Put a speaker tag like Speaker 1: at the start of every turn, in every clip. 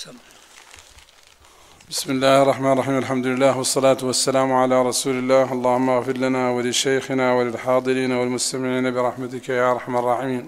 Speaker 1: بسم الله الرحمن الرحيم. الحمد لله والصلاة والسلام على رسول الله. اللهم اغفر لنا ولشيخنا وللحاضرين والمستمعين برحمتك يا أرحم الراحمين.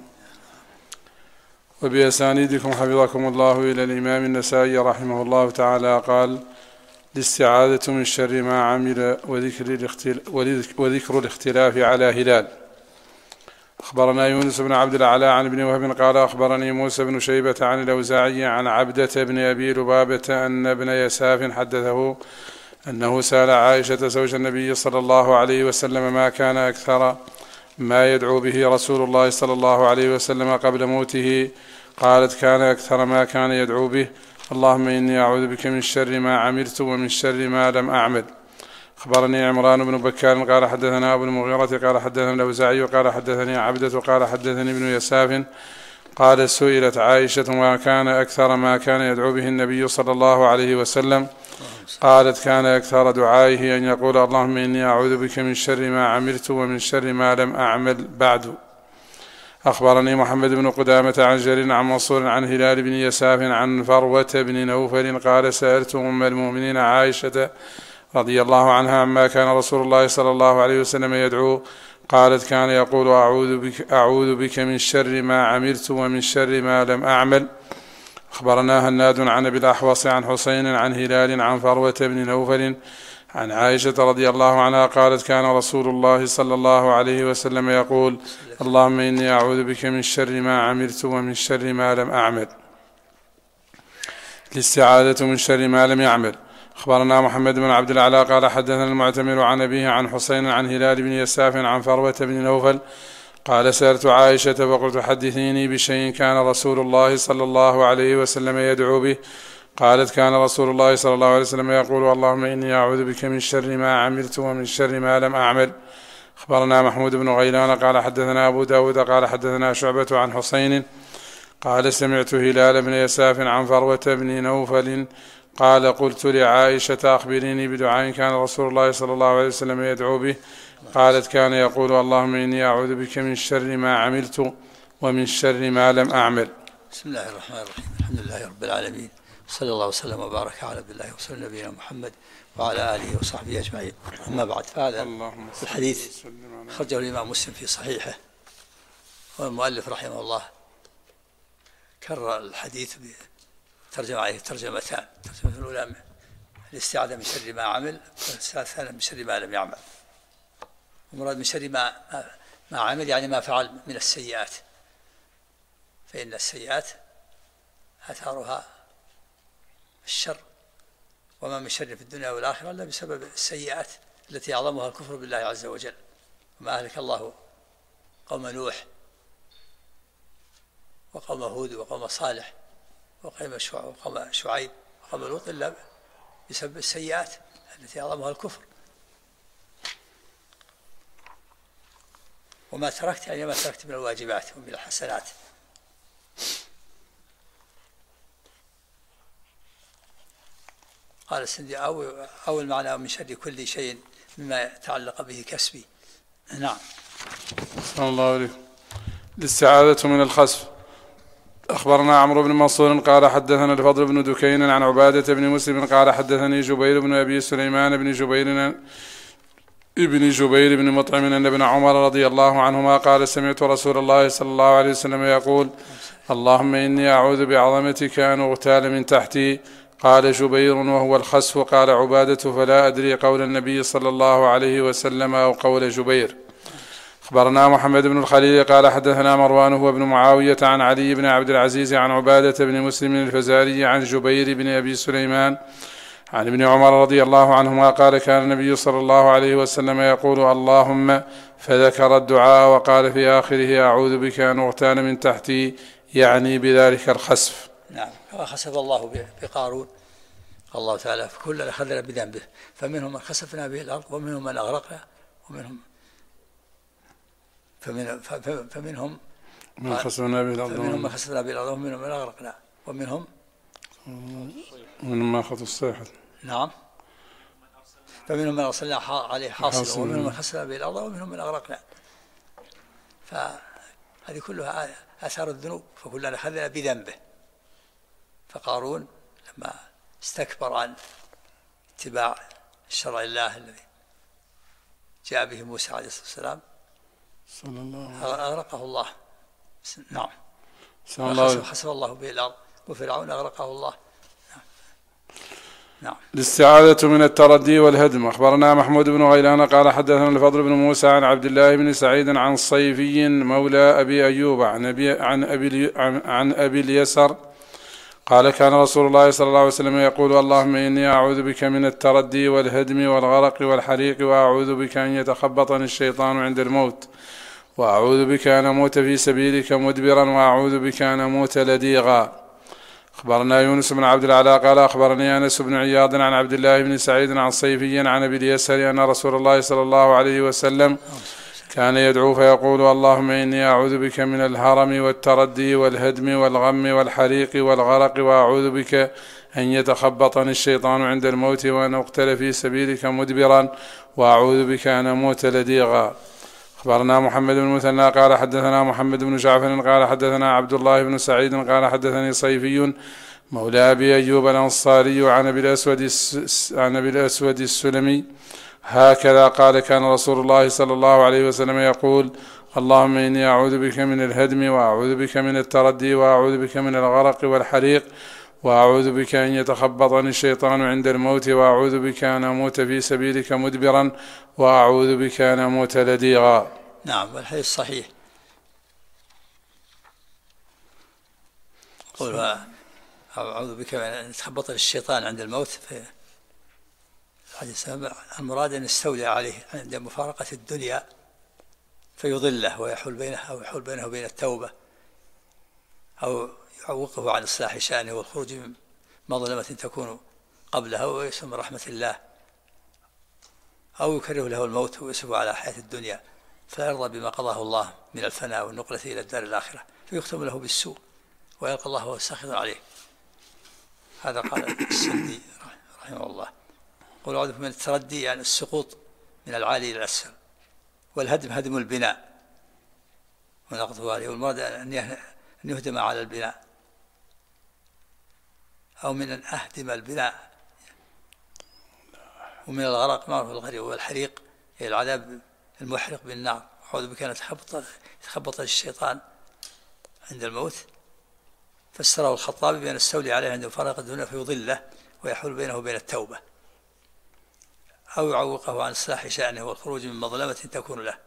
Speaker 1: وبأسانيدكم حفظكم الله إلى الإمام النسائي رحمه الله تعالى قال: الاستعاذة من شر ما عمل وذكر الاختلاف على هلال. أخبرنا يونس بن عبد الأعلى عن ابن وهب قال: أخبرني موسى بن شيبة عن الأوزاعي عن عبدة بن أبي لبابة أن ابن يساف حدثه أنه سأل عائشة زوج النبي صلى الله عليه وسلم ما كان أكثر ما يدعو به رسول الله صلى الله عليه وسلم قبل موته. قالت: كان أكثر ما كان يدعو به: اللهم إني أعوذ بك من شر ما عملت ومن شر ما لم أعمل. أخبرني عمران بن بكار قال حدثنا أبو المغيرة قال حدثنا الأوزاعي قال حدثني عبدة قال حدثني ابن يساف قال: سئلت عائشة ما كان أكثر ما كان يدعو به النبي صلى الله عليه وسلم؟ قالت: كان أكثر دعائه أن يقول: اللهم إني أعوذ بك من شر ما عملت ومن شر ما لم أعمل بعد. أخبرني محمد بن قدامة عن جرير عن منصور عن هلال بن يساف عن فروة بن نوفل قال: سألت أم المؤمنين عائشة رضي الله عنها عما كان رسول الله صلى الله عليه وسلم يدعو. قالت: كان يقول: أعوذ بك من شر ما عملت ومن شر ما لم أعمل. أخبرنا هناد عن أبي الأحوص عن حسين عن هلال عن فروة بن نوفل عن عائشة رضي الله عنها قالت: كان رسول الله صلى الله عليه وسلم يقول: اللهم إني أعوذ بك من شر ما عملت ومن شر ما لم أعمل. الاستعاذة من شر ما لم يعمل. أخبرنا محمد بن عبد الأعلى قال حدثنا المعتمر عن أبيه عن حسين عن هلال بن يساف عن فروة بن نوفل قال: سألت عائشة فقلت: حدثيني بشيء كان رسول الله صلى الله عليه وسلم يدعو به. قالت: كان رسول الله صلى الله عليه وسلم يقول: اللهم إني أعوذ بك من شر ما عملت ومن شر ما لم أعمل. أخبرنا محمود بن غيلان قال حدثنا أبو داود قال حدثنا شعبة عن حسين قال: سمعت هلال بن يساف عن فروة بن نوفل قال: قلت لعائشة: أخبريني بدعاء كان رسول الله صلى الله عليه وسلم يدعو به. قالت: كان يقول: اللهم إني أعوذ بك من شر ما عملت ومن شر ما لم أعمل.
Speaker 2: بسم الله الرحمن الرحيم. الحمد لله رب العالمين، صلى الله وسلم وبارك على عبد الله ورسوله نبينا محمد وعلى آله وصحبه أجمعين. أما بعد، فهذا الحديث خرجه الإمام مسلم في صحيحه، والمؤلف رحمه الله كرر الحديث ترجم عليه ترجمتان: الترجمة الأولى الاستعاذة من شر ما عمل، والثانية من شر ما لم يعمل. المراد من شر ما عمل يعني ما فعل من السيئات، فإن السيئات آثارها الشر، وما من شر في الدنيا والآخرة إلا بسبب السيئات التي أعظمها الكفر بالله عز وجل. وما أهلك الله قوم نوح وقوم هود وقوم صالح وقوم شعيب وقوم لوط إلا بسبب السيئات التي أعظمها الكفر. وما تركت يعني ما تركت من الواجبات ومن الحسنات. قال السندي: أو المعنى من شر كل شيء مما يتعلق به كسبي. نعم.
Speaker 1: صلى الله عليه. الاستعاذة من الخسف. أخبرنا عمرو بن منصور قال حدثنا الفضل بن دكين عن عبادة بن مسلم قال حدثني جبير بن أبي سليمان ابن جبير بن مطعم أن ابن عمر رضي الله عنهما قال: سمعت رسول الله صلى الله عليه وسلم يقول: اللهم إني أعوذ بعظمتك أن أغتال من تحتي. قال جبير: وهو الخسف. قال عبادة: فلا أدري قول النبي صلى الله عليه وسلم أو قول جبير. أخبرنا محمد بن الخليل قال حدثنا مروان هو ابن معاوية عن علي بن عبد العزيز عن عبادة بن مسلم الفزاري عن جبير بن أبي سليمان عن ابن عمر رضي الله عنهما قال: كان النبي صلى الله عليه وسلم يقول: اللهم، فذكر الدعاء وقال في آخره: أعوذ بك أن أغتال من تحتي، يعني بذلك الخسف.
Speaker 2: نعم. وخسف الله بقارون الله تعالى: فكلنا أخذنا بذنبه، فمنهم من خسفنا به الأرض ومنهم من أغرقنا فمنهم
Speaker 1: من خسفنا به الأرض
Speaker 2: ومنهم من أغرقنا ومنهم
Speaker 1: من أخذوا الصيحة.
Speaker 2: نعم. فمنهم من أرسلنا عليه حاصلا ومنهم من خسفنا به الأرض ومنهم من أغرقنا. فهذه كلها آثار الذنوب، فكلنا أخذنا بذنبه. فقارون لما استكبر عن اتباع شرع الله الذي جاء به موسى عليه الصلاة والسلام
Speaker 1: صلى الله عليه وسلم
Speaker 2: أغرقه الله. نعم. حسب الله به الأرض وفرعون أغرقه الله. نعم.
Speaker 1: الاستعاذة من التردي والهدم. أخبرنا محمود بن غيلان قال حدثنا الفضل بن موسى عن عبد الله بن سعيد عن صيفي مولى أبي أيوب عن أبي اليسر قال كان رسول الله صلى الله عليه وسلم يقول اللهم إني أعوذ بك من التردي والهدم والغرق والحريق وأعوذ بك أن يتخبطني الشيطان عند الموت وأعوذ بك أن أموت في سبيلك مدبرا وأعوذ بك أن أموت لديغا. أخبرنا يونس بن عبد العلاء قال أخبرني أنس بن عياض عن عبد الله بن سعيد عن صيفي عن أبي اليسر أن رسول الله صلى الله عليه وسلم كان يدعو فيقول اللهم إني أعوذ بك من الهرم والتردي والهدم والغم والحريق والغرق وأعوذ بك أن يتخبطني الشيطان عند الموت وأن أقتل في سبيلك مدبرا وأعوذ بك أن أموت لديغا. أخبرنا محمد بن المثنى قال حدثنا محمد بن جعفر قال حدثنا عبد الله بن سعيد قال حدثني صيفي مولى أبي أيوب الأنصاري عن أبي الأسود السلمي هكذا قال كان رسول الله صلى الله عليه وسلم يقول اللهم إني أعوذ بك من الهدم وأعوذ بك من التردي وأعوذ بك من الغرق والحريق وأعوذ بك أن يتخبطني الشيطان عند الموت وأعوذ بك أن أموت في سبيلك مدبرا وأعوذ بك أن أموت لديغا.
Speaker 2: نعم. والحديث صحيح. قل أعوذ بك أن يتخبطني الشيطان عند الموت. الحديث المراد أن يستولي عليه عند مفارقة الدنيا فيضله ويحول بينه أو يحول بينه وبين التوبة أو يعوقه عن إصلاح شأنه والخروج من مظلمة تكون قبلها ويأس من رحمة الله أو يكره له الموت ويسب على حياة الدنيا فلا يرضى بما قضاه الله من الفناء والنقلة إلى الدار الآخرة فيختم له بالسوء ويلقى الله وهو ساخط عليه. هذا قال السندي رحمه الله. قل أعوذ من التردي يعني السقوط من العالي إلى الأسفل والهدم هدم البناء ونقضه عليه والمراد أن يهدم على البناء أو من أن أهدم البناء. ومن الغرق معروف الغريق والحريق العذاب المحرق بالنار. أعوذ بك أن يتخبط الشيطان عند الموت فسره الخطابي بأن يستولي عليه عند مفارقة الدنيا فيضله ويحول بينه وبين التوبة أو يعوقه عن إصلاح شأنه والخروج من مظلمة تكون له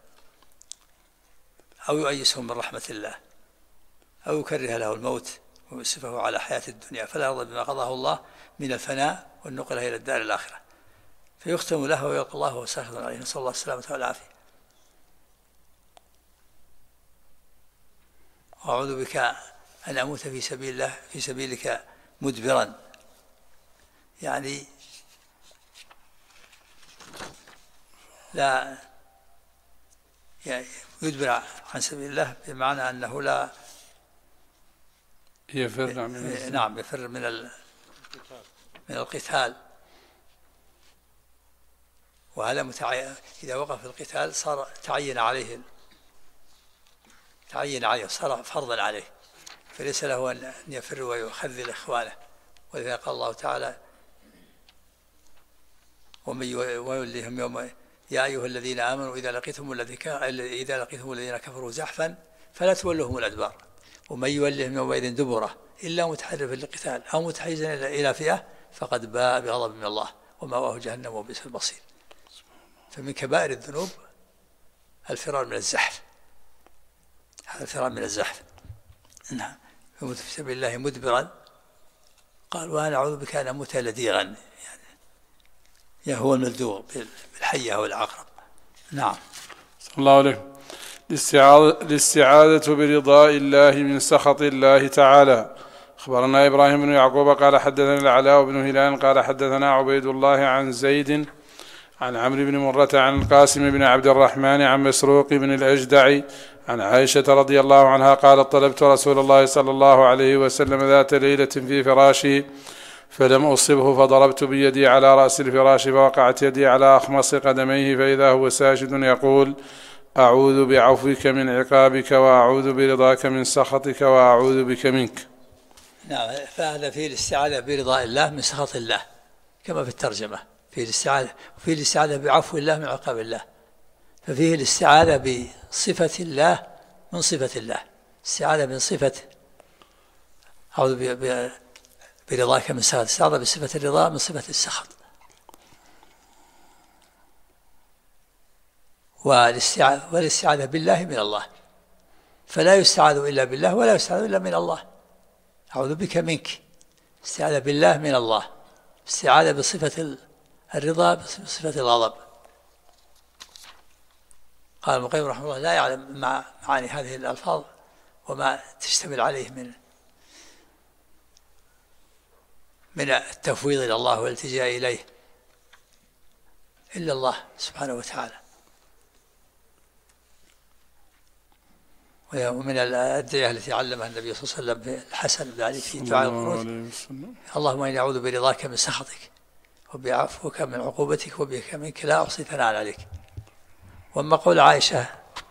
Speaker 2: أو يؤيسه من رحمة الله أو يكره له الموت ويؤسفه على حياة الدنيا فلا يرضى بما قضاه الله من الفناء والنقلة إلى الدار الآخرة فيختم له ويلقى الله وهو ساخط عليه. نسأل الله السلامة والعافية. أعوذ بك أن أموت في سبيل الله في سبيلك مدبرا يعني لا يدبر عن سبيل الله بمعنى أنه لا
Speaker 1: يفر
Speaker 2: نعم يفر من القتال. وهذا إذا وقف القتال صار تعين عليه صار فرضا عليه فليس له أن يفر ويخذل إخوانه. ولذلك قال الله تعالى ويوليهم يوم يا أيها الذين آمنوا إذا لقيتم الذين كفروا زحفا فلا تولوهم الأدبار ومن يولهم يومئذ دبره إلا متحرفا للقتال أو متحيزا إلى فئة فقد باء بغضب من الله ومأواه جهنم وبئس المصير. فمن كبائر الذنوب الفرار من الزحف. هذا الفرار من الزحف. نعم. يموت في سبيل الله مدبرا قال وأنا أعوذ بك أن أموت لديغا يعني هو الملدوغ بالحية أو العقرب. نعم.
Speaker 1: صلى الله عليه. الاستعاذة برضاء الله من سخط الله تعالى. أخبرنا إبراهيم بن يعقوب قال حدثنا العلاء بن هلال قال حدثنا عبيد الله عن زيد عن عمرو بن مرة عن القاسم بن عبد الرحمن عن مسروق بن الأجدع عن عائشة رضي الله عنها قالت طلبت رسول الله صلى الله عليه وسلم ذات ليلة في فراشه فلم أصبه فضربت بيدي على رأس الفراش فوقعت يدي على أخمص قدميه فإذا هو ساجد يقول أعوذ بعفوك من عقابك وأعوذ برضاك من سخطك وأعوذ بك منك.
Speaker 2: نعم، فهذا فيه الاستعاذة برضاء الله من سخط الله كما في الترجمة، فيه الاستعاذة، وفيه الاستعاذة بعفو الله من عقاب الله. ففيه الاستعاذة بصفة الله من صفة الله، استعاذة من صفة أعوذ برضاك من سخط، استعاذة بصفة الرضا من صفة السخط. والاستعاذة بالله من الله، فلا يستعاذ إلا بالله ولا يستعاذ إلا من الله. أعوذ بك منك، استعاذة بالله من الله، استعاذة بصفة الرضا بصفة الغضب. قال ابن القيم رحمه الله لا يعلم معاني هذه الألفاظ وما تشتمل عليه من التفويض إلى الله والالتجاء إليه إلا الله سبحانه وتعالى. ومن الأدعية التي علمها النبي صلى الله عليه وسلم الحسن بن علي في دعاء القنوت: اللهم إني أعوذ برضاك من سخطك وبعفوك من عقوبتك وبك منك لا أحصي ثناء عليك. وأما قول عائشة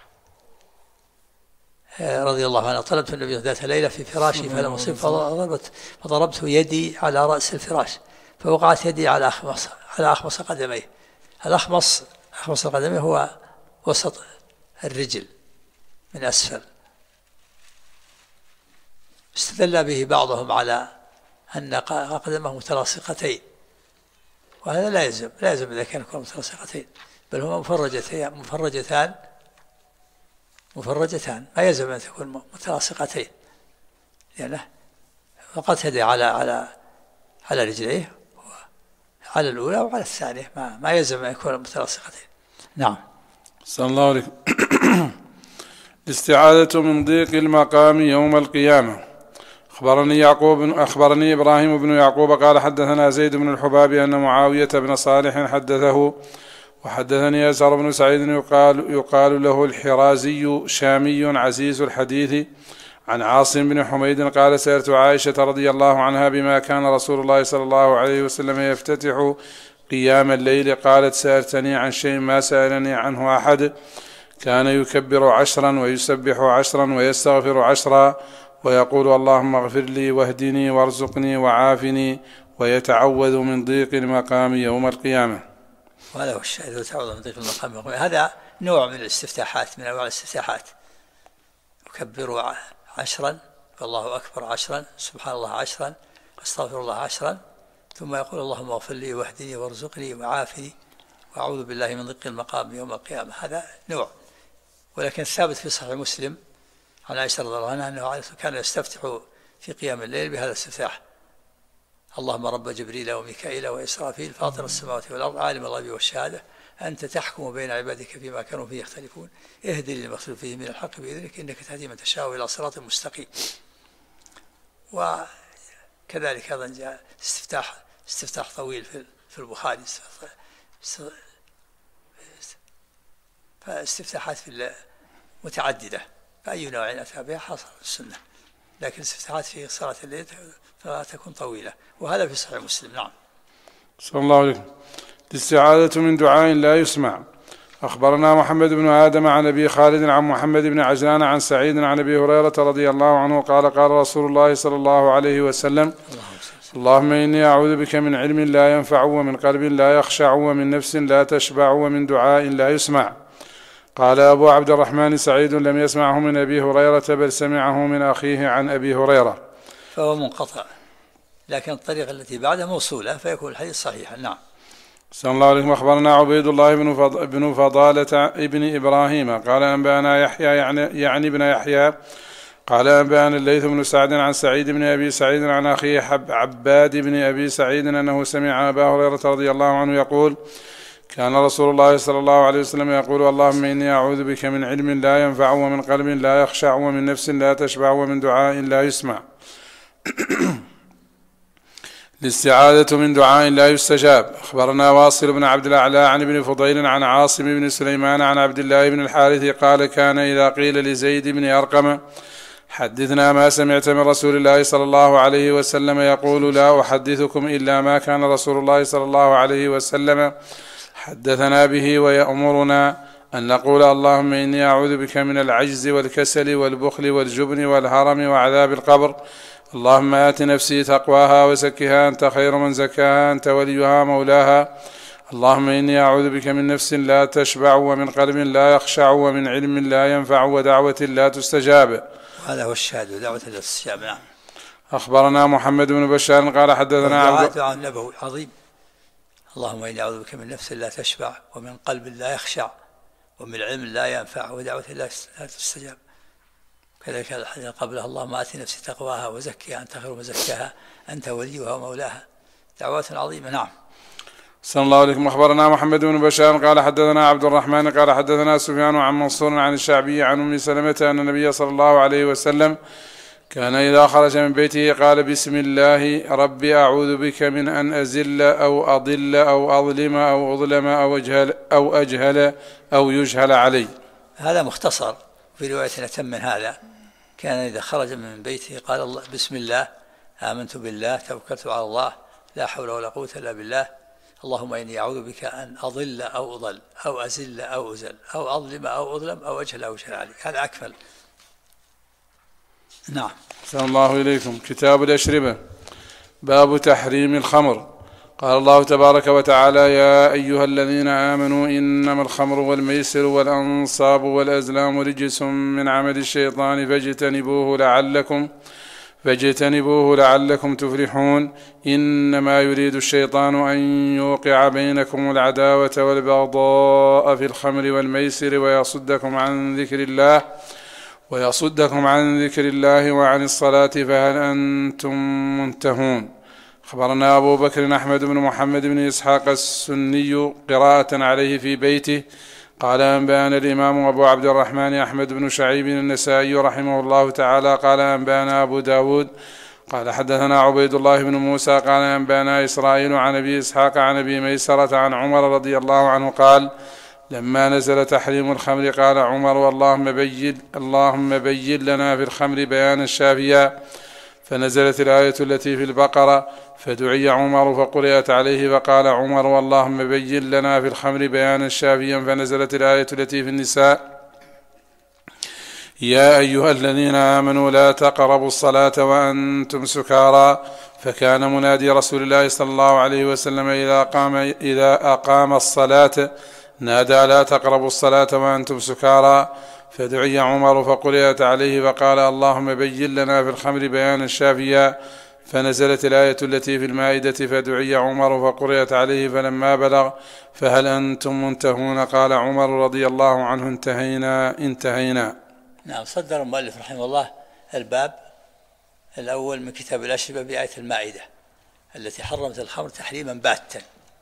Speaker 2: رضي الله عنها: طلبت النبي ذات ليلة في فراشي فلم أصب فضربت يدي على رأس الفراش فوقعت يدي على أخمص قدميه. أخمص القدمين هو وسط الرجل من أسفل. استدل به بعضهم على أن قدمه متلاصقتين، وهذا لا يلزم إذا كان متلاصقتين، بل هما مفرجتان ما يلزم أن تكون متلاصقتين، لأنه وقد يدي على رجليه على الأولى وعلى الثانية، ما يلزم أن يكون متلاصقتين. نعم.
Speaker 1: صلى الله عليه. الاستعاذة من ضيق المقام يوم القيامة. أخبرني إبراهيم بن يعقوب قال حدثنا زيد بن الحباب أن معاوية بن صالح حدثه، وحدثني يسار بن سعيد يقال له الحرازي شامي عزيز الحديث عن عاصم بن حميد قال: سألت عائشة رضي الله عنها بما كان رسول الله صلى الله عليه وسلم يفتتح قيام الليل، قالت: سألتني عن شيء ما سألني عنه أحد، كان يكبر 10 ويسبح 10 ويستغفر 10 ويقول: اللهم اغفر لي واهدني وارزقني وعافني، ويتعوذ من ضيق المقام يوم القيامة.
Speaker 2: وهذا هو الشاهد، يتعوذ من ضيق المقام يوم القيامة. هذا نوع من الاستفتاحات، من أنواع الاستفتاحات. يكبر 10 والله أكبر 10 سبحان الله 10 أستغفر الله 10 ثم يقول: اللهم اغفر لي واهدني وارزقني وعافني وأعوذ بالله من ضيق المقام يوم القيامة. هذا نوع، ولكن ثابت في صحيح مسلم عن عائشة رضي الله عنها أنه كان يستفتح في قيام الليل بهذا الاستفتاح: اللهم رب جبريل وميكائيل وإسرافيل فاطر السماوات والأرض عالم الغيب والشهادة أنت تحكم بين عبادك فيما كانوا فيه يختلفون اهدني لما اختلف فيه من الحق بإذنك إنك تهدي من تشاء إلى صراط مستقيم. وكذلك أيضا جاء استفتاح طويل في البخاري، فاستفتاحات في متعددة، فأي نوع أتى بها حصل السنة، لكن الاستفتاحات في صلاة الليل فلا تكون طويلة، وهذا في صحيح مسلم. نعم.
Speaker 1: صلى الله عليه. الاستعاذة من دعاء لا يسمع. أخبرنا محمد بن آدم عن أبي خالد عن محمد بن عجلان عن سعيد عن أبي هريرة رضي الله عنه قال: قال رسول الله صلى الله عليه وسلم: اللهم إني أعوذ بك من علم لا ينفع ومن قلب لا يخشع ومن نفس لا تشبع ومن دعاء لا يسمع. قال أبو عبد الرحمن: سعيد لم يسمعه من أبي هريرة بل سمعه من أخيه عن أبي هريرة،
Speaker 2: فهو منقطع، لكن الطريقة التي بعدها موصولة فيكون الحديث صحيحا. نعم.
Speaker 1: صلى الله عليه. أخبرنا عبيد الله بن فضالة ابن إبراهيم قال أنبأنا يحيى يعني ابن يحيى قال أنبأنا الليث بن سعد عن سعيد بن أبي سعيد عن أخيه عباد بن أبي سعيد أنه سمع أبا هريرة رضي الله عنه يقول: كان رسول الله صلى الله عليه وسلم يقول: اللهم إني أعوذ بك من علم لا ينفع ومن قلب لا يخشع ومن نفس لا تشبع ومن دعاء لا يسمع. الاستعاذة من دعاء لا يستجاب. أخبرنا واصل بن عبد الأعلى عن ابن فضيل عن عاصم بن سليمان عن عبد الله بن الحارث قال: كان إذا قيل لزيد بن أرقم: حدثنا ما سمعت من رسول الله صلى الله عليه وسلم، يقول: لا أحدثكم إلا ما كان رسول الله صلى الله عليه وسلم حدثنا به، ويأمرنا أن نقول: اللهم إني أعوذ بك من العجز والكسل والبخل والجبن والهرم وعذاب القبر اللهم آت نفسي تقواها وزكها أنت خير من زكاها أنت وليها مولاها. اللهم إني أعوذ بك من نفس لا تشبع ومن قلب لا يخشع ومن علم لا ينفع ودعوة لا تستجاب.
Speaker 2: هذا هو الشاهد، ودعوة لا تستجاب. نعم.
Speaker 1: أخبرنا محمد بن بشار قال حدثنا عبد
Speaker 2: دعاء نبوي عظيم. اللهم إني أعوذ بك من نفس لا تشبع ومن قلب لا يخشع ومن علم لا ينفع ودعوة لا تستجاب. كذلك الحديث قبله اللهم آت نفسي تقواها وزكها أنت خير من زكاها أنت وليها ومولاها. دعوات عظيمة. نعم.
Speaker 1: صلى الله عليكم. أخبرنا محمد بن بشار قال حدثنا عبد الرحمن قال حدثنا سفيان عن منصور عن الشعبي عن أم سلمة أن النبي صلى الله عليه وسلم كان إذا خرج من بيته قال بسم الله ربي أعوذ بك من أن أزل أو أضل أو أظلم أو أظلم أو أجهل أو يجهل علي.
Speaker 2: هذا مختصر، في رواية أتم من هذا. كان إذا خرج من بيته قال الله بسم الله آمنت بالله توكلت على الله لا حول ولا قوة إلا بالله. اللهم إني أعوذ بك أن أضل أو أضل أو أزل أو أزل أو أظلم أو أظلم أو أجهل أو يجهل علي. هذا أكمل. نعم.
Speaker 1: صلى الله إليكم. كتاب الأشربة. باب تحريم الخمر. قال الله تبارك وتعالى يا أيها الذين آمنوا إنما الخمر والميسر والأنصاب والأزلام رجس من عمل الشيطان فاجتنبوه لعلكم تفلحون. إنما يريد الشيطان أن يوقع بينكم العداوة والبغضاء في الخمر والميسر ويصدكم عن ذكر الله وعن الصلاة فهل أنتم منتهون. خبرنا أبو بكر أحمد بن محمد بن إسحاق السني قراءة عليه في بيته قال أنبأنا الإمام أبو عبد الرحمن أحمد بن شعيب النسائي رحمه الله تعالى قال أنبأنا أبو داود قال حدثنا عبيد الله بن موسى قال أنبأنا إسرائيل عن أبي إسحاق عن أبي ميسرة عن عمر رضي الله عنه قال لما نزل تحريم الخمر قال عمر اللهم بين لنا في الخمر بيانا شافيا. فنزلت الآية التي في البقرة فدعي عمر فقرأت عليه فقال عمر واللهم بين لنا في الخمر بيانا شافيا. فنزلت الآية التي في النساء يا أيها الذين آمنوا لا تقربوا الصلاة وأنتم سكارى. فكان منادي رسول الله صلى الله عليه وسلم إذا أقام الصلاة نادى لا تقربوا الصلاة وأنتم سكارى. فدعي عمر فقرأت عليه فقال اللهم بين لنا في الخمر بيانا شافيا. فنزلت الآية التي في المائدة فدعي عمر فقرأت عليه فلما بلغ فهل أنتم منتهون قال عمر رضي الله عنه انتهينا.
Speaker 2: نعم. صدر المؤلف رحمه الله الباب الأول من كتاب الأشربة بآية المائدة التي حرمت الخمر تحريما باتا.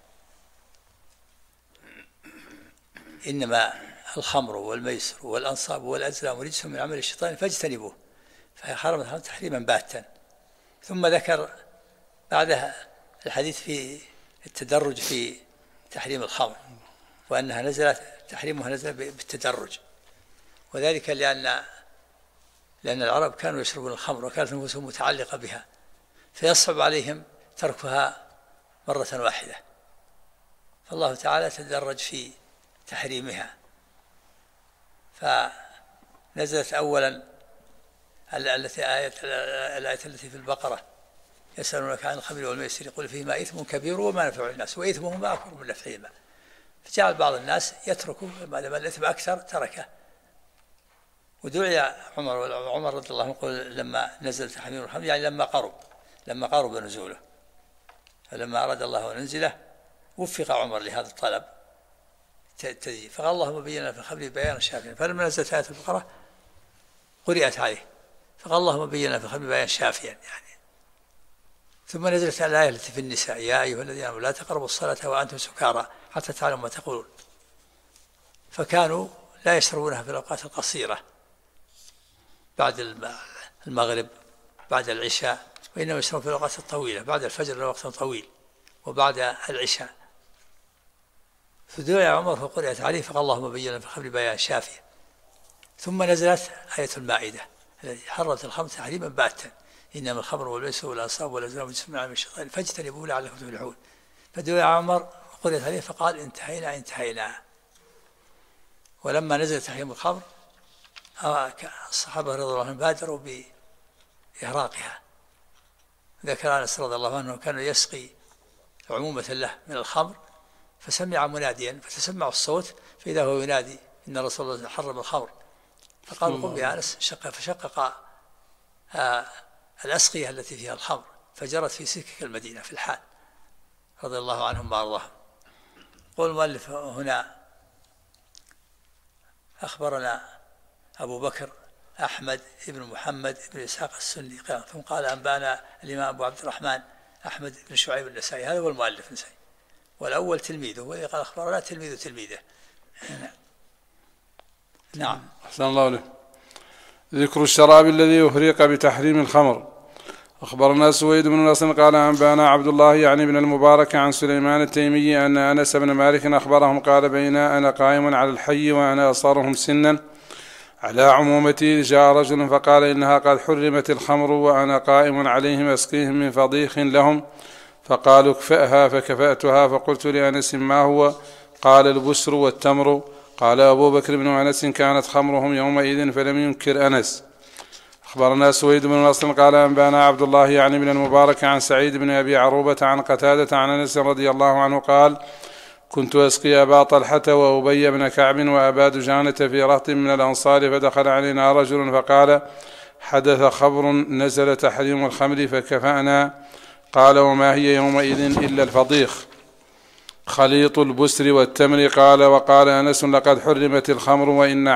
Speaker 2: إنما الخمر والميسر والأنصاب والأزلام رجس من عمل الشيطان فاجتنبوه. فحرمت الخمر تحريما باتا. ثم ذكر بعدها الحديث في التدرج في تحريم الخمر وأنها تحريمها نزل بالتدرج. وذلك لأن العرب كانوا يشربون الخمر وكانت نفوسهم متعلقة بها فيصعب عليهم تركها مرة واحدة. فالله تعالى تدرج في تحريمها. فنزلت أولا الآية التي في البقرة يسألونك عن الخمر والميسر قل فيهما إثم كبير وما نفع الناس وإثمهما أكبر من نفعهما. فجعل بعض الناس يتركوا ما دام الإثم أكثر تركه. ودعي عمر رضي الله عنه يقول لما نزل تحريم الخمر يعني لما قرب نزوله. فلما أراد الله أن ينزله وفق عمر لهذا الطلب فقال اللهم بينا في الخمر بيانا شافيا. فلما نزلت آية البقرة قرأت عليه فقال اللهم بينا في الخمر بيانا شافيا يعني. ثم نزلت الآية التي في النساء يا أيها الذين آمنوا لا تقربوا الصلاة وأنتم سكارى حتى تعلموا ما تقولون. فكانوا لا يشربونها في الأوقات القصيرة بعد المغرب بعد العشاء، وإنما يشربون في الأوقات الطويلة بعد الفجر لوقت طويل وبعد العشاء. فدعي عمر فقرأت عليه فقال اللهم بينا في الخمر بيانا شافيا. ثم نزلت آية المائدة التي حرمت الخمر تحريما باتا. إنما الخمر والميسر والأنصاب والأزلام رجس من عمل الشيطان فاجتنبوه لعلكم تفلحون. فدعي عمر وقرأت عليه فقال انتهينا. ولما نزل تحريم الخمر الصحابة رضي الله عنهم بادروا بإهراقها ذكر أنس رضي الله عنه كان يسقي عمومة له من الخمر فسمع مناديا فتسمع الصوت فإذا هو ينادي إن رسول الله حرم الخمر، فقالوا قم يا أنس فشقق الأسقية التي فيها الخمر فجرت في سكك المدينة في الحال رضي الله عنهم وأرضاهم. قول المؤلف هنا أخبرنا أبو بكر أحمد بن محمد بن إسحاق السني ثم قال أنبانا الإمام أبو عبد الرحمن أحمد بن شعيب النسائي، هذا هو المؤلف النسائي، والأول تلميذه والذي قال أخبرنا تلميذه. نعم.
Speaker 1: أحسن الله عليه. ذكر الشراب الذي أهريق بتحريم الخمر. أخبرنا سويد بن نصر قال أنبانا عبد الله يعني بن المبارك عن سليمان التيمي أن أنس بن مالك أخبرهم قال بين أنا قائم على الحي وأنا أصغرهم سنا على عمومتي جاء رجل فقال إنها قد حرمت الخمر وأنا قائم عليهم أسقيهم من فضيخ لهم، فقالوا اكفأها فكفأتها، فقلت لأنس ما هو؟ قال البسر والتمر. قال أبو بكر بن أنس كانت خمرهم يومئذ فلم ينكر أنس. أخبرنا سويد بن نصر قال أنبانا عبد الله يعني بن المبارك عن سعيد بن أبي عروبة عن قتادة عن أنس رضي الله عنه قال كنت أسقي أبا طلحة وأبي بن كعب وأبا دجانة في رهط من الأنصار فدخل علينا رجل فقال حدث خبر نزل تحريم الخمر فكفأنا. قال وما هي يومئذ إلا الفضيخ خليط البسر والتمر. قال وقال أنس لقد حرمت الخمر وإن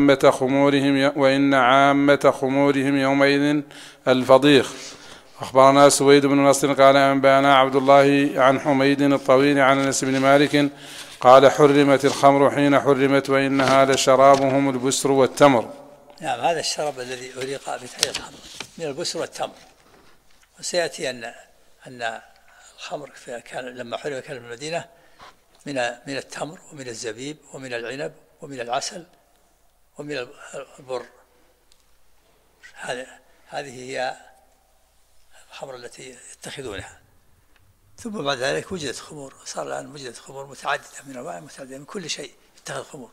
Speaker 1: عامة خمورهم يومئذ الفضيخ. أخبرنا سويد بن نصر قال أنبانا عبد الله عن حميد الطويل عن أنس بن مالك قال حرمت الخمر حين حرمت وإنها لشرابهم البسر والتمر.
Speaker 2: نعم، هذا الشراب الذي أريق بتحريم الخمر من البسر والتمر. وسيأتي أن الخمر كان لما حرم كان في المدينة من التمر ومن الزبيب ومن العنب ومن العسل ومن البر. هذه هي الخمر التي يتخذونها. ثم بعد ذلك وجدت خمور، صار الآن وجدت خمور متعددة من أنواع متعددة من كل شيء يتخذ خمور.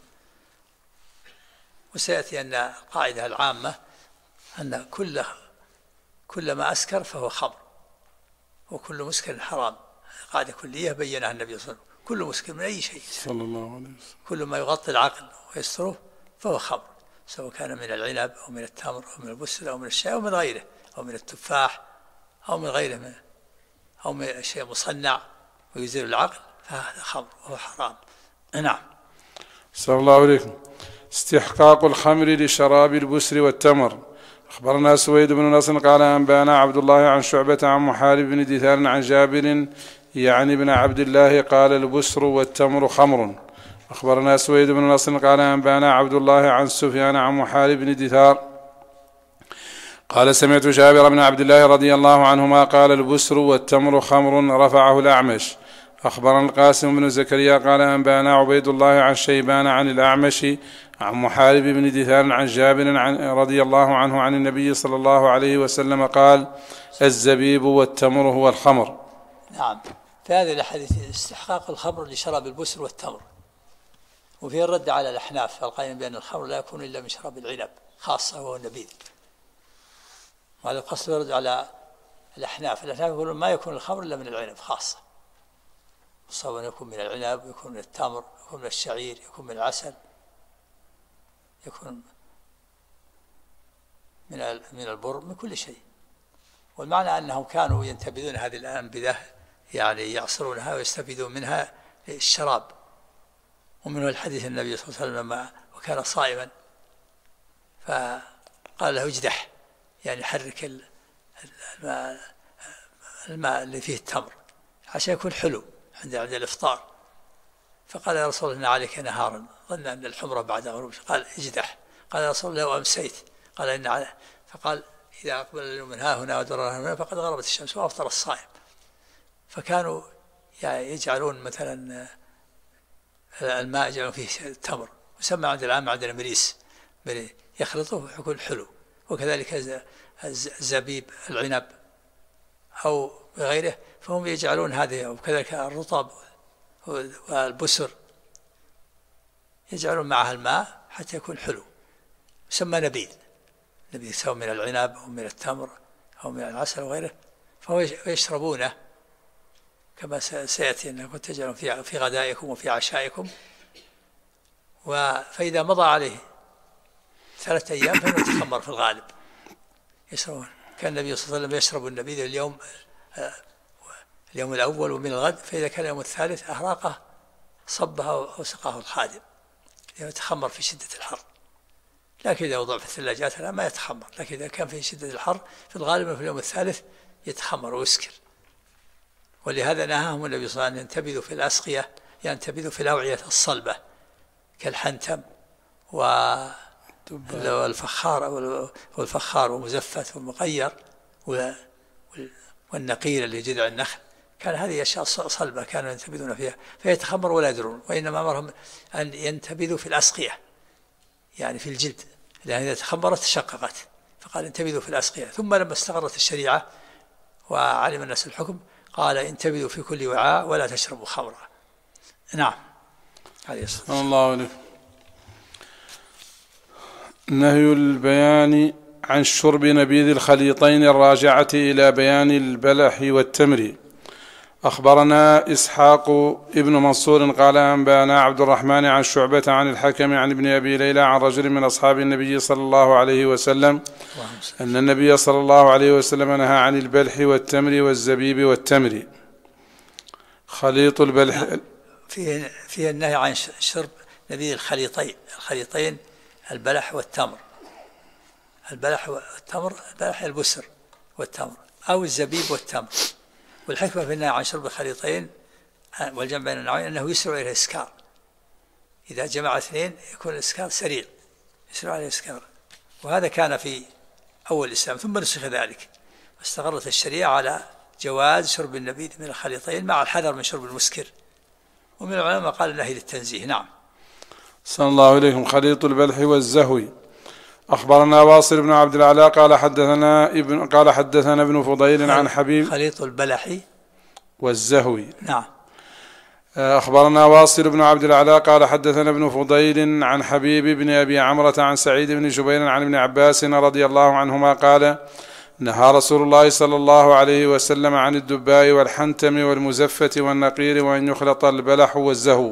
Speaker 2: وسيأتي أن القاعدة العامة أن كل ما أسكر فهو خمر وكل مسكر حرام. قاعدة كلية بينها النبي صلى الله عليه وسلم، كل مسكر من أي شيء
Speaker 1: صلى الله عليه وسلم
Speaker 2: كل ما يغطي العقل ويستره فهو خمر، سواء كان من العنب أو من التمر أو من البسر أو من الشاي أو من غيره أو من التفاح أو من غيره أو من شيء مصنع ويزيل العقل فهذا خمر وهو حرام. نعم.
Speaker 1: صلى الله عليكم. استحقاق الخمر لشراب البسر والتمر. أخبرنا سويد بن نصر قال أنبانا عبد الله عن شعبة عن محارب بن دثار عن جابر يعني بن عبد الله قال البسر والتمر خمر. أخبرنا سويد بن نصر قال أنبانا عبد الله عن سفيان عن محارب بن دثار قال سمعت جابر بن عبد الله رضي الله عنهما قال البسر والتمر خمر رفعه الأعمش. أخبرنا القاسم بن زكريا قال أنبانا عبيد الله عن شيبان عن الأعمش عن محارب بن دثار عن جابر رضي الله عنه عن النبي صلى الله عليه وسلم قال الزبيب والتمر هو الخمر.
Speaker 2: نعم. في هذه الحديث استحقاق الخمر لشراب البسر والتمر، وفيه الرد على الأحناف القائلين بأن الخمر لا يكون إلا من شراب العنب خاصة وهو النبيذ. وهذا القصد يرد على الأحناف يقولون ما يكون الخمر إلا من العنب خاصة، سواء يكون من العنب يكون من التمر يكون من الشعير يكون من العسل يكون من البر من كل شيء. والمعنى أنهم كانوا ينتبذون هذه الأنبذة يعني يعصرونها ويستفيدون منها الشراب. ومنه الحديث النبي صلى الله عليه وسلم لما وكان صائما فقال له اجدح يعني حرك الماء اللي فيه التمر عشان يكون حلو عند الإفطار. فقال يا رسول الله إن عليك نهارا ظن أن الحمرة بعد غروب قال اجدح. قال يا رسول الله لو أمسيت قال إن عليه. فقال إذا أقبل اليوم من ها هنا ودر هنا فقد غربت الشمس وأفطر الصائم. فكانوا يعني يجعلون مثلا الماء يجعلون فيه التمر وسمى عند العام عندنا مريس يخلطوه يكون حلو. وكذلك الزبيب العنب أو غيره فهم يجعلون هذه. وكذلك الرطب والبسر يجعلون معها الماء حتى يكون حلو يسمى نبيذ سواء من العنب أو من التمر أو من العسل وغيره فهو يشربونه كما سيأتي أنكم تجعلون في غدائكم وفي عشائكم. فإذا مضى عليه 3 أيام فإنه يتخمر في الغالب يشربون. كان النبي صلى الله عليه وسلم يشرب النبيذ اليوم الأول ومن الغد، فإذا كان اليوم الثالث أهراقه صبها وسقاه الخادم، يتخمر في شدة الحر. لكن إذا وضع في الثلاجات ما يتخمر، لكن إذا كان في شدة الحر في الغالب في اليوم الثالث يتخمر ويسكر. ولهذا نهاهم النبي صلى الله عليه وسلم أن ينتبذوا في الأسقية، ينتبذوا في الأوعية الصلبة كالحنتم والفخار ومزفت والمغير والنقير اللي جذع النخل. كان هذه أشياء صلبة كانوا ينتبذون فيها فيتخمر ولا يدرون. وإنما أمرهم أن ينتبذوا في الأسقية، يعني في الجلد، لأن إذا تخمرت تشققت، فقال انتبذوا في الأسقية. ثم لما استقرت الشريعة وعلم الناس الحكم قال انتبذوا في كل وعاء ولا تشربوا خمرا. نعم.
Speaker 1: الله عليك. نهي البيان عن شرب نبيذ الخليطين الراجعة إلى بيان البلح والتمر. أخبرنا إسحاق ابن منصور قال أنبانا عبد الرحمن عن شعبة عن الحكم عن ابن أبي ليلى عن رجل من أصحاب النبي صلى الله عليه وسلم أن النبي صلى الله عليه وسلم نهى عن البلح والتمر والزبيب والتمر. خليط البلح
Speaker 2: فيه النهي عن شرب نبيذ الخليطين البلح والتمر. البلح والتمر، البلح البسر والتمر، أو الزبيب والتمر. والحكمة في النهي عن شرب الخليطين والجمع بين النوعين أنه يسرع إلى الإسكار. إذا جمع 2 يكون الإسكار سريع، يسرع إلى الإسكار. وهذا كان في أول الإسلام ثم نسخ ذلك، واستقرت الشريعة على جواز شرب النبيذ من الخليطين مع الحذر من شرب المسكر. ومن العلماء قال النهي للتنزيه. نعم.
Speaker 1: صلى الله عليكم. خليط البلح والزهوي. أخبرنا واصل بن عبد الأعلى قال حدثنا ابن فضيل عن حبيب.
Speaker 2: خليط البلح
Speaker 1: والزهوي.
Speaker 2: نعم.
Speaker 1: أخبرنا واصل بن عبد الأعلى قال حدثنا ابن فضيل عن حبيب بن أبي عمرة عن سعيد بن جبير عن ابن عباس رضي الله عنهما قال نهى رسول الله صلى الله عليه وسلم عن الدباء والحنتم والمزفة والنقير وأن يخلط البلح والزهو.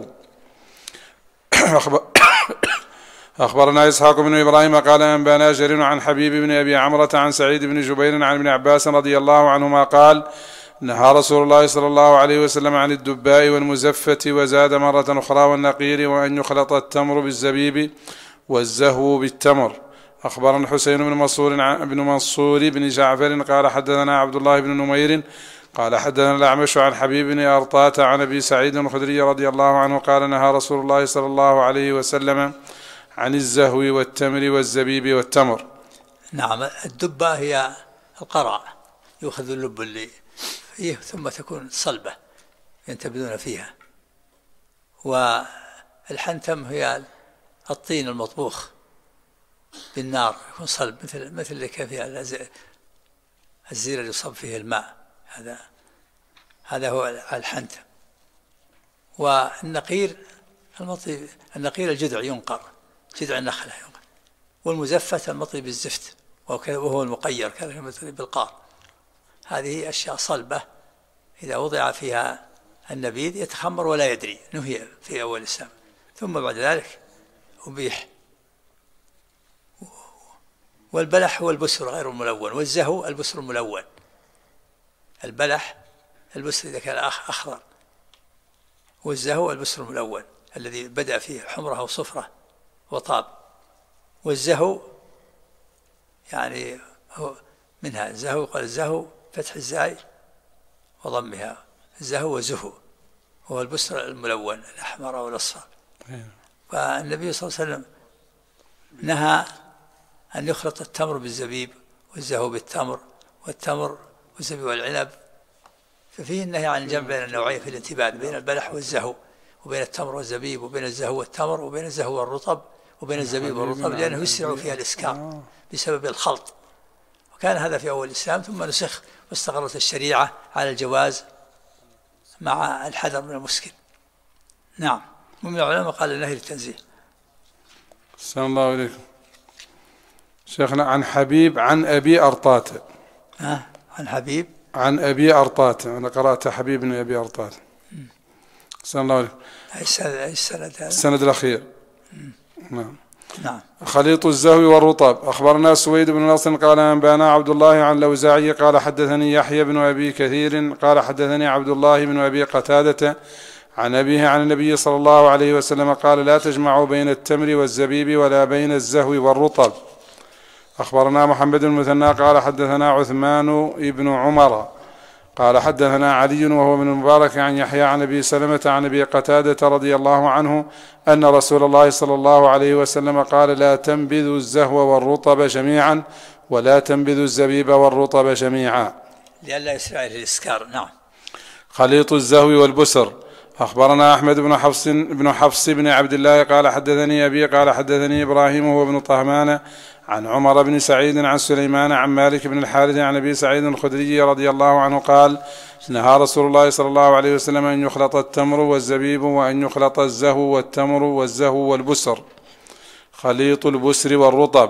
Speaker 1: أخبرنا إسحاق بن إبراهيم قال أنبانا جرير عن حبيب بن أبي عمرة عن سعيد بن جبير عن ابن عباس رضي الله عنهما قال نهى رسول الله صلى الله عليه وسلم عن الدباء والمزفة، وزاد مرة أخرى والنقير وأن يخلط التمر بالزبيب والزهو بالتمر. أخبرنا حسين بن منصور بن جعفر قال حدثنا عبد الله بن نمير قال حدثنا الأعمش عن حبيب بن أرطاة عن أبي سعيد الخدري رضي الله عنه قال نهى رسول الله صلى الله عليه وسلم عن الزهو والتمر والزبيب والتمر.
Speaker 2: نعم. الدبة هي القرع، يؤخذ اللب اللي فيه ثم تكون صلبة ينتبذون فيها. والحنتم هي الطين المطبوخ بالنار، يكون صلب مثل اللي كان فيها الزير اللي يصب فيه الماء، هذا هو الحنتم. والنقير النقير الجذع ينقر، جذع النخلة ينقر. والمزفت المطلي بالزفت وهو المقير كذلك بالقار. هذه أشياء صلبة إذا وضع فيها النبيذ يتخمر ولا يدري، نهي في أول الإسلام، ثم بعد ذلك أبيح. والبلح هو البسر غير الملون، والزهو البسر الملون. البلح البسر إذا كان أخضر، والزهو البسر الملون الذي بدأ فيه حمره وصفرة وطاب. والزهو يعني هو منها الزهو، قال الزهو فتح الزاي وضمها، الزهو وزهو، هو البسر الملون الأحمر والأصفر. فالنبي صلى الله عليه وسلم نهى أن يخلط التمر بالزبيب والزهو بالتمر والتمر والزبيب والعنب. ففيه النهي عن الجمع بين النوعين في الانتباد، بين البلح والزهو، وبين التمر والزبيب، وبين الزهو والتمر، وبين الزهو والرطب، وبين الزبيب والرطب، لأنه يسرع فيها الإسكار بسبب الخلط. وكان هذا في أول الإسلام ثم نسخ واستقرت الشريعة على الجواز مع الحذر من المسكر. نعم. ومن العلماء قال النهي للتنزيه.
Speaker 1: السلام الله عليكم. شيخنا عن حبيب عن أبي أرطاة.
Speaker 2: عن حبيب
Speaker 1: عن أبي أرطات. أنا قرأت حبيب بن أبي أرطات. أحسن الله عليكم.
Speaker 2: أي السند هذا؟
Speaker 1: السند الأخير. نعم.
Speaker 2: نعم.
Speaker 1: خليط الزهو والرطب. أخبرنا سويد بن نصر قال أنبانا عبد الله عن الأوزاعي قال حدثني يحيى بن أبي كثير قال حدثني عبد الله بن أبي قتادة عن أبيه عن النبي صلى الله عليه وسلم قال لا تجمعوا بين التمر والزبيب ولا بين الزهو والرطب. أخبرنا محمد بن المثنى قال حدثنا عثمان بن عمر قال حدثنا علي وهو من المبارك عن يحيى عن أبي سلمة عن أبي قتادة رضي الله عنه أن رسول الله صلى الله عليه وسلم قال لا تنبذوا الزهو والرطب جميعا ولا تنبذوا الزبيب والرطب جميعا
Speaker 2: لئلا يسرع إلى الإسكار. نعم.
Speaker 1: خليط الزهو والبسر. أخبرنا أحمد بن حفص بن عبد الله قال حدثني أبي قال حدثني إبراهيم هو ابن طهمان عن عمر بن سعيد عن سليمان عن مالك بن الحارث عن أبي سعيد الخدري رضي الله عنه قال نهى رسول الله صلى الله عليه وسلم أن يخلط التمر والزبيب وأن يخلط الزهو والتمر والزهو والبسر. خليط البسر والرطب.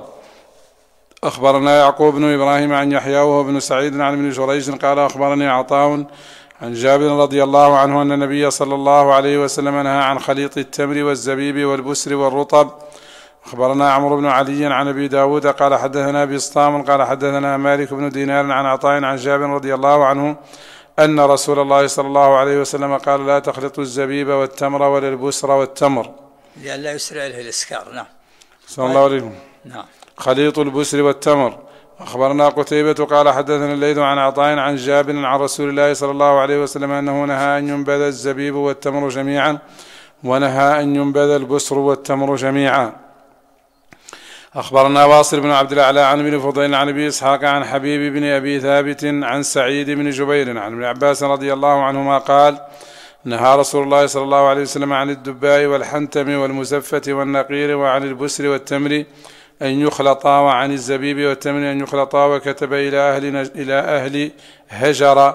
Speaker 1: أخبرنا يعقوب بن إبراهيم عن يحيى وهو بن سعيد عن ابن جريج قال أخبرني عطاء عن جابر رضي الله عنه أن النبي صلى الله عليه وسلم نهى عن خليط التمر والزبيب والبسر والرطب. أخبرنا عمرو بن علي عن أبي داود قال حدثنا بسطام قال حدثنا مالك بن دينار عن عطاء عن جابر رضي الله عنه أن رسول الله صلى الله عليه وسلم قال لا تخلطوا الزبيب والتمر ولا البسر والتمر
Speaker 2: لئلا يسرع إليه الإسكار. نعم.
Speaker 1: صلى الله عليه.
Speaker 2: نعم.
Speaker 1: خليط البسر والتمر. أخبرنا قتيبة قال حدثنا الليث عن عطاء عن جابر عن رسول الله صلى الله عليه وسلم أنه نهى أن ينبذ الزبيب والتمر جميعا ونهى أن ينبذ البسر والتمر جميعا. أخبرنا واصل بن عبد الأعلى عن ابن فضيل عن أبي إسحاق عن حبيب بن أبي ثابت عن سعيد بن جبير عن ابن عباس رضي الله عنهما قال نهى رسول الله صلى الله عليه وسلم عن الدباء والحنتم والمزفة والنقير وعن البسر والتمر أن يخلطا وعن الزبيب والتمر أن يخلطا وكتب إلى أهل هجر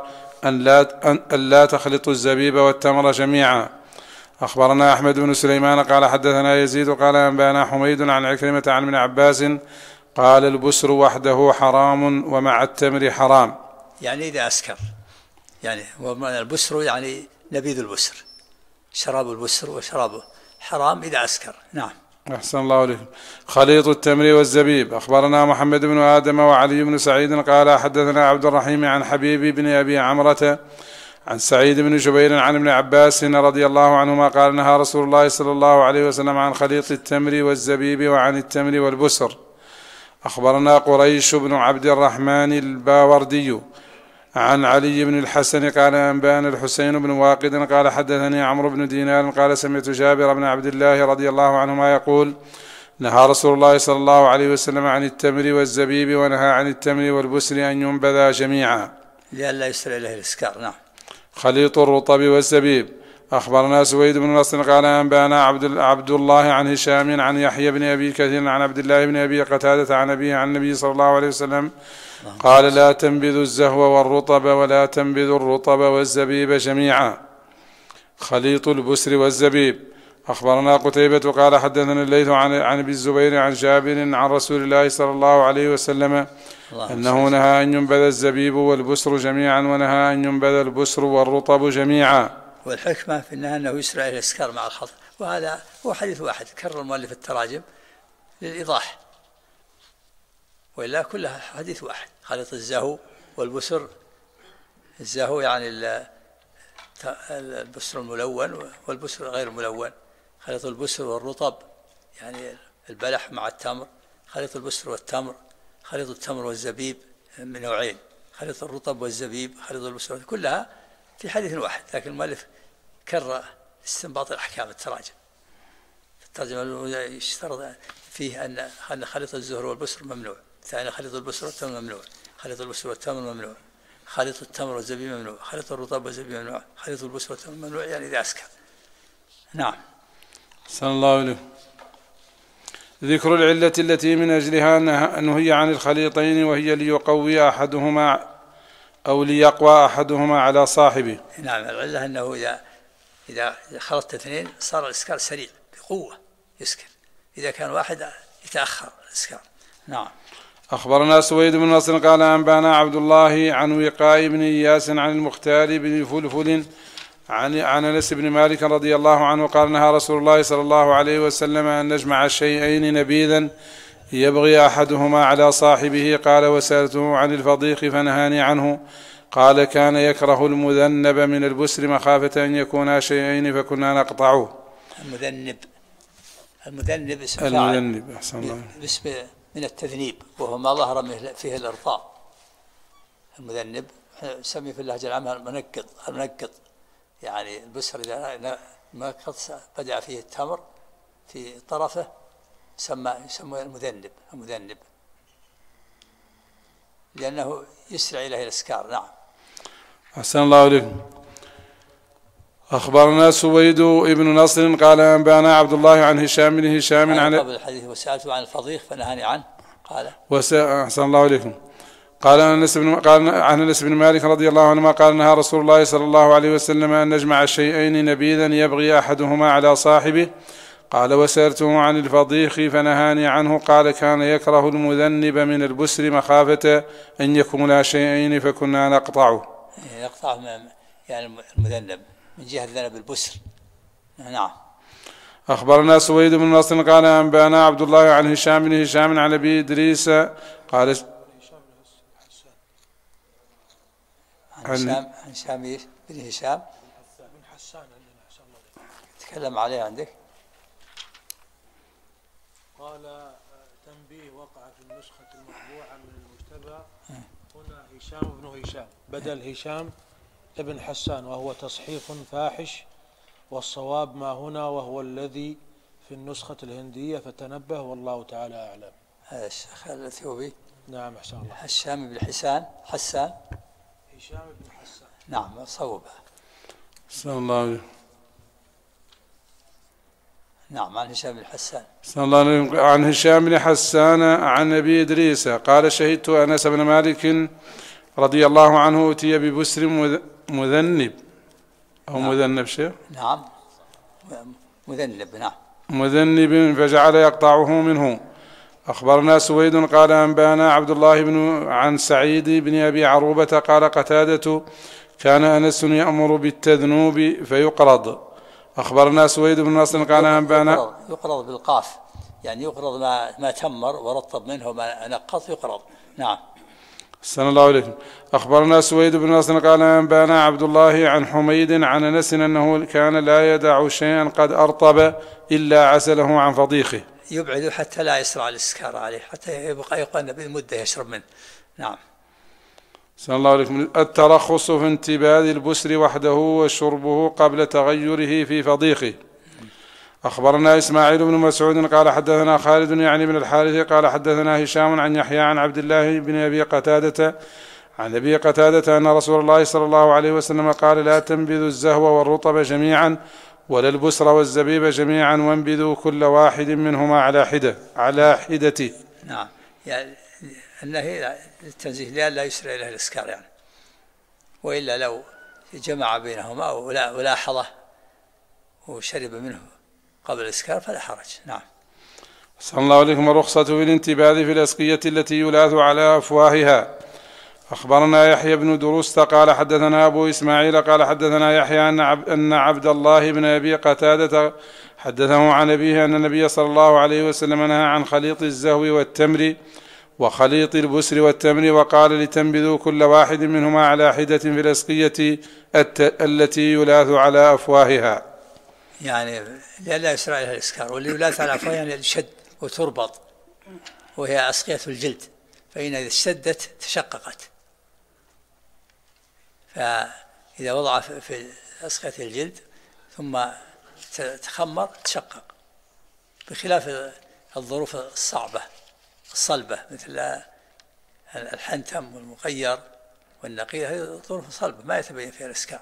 Speaker 1: أن لا تخلطوا الزبيب والتمر جميعا. أخبرنا أحمد بن سليمان قال حدثنا يزيد قال أنبانا حميد عن عكرمة عن ابن عباس قال البسر وحده حرام ومع التمر حرام.
Speaker 2: يعني إذا أسكر، يعني البسر يعني نبيذ البسر، شراب البسر وشرابه حرام إذا أسكر. نعم.
Speaker 1: أحسن الله عليكم. خليط التمر والزبيب. أخبرنا محمد بن آدم وعلي بن سعيد قال حدثنا عبد الرحيم عن حبيب بن أبي عمرة عن سعيد بن جبير عن ابن عباس رضي الله عنهما قال نهى رسول الله صلى الله عليه وسلم عن خليط التمر والزبيب وعن التمر والبسر. أخبرنا قريش بن عبد الرحمن الباوردي عن علي بن الحسن قال أنبانا الحسين بن واقد قال حدثني عمرو بن دينار قال سمعت جابر بن عبد الله رضي الله عنهما يقول نهى رسول الله صلى الله عليه وسلم عن التمر والزبيب ونهى عن التمر والبسر أن ينبذا جميعا
Speaker 2: لئلا يسرع إليه الإسكار. نعم.
Speaker 1: خليط الرطب والزبيب. أخبرنا سويد بن نصر قال أنبانا عبد الله عن هشام عن يحيى بن أبي كثير عن عبد الله بن أبي قتادة عن أبيه عن النبي صلى الله عليه وسلم قال لا تنبذوا الزهو والرطب ولا تنبذوا الرطب والزبيب جميعا. خليط البسر والزبيب. أخبرنا قتيبة قال حدثنا الليث عن ابي الزبير عن جابر عن رسول الله صلى الله عليه وسلم أنه نهى أن ينبذ الزبيب والبسر جميعا ونهى أن ينبذ البسر والرطب جميعا.
Speaker 2: والحكمة في النهي أنه يسرع إلى الإسكار مع الخطر، وهذا هو حديث واحد كرر المؤلف التراجم للإيضاح، وإلا كلها حديث واحد. خليط الزهو والبسر، الزهو يعني البسر الملون والبسر غير الملون. خليط البسر والرطب يعني البلح مع التمر. خليط البسر والتمر. خليط التمر والزبيب من نوعين، خليط الرطب والزبيب، خليط البسر، كلها في حديث واحد، لكن المؤلف كرر استنباط الأحكام التراجم. الترجمة يشترط فيه أن خليط الزهر والبسر ممنوع، ثانيا خليط البسر والتمر ممنوع، خليط البسر والتمر ممنوع، خليط التمر والزبيب ممنوع، خليط الرطب والزبيب ممنوع، خليط البسر والتمر ممنوع يعني إذا أسكر. نعم.
Speaker 1: صلى الله عليه. ذكر العلة التي من أجلها نهي عن الخليطين، وهي ليقوي أحدهما أو ليقوى أحدهما على صاحبه.
Speaker 2: نعم. العلة أنه إذا خلطت اثنين صار الإسكار سريع بقوة يسكر، إذا كان واحد يتأخر الإسكار. نعم.
Speaker 1: أخبرنا سويد بن نصر قال أنبانا عبد الله عن وقاء بن إياس عن المختار بن فلفل عن أنس بن مالك رضي الله عنه قال نهى رسول الله صلى الله عليه وسلم أن نجمع الشيئين نبيذا يبغي أحدهما على صاحبه. قال وسألته عن الفضيخ فنهاني عنه. قال كان يكره المذنب من البسر مخافة أن يكونا شيئين فكنا نقطعه.
Speaker 2: المذنب اسم
Speaker 1: المذنب أحسن الله،
Speaker 2: باسم من التذنيب وهو ما ظهر فيه الإرطاء. المذنب نسميه في اللهجة العامة المنقط، يعني البسر إذا ما بدأ فيه التمر في طرفه يسمى المذنب لأنه يسرع إليه الإسكار. نعم.
Speaker 1: أحسن الله عليكم. أخبرنا سويد ابن نصر قال أنبانا عبد الله عن هشام بن هشام عن
Speaker 2: قبل الحديث وسألته عن الفضيخ فنهاني عنه. قال
Speaker 1: أحسن الله عليكم. قال عن أنس بن مالك رضي الله عنهما قال نهى رسول الله صلى الله عليه وسلم أن نجمع الشيئين نبيذا يبغي أحدهما على صاحبه. قال وسألته عن الفضيخ فنهاني عنه. قال كان يكره المذنب من البسر مخافة أن يكونا شيئين فكنا نقطعه.
Speaker 2: يعني المذنب من جهة ذنب البسر. نعم.
Speaker 1: أخبرنا سويد بن نصر قال أنبانا عبد الله عن هشام بن هشام عن أبي إدريس قال
Speaker 2: عن هشام بن هشام
Speaker 3: بن حسان
Speaker 2: تكلم عليه عندك.
Speaker 3: قال تنبيه وقع في النسخة المطبوعة من المجتبى هنا هشام بن هشام بدل هشام ابن حسان وهو تصحيف فاحش، والصواب ما هنا وهو الذي في النسخة الهندية فتنبه والله تعالى أعلم.
Speaker 2: هذا الشيخ الأثيوبي.
Speaker 3: نعم أحسن الله.
Speaker 2: هشام بن حسان
Speaker 3: هشام بن حسان.
Speaker 2: نعم صوبه.
Speaker 1: أحسن الله عليكم.
Speaker 2: نعم عن هشام بن حسان.
Speaker 1: أحسن الله عليكم. عن هشام بن حسان عن أبي إدريس قال شهدت أنس بن مالك رضي الله عنه أتي ببسر مذنب أو
Speaker 2: نعم.
Speaker 1: مذنب شيء.
Speaker 2: نعم مذنب. نعم
Speaker 1: مذنب فجعل يقطعه منه. أخبرنا سويد قال أنبانا عبد الله عن سعيد بن أبي عروبة قال قتادة كان أنس يأمر بالتذنوب فيقرض. أخبرنا سويد بن نصر قال أنبانا
Speaker 2: يقرض بالقاف، يعني يقرض ما تمر ورطب منه ما نقط يقرض. نعم.
Speaker 1: السلام الله عليكم. أخبرنا سويد بن نصر قال أنبانا عبد الله عن حميد عن أنس أنه كان لا يدع شيئا قد أرطب إلا عسله عن فضيخه.
Speaker 2: يبعد حتى لا يسرع الإسكار عليه، حتى يبقى بالمدة يشرب منه. نعم.
Speaker 1: السلام الله عليكم. الترخص في انتباذ البسر وحده وشربه قبل تغيره في فضيخه. أخبرنا إسماعيل بن مسعود قال حدثنا خالد يعني بن الحارث قال حدثنا هشام عن يحيى عن عبد الله بن أبي قتادة عن أبي قتادة أن رسول الله صلى الله عليه وسلم قال لا تنبذوا الزهو والرطب جميعا ولا البسر والزبيب جميعا وانبذوا كل واحد منهما على حدته.
Speaker 2: نعم، يعني النهي للتنزيه لا يسرع إليه الإسكار يعني، وإلا لو جمع بينهما ولاحظه وشرب منه قبل الإسكار فلا حرج. نعم.
Speaker 1: صلى الله عليكم. الرخصة في الانتباذ في الأسقية التي يلاث على أفواهها. أخبرنا يحيى بن درست قال حدثنا أبو إسماعيل قال حدثنا يحيى أن عبد الله بن أبي قتادة حدثه عن أبيه أن النبي صلى الله عليه وسلم نهى عن خليط الزهو والتمر وخليط البسر والتمر وقال لتنبذوا كل واحد منهما على حدة في الأسقية التي يلاث على أفواهها،
Speaker 2: يعني لا يسرع إلى الإسكار. واللي يلاث على أفواهها يعني يشد وتربط، وهي أسقية الجلد، فإن إذا اشتدت تشققت، فإذا وضع في أسقية الجلد ثم تخمر تشقق، بخلاف الظروف الصلبة مثل الحنتم والمغير والنقير، هذه ظروف صلبة ما يتبين فيها الإسكار.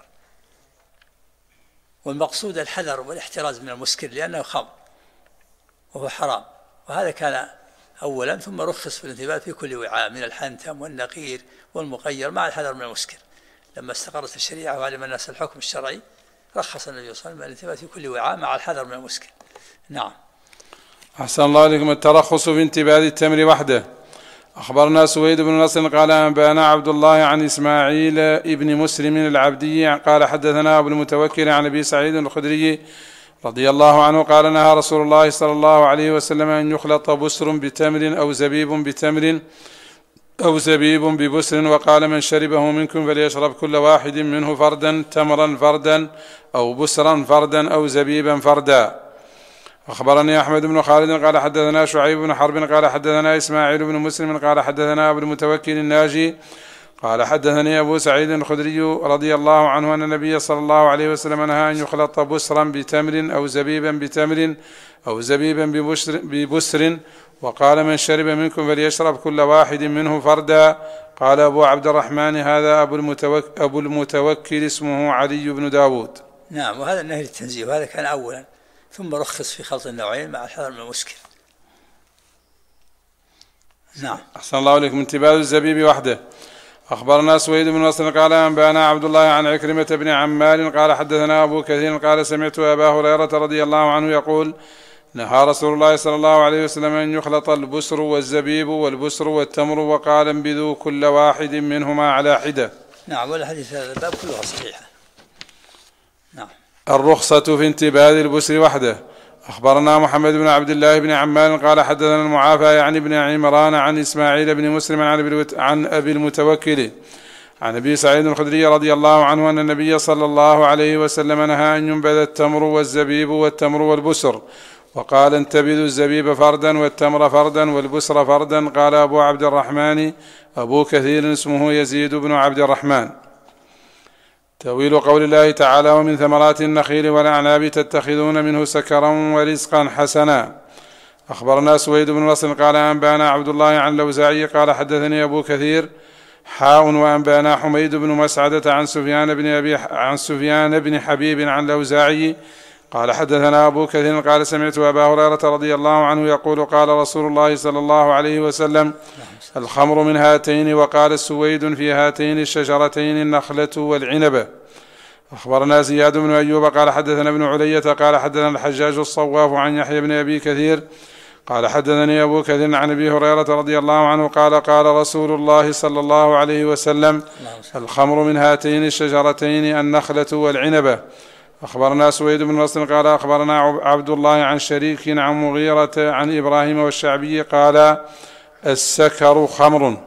Speaker 2: والمقصود الحذر والاحتراز من المسكر لأنه خمر وهو حرام، وهذا كان أولا، ثم رخص في الانتباه في كل وعاء من الحنتم والنقير والمغير مع الحذر من المسكر. لما استقرت الشريعة وعلم الناس الحكم الشرعي رخص النبي صلى الله عليه وسلم الانتباه في كل وعاء مع الحذر من المسكر. نعم.
Speaker 1: أحسن الله عليكم. الترخص في انتباذ التمر وحده. أخبرنا سويد بن نصر قال أنبانا عبد الله عن إسماعيل ابن مسلم العبدي قال حدثنا أبو المتوكل عن أبي سعيد الخدري رضي الله عنه قال نهى رسول الله صلى الله عليه وسلم أن يخلط بسر بتمر أو زبيب بتمر أو زبيب ببسر، وقال من شربه منكم فليشرب كل واحد منه فردا، تمرا فردا أو بسرا فردا أو زبيبا فردا. أخبرني أحمد بن خالد قال حدثنا شعيب بن حرب قال حدثنا إسماعيل بن مسلم قال حدثنا أبو المتوكل الناجي قال حدثني أبو سعيد الخدري رضي الله عنه أن النبي صلى الله عليه وسلم نهى أن يخلط بسرا بتمر أو زبيبا بتمر أو زبيبا ببسر، وقال من شرب منكم فليشرب كل واحد منه فردا. قال أبو عبد الرحمن هذا أبو المتوكل اسمه علي بن داود.
Speaker 2: نعم، وهذا النهي للتنزيه، وهذا كان أولا، ثم رخص في خلط النوعين مع الحذر من المسكر. نعم.
Speaker 1: أحسن الله إليكم. انتباه الزبيب وحده. أخبرنا سويد بن نصر قال أنبانا عبد الله عن عكرمة بن عمار قال حدثنا أبو كثير قال سمعت أبا هريرة رضي الله عنه يقول نهى رسول الله صلى الله عليه وسلم أن يخلط البسر والزبيب والبسر والتمر، وقال انبذوا كل واحد منهما على حدة.
Speaker 2: نعم، والحديث هذا الباب كلها صحيحة. نعم.
Speaker 1: الرخصة في انتباذ البسر وحده. أخبرنا محمد بن عبد الله بن عمار قال حدثنا المعافى يعني ابن عمران عن إسماعيل بن مسلم عن أبي المتوكل عن أبي سعيد الخدري رضي الله عنه أن النبي صلى الله عليه وسلم نهى أن ينبذ التمر والزبيب والتمر والبسر، وقال انتبذوا الزبيب فردا والتمر فردا والبسر فردا. قال أبو عبد الرحمن أبو كثير اسمه يزيد بن عبد الرحمن. تأويل قول الله تعالى ومن ثمرات النخيل والأعناب تتخذون منه سكرا ورزقا حسنا. أخبرنا سويد بن نصر قال أنبانا عبد الله عن لوزاعي قال حدثني أبو كثير وأنبانا حميد بن مسعدة عن سفيان بن حبيب عن لوزاعي قال حدثنا أبو كثير قال سمعت أبا هريرة رضي الله عنه يقول قال رسول الله صلى الله عليه وسلم الخمر من هاتين، وقال السويد في هاتين الشجرتين النخلة والعنبة. أخبرنا زياد بن أيوب قال حدثنا ابن علية قال حدثنا الحجاج الصواف عن يحيى بن أبي كثير قال حدثني أبو كثير عن أبي هريرة رضي الله عنه قال قال رسول الله صلى الله عليه وسلم الخمر من هاتين الشجرتين النخلة والعنبة. أخبرنا سويد بن نصر قال أخبرنا عبد الله عن شريك عن مغيرة عن إبراهيم والشعبي قال السكر خمر.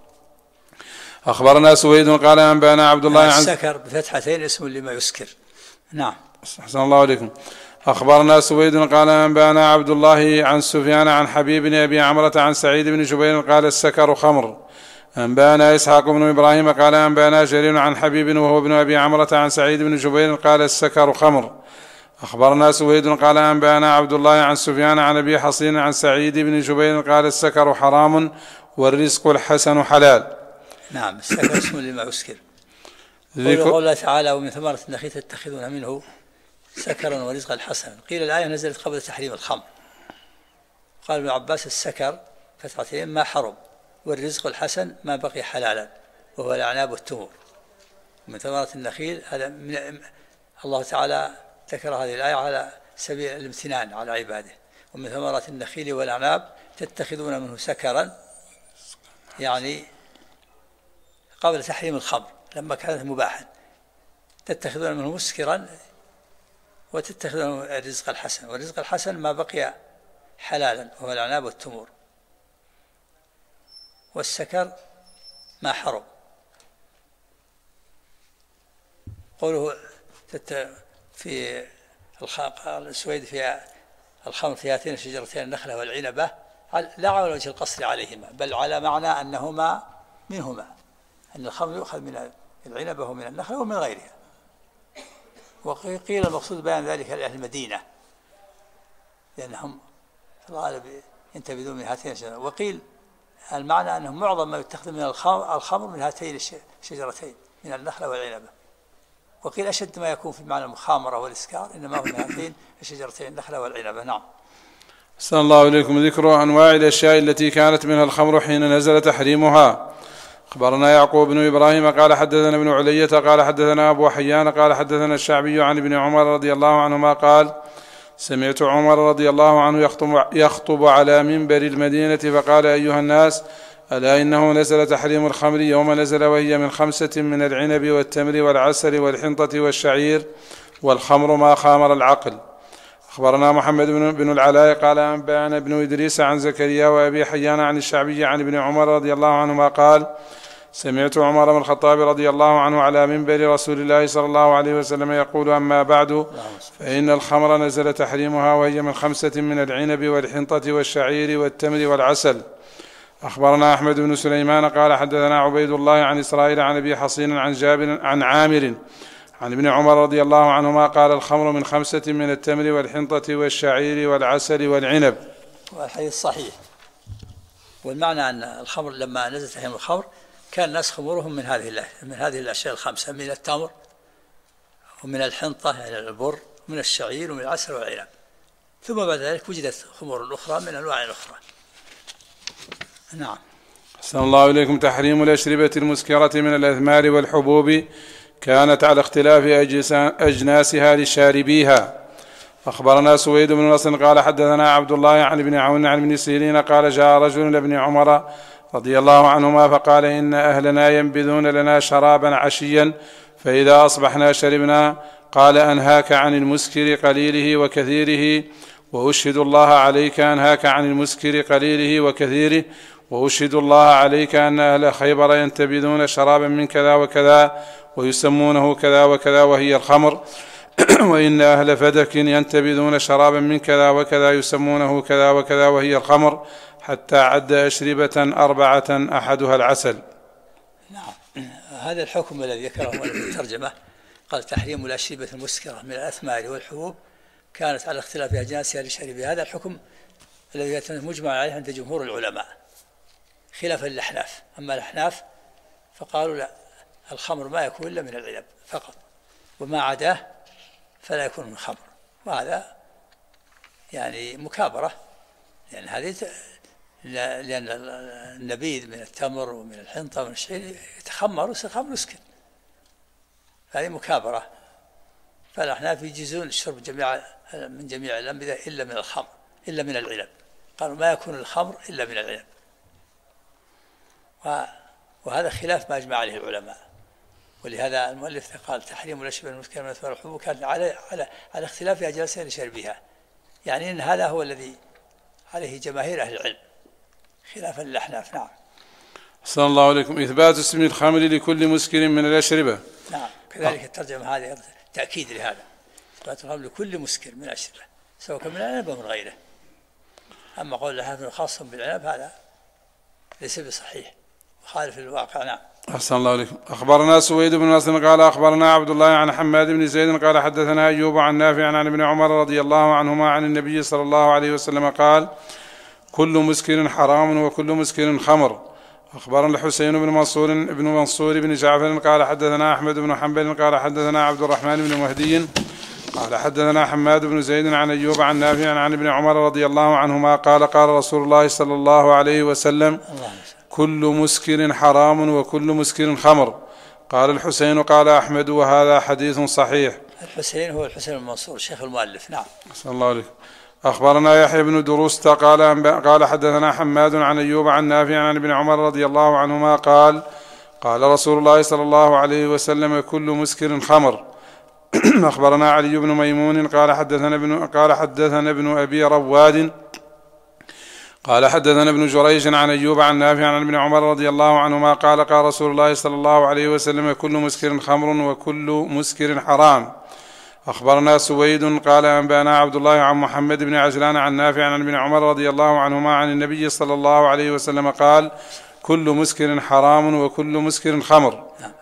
Speaker 1: أخبرنا سويد قال أنبانا عبد الله عن
Speaker 2: السكر بفتحتين اسم لما يسكر. نعم.
Speaker 1: أحسن الله عليكم. أخبرنا سويد قال أنبانا عبد الله عن سفيان عن حبيب بن أبي عمرة عن سعيد بن جبير قال السكر خمر. أنبانا إسحاق بن إبراهيم قال أنبانا جرير عن حبيب وهو ابن أبي عمرة عن سعيد بن جبير قال السكر خمر. أخبرنا سويد قال أنبانا عبد الله عن سفيان عن أبي حصين عن سعيد بن جبير قال السكر حرام والرزق الحسن حلال.
Speaker 2: نعم، السكر اسم لما يسكر. قول الله تعالى ومن ثمرة النخيل تتخذون منه سكرا ورزقا حسنا. قيل الآية نزلت قبل تحريم الخمر. قال ابن عباس السكر فتحتين ما حرم، والرزق الحسن ما بقي حلالا وهو الأعناب والتمور. من ثمرة النخيل هذا الله تعالى ذكر هذه الآية على سبيل الامتنان على عباده. ومن ثمرة النخيل والأعناب تتخذون منه سكرا، يعني قبل تحريم الخمر لما كانت مباحا، تتخذون منه مسكرا وتتخذون الرزق الحسن، والرزق الحسن ما بقي حلالا وهو الأعناب والتمور، والسكر ما حرم. قوله في السويد في الخمر في هاتين الشجرتين النخلة والعنبة لا على وجه القصر عليهما، بل على معنى أنهما منهما، أن الخمر يؤخذ من العنبة ومن النخلة ومن غيرها. وقيل المقصود بيان ذلك لأهل المدينة لأنهم في الغالب ينتبذون من هاتين الشجرتين. وقيل المعنى أنه معظم ما يتخذ من الخمر من هاتين الشجرتين من النخلة والعنبة. وقيل أشد ما يكون في معنى المخامرة والإسكار إنما هو من هاتين الشجرتين النخلة والعنبة. نعم.
Speaker 1: أحسن الله إليكم. ذكر أنواع الأشياء التي كانت منها الخمر حين نزل تحريمها. أخبرنا يعقوب بن إبراهيم قال حدثنا ابن علية قال حدثنا أبو حيان قال حدثنا الشعبي عن ابن عمر رضي الله عنهما قال سمعت عمر رضي الله عنه يخطب على منبر المدينة فقال أيها الناس ألا إنه نزل تحريم الخمر يوم نزل وهي من 5 من العنب والتمر والعسل والحنطة والشعير، والخمر ما خامر العقل. أخبرنا محمد بن العلاء قال أنبأنا ابن إدريس عن زكريا وأبي حيان عن الشعبي عن ابن عمر رضي الله عنهما قال سمعت عمر بن الخطاب رضي الله عنه على منبر رسول الله صلى الله عليه وسلم يقول أما بعد فإن الخمر نزل تحريمها وهي من 5 من العنب والحنطة والشعير والتمر والعسل. أخبرنا أحمد بن سليمان قال حدثنا عبيد الله عن إسرائيل عن أبي حصين عن جابر عن عامر عن ابن عمر رضي الله عنهما قال الخمر من 5 من التمر والحنطة والشعير والعسل والعنب.
Speaker 2: والحديث صحيح. والمعنى أن الخمر لما نزل تحريم الخمر كان الناس خمورهم من هذه الأشياء ال5 من التمر ومن الحنطة يعني البر ومن الشعير ومن العسل والعنب، ثم بعد ذلك وجدت خمور أخرى من أنواع أخرى. نعم.
Speaker 1: أحسن الله إليكم. تحريم الأشربة المسكرة من الأثمار والحبوب كانت على اختلاف أجناسها لشاربيها. أخبرنا سويد بن نصر قال حدثنا عبد الله عن ابن عون عن ابن سيرين قال جاء رجل لابن عمر رضي الله عنهما فقال إن أهلنا ينبذون لنا شرابا عشيا فإذا أصبحنا شربنا. قال أنهاك عن المسكر قليله وكثيره وأشهد الله عليك أنهاك عن المسكر قليله وكثيره وأشهد الله عليك أن أهل خيبر ينتبذون شرابا من كذا وكذا ويسمونه كذا وكذا وهي الخمر وإن أهل فدك ينتبذون شرابا من كذا وكذا يسمونه كذا وكذا وهي الخمر حتى عد أشربة 4 أحدها العسل.
Speaker 2: نعم. هذا الحكم الذي ذكره في الترجمة قال تحريم الأشربة المسكرة من الأثمار والحبوب كانت على اختلاف أجناسها لشاربها. هذا الحكم الذي مجمع عليه عند جمهور العلماء خلافا للأحناف. أما الأحناف فقالوا لا، الخمر ما يكون إلا من العنب فقط وما عداه فلا يكون من خمر، وهذا يعني مكابرة، لأن النبيذ من التمر ومن الحنطة ومن الشعير يتخمر ويصير خمر يسكر، هذه مكابرة. فالأحناف يجيزون الشرب من جميع الأنبذة إلا من الخمر إلا من العنب، قالوا ما يكون الخمر إلا من العنب، وهذا خلاف ما أجمع عليه العلماء. ولهذا المؤلف قال تحريم الأشربة المسكرة من الأثمار والحبوب كان على اختلاف أجناسها لشربها، يعني إن هذا هو الذي عليه جماهير أهل العلم خلافا للأحناف. نعم.
Speaker 1: أحسن الله عليكم. إثبات اسم الخمر لكل مسكر من الأشربة.
Speaker 2: نعم، كذلك الترجمة هذه تأكيد لهذا، إثبات الخمر لكل مسكر من الأشربة سواء كان من العنب أو من غيره. أما قول الحافظ خاص بالعنب هذا ليس بصحيح وخالف الواقع. نعم.
Speaker 1: أحسن الله عليكم. أخبرنا سويد بن نصر قال أخبرنا عبد الله عن حماد بن زيد قال حدثنا أيوب عن نافع عن ابن عمر رضي الله عنهما عن النبي صلى الله عليه وسلم قال كل مسكر حرام وكل مسكر خمر. أخبرنا الحسين بن منصور بن جعفر قال حدثنا أحمد بن حنبل قال حدثنا عبد الرحمن بن مهدي قال حدثنا حماد بن زيد عن أيوب عن نافع عن ابن عمر رضي الله عنهما قال قال رسول الله صلى الله عليه وسلم كل مسكر حرام وكل مسكر خمر. قال الحسين قال أحمد وهذا حديث صحيح.
Speaker 2: الحسين هو الحسين بن منصور شيخ المؤلف. نعم.
Speaker 1: أحسن الله عليكم. أخبرنا يحيى بن دروست قال حدثنا حماد عن أيوب عن نافع عن ابن عمر رضي الله عنهما قال قال رسول الله صلى الله عليه وسلم كل مسكر خمر. أخبرنا علي بن ميمون قال حدثنا ابن أبي رواد قال حدثنا ابن جريج عن أيوب عن نافع عن ابن عمر رضي الله عنهما قال قال رسول الله صلى الله عليه وسلم كل مسكر خمر وكل مسكر حرام. أخبرنا سويد قال أنبأنا عبد الله عن محمد بن عجلان عن نافع عن ابن عمر رضي الله عنهما عن النبي صلى الله عليه وسلم قال كل مسكر حرام وكل مسكر خمر.
Speaker 2: نعم.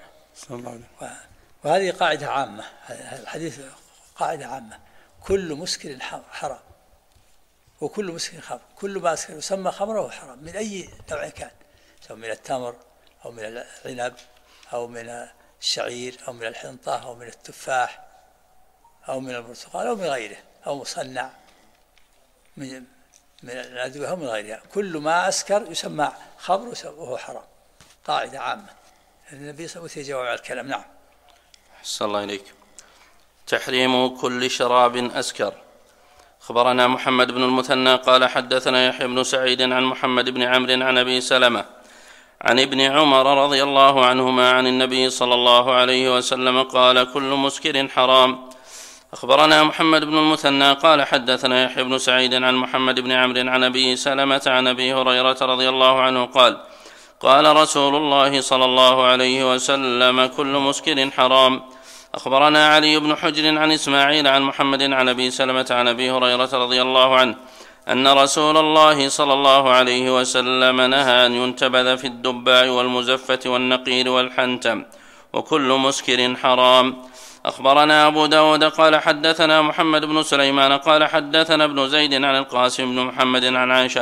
Speaker 2: وهذه قاعدة عامة، الحديث قاعدة عامة، كل مسكر حرام وكل مسكر خمر، كل ما أسكر يسمى خمر وهو حرام من أي نوع كان، سواء من التمر أو من العنب أو من الشعير أو من الحنطة أو من التفاح أو من البرتقال أو من غيره أو مصنع من الأدوية أو من غيرها، كل ما أسكر يسمى خمر وهو حرام، قاعدة عامة. النبي صلى الله عليه وسلم جواب على الكلام. نعم.
Speaker 4: أحسن الله إليك. تحريم كل شراب أسكر. أخبرنا محمد بن المثنى قال حدثنا يحيى بن سعيد عن محمد بن عمرو عن أبي سلمة عن ابن عمر رضي الله عنهما عن النبي صلى الله عليه وسلم قال كل مسكر حرام. أخبرنا محمد بن المثنى قال حدثنا يحيى بن سعيد عن محمد بن عمرو عن أبي سلمة عن أبي هريرة رضي الله عنه قال قال رسول الله صلى الله عليه وسلم كل مسكر حرام. أخبرنا علي بن حجر عن إسماعيل عن محمد عن أبي سلمة عن أبي هريرة رضي الله عنه أن رسول الله صلى الله عليه وسلم نهى أن ينتبذ في الدباء والمزفة والنقير والحنتم وكل مسكر حرام. أخبرنا أبو داود قال حدثنا محمد بن سليمان قال حدثنا ابن زيد عن القاسم بن محمد عن عائشة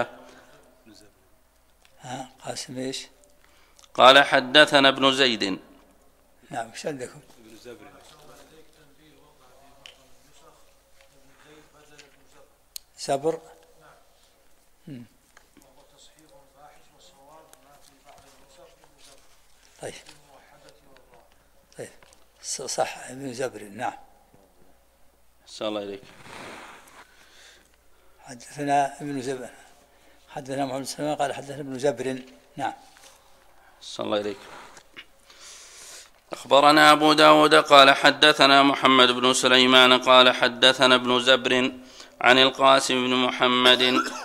Speaker 2: قاسم إيش؟
Speaker 4: قال حدثنا ابن زيد.
Speaker 2: نعم ايش عندكم؟ زبر. طيب طيب صح ابن زبر. نعم
Speaker 4: صلى الله عليك.
Speaker 2: حدثنا ابن زبر حدثنا محمد بن سليمان قال حدثنا ابن زبر. نعم
Speaker 4: صلى الله عليك. أخبرنا أبو داود قال حدثنا محمد بن سليمان قال حدثنا ابن زبر عن القاسم بن محمد.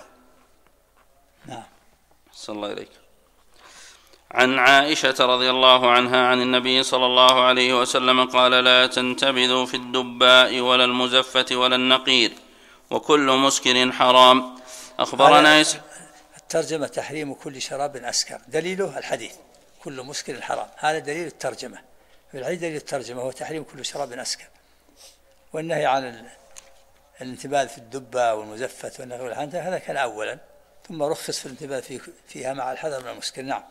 Speaker 2: نعم
Speaker 4: صلى الله عليك. عن عائشة رضي الله عنها عن النبي صلى الله عليه وسلم قال لا تنتبذوا في الدباء ولا المزفة ولا النقير وكل مسكر حرام. أخبرنا
Speaker 2: الترجمة تحريم كل شراب أسكر، دليله الحديث كل مسكر حرام، هذا دليل الترجمة. في الحديث دليل الترجمة هو تحريم كل شراب أسكر، والنهي عن الانتباذ في الدباء والمزفة والنقير والحنتم هذا كان أولا، ثم رخص في الانتباذ فيها مع الحذر من المسكر. نعم.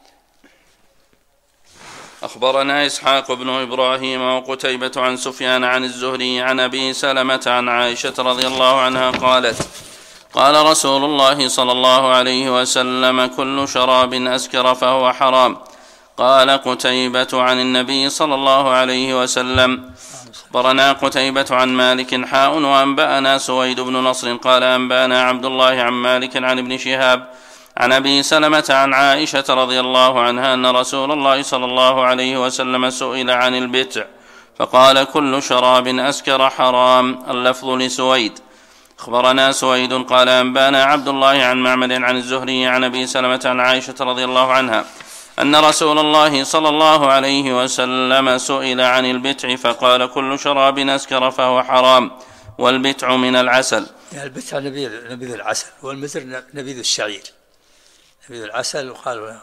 Speaker 4: أخبرنا إسحاق بن إبراهيم وقتيبة عن سفيان عن الزهري عن أبي سلمة عن عائشة رضي الله عنها قالت قال رسول الله صلى الله عليه وسلم كل شراب أسكر فهو حرام. قال قتيبة عن النبي صلى الله عليه وسلم. أخبرنا قتيبة عن مالك حاء وأنبأنا سويد بن نصر قال أنبأنا عبد الله عن مالك عن ابن شهاب عن أبي سلمة عن عائشة رضي الله عنها أن رسول الله صلى الله عليه وسلم سئل عن البتع فقال كل شراب أسكر حرام. اللفظ لسويد. أخبرنا سويد قال أنبأنا عبد الله عن معمر عن الزهري عن أبي سلمة عن عائشة رضي الله عنها أن رسول الله صلى الله عليه وسلم سئل عن البتع فقال كل شراب أسكر فهو حرام والبتع من العسل.
Speaker 2: يعني البتع نبيذ العسل والمزر نبيذ الشعير. نبيذ العسل وقال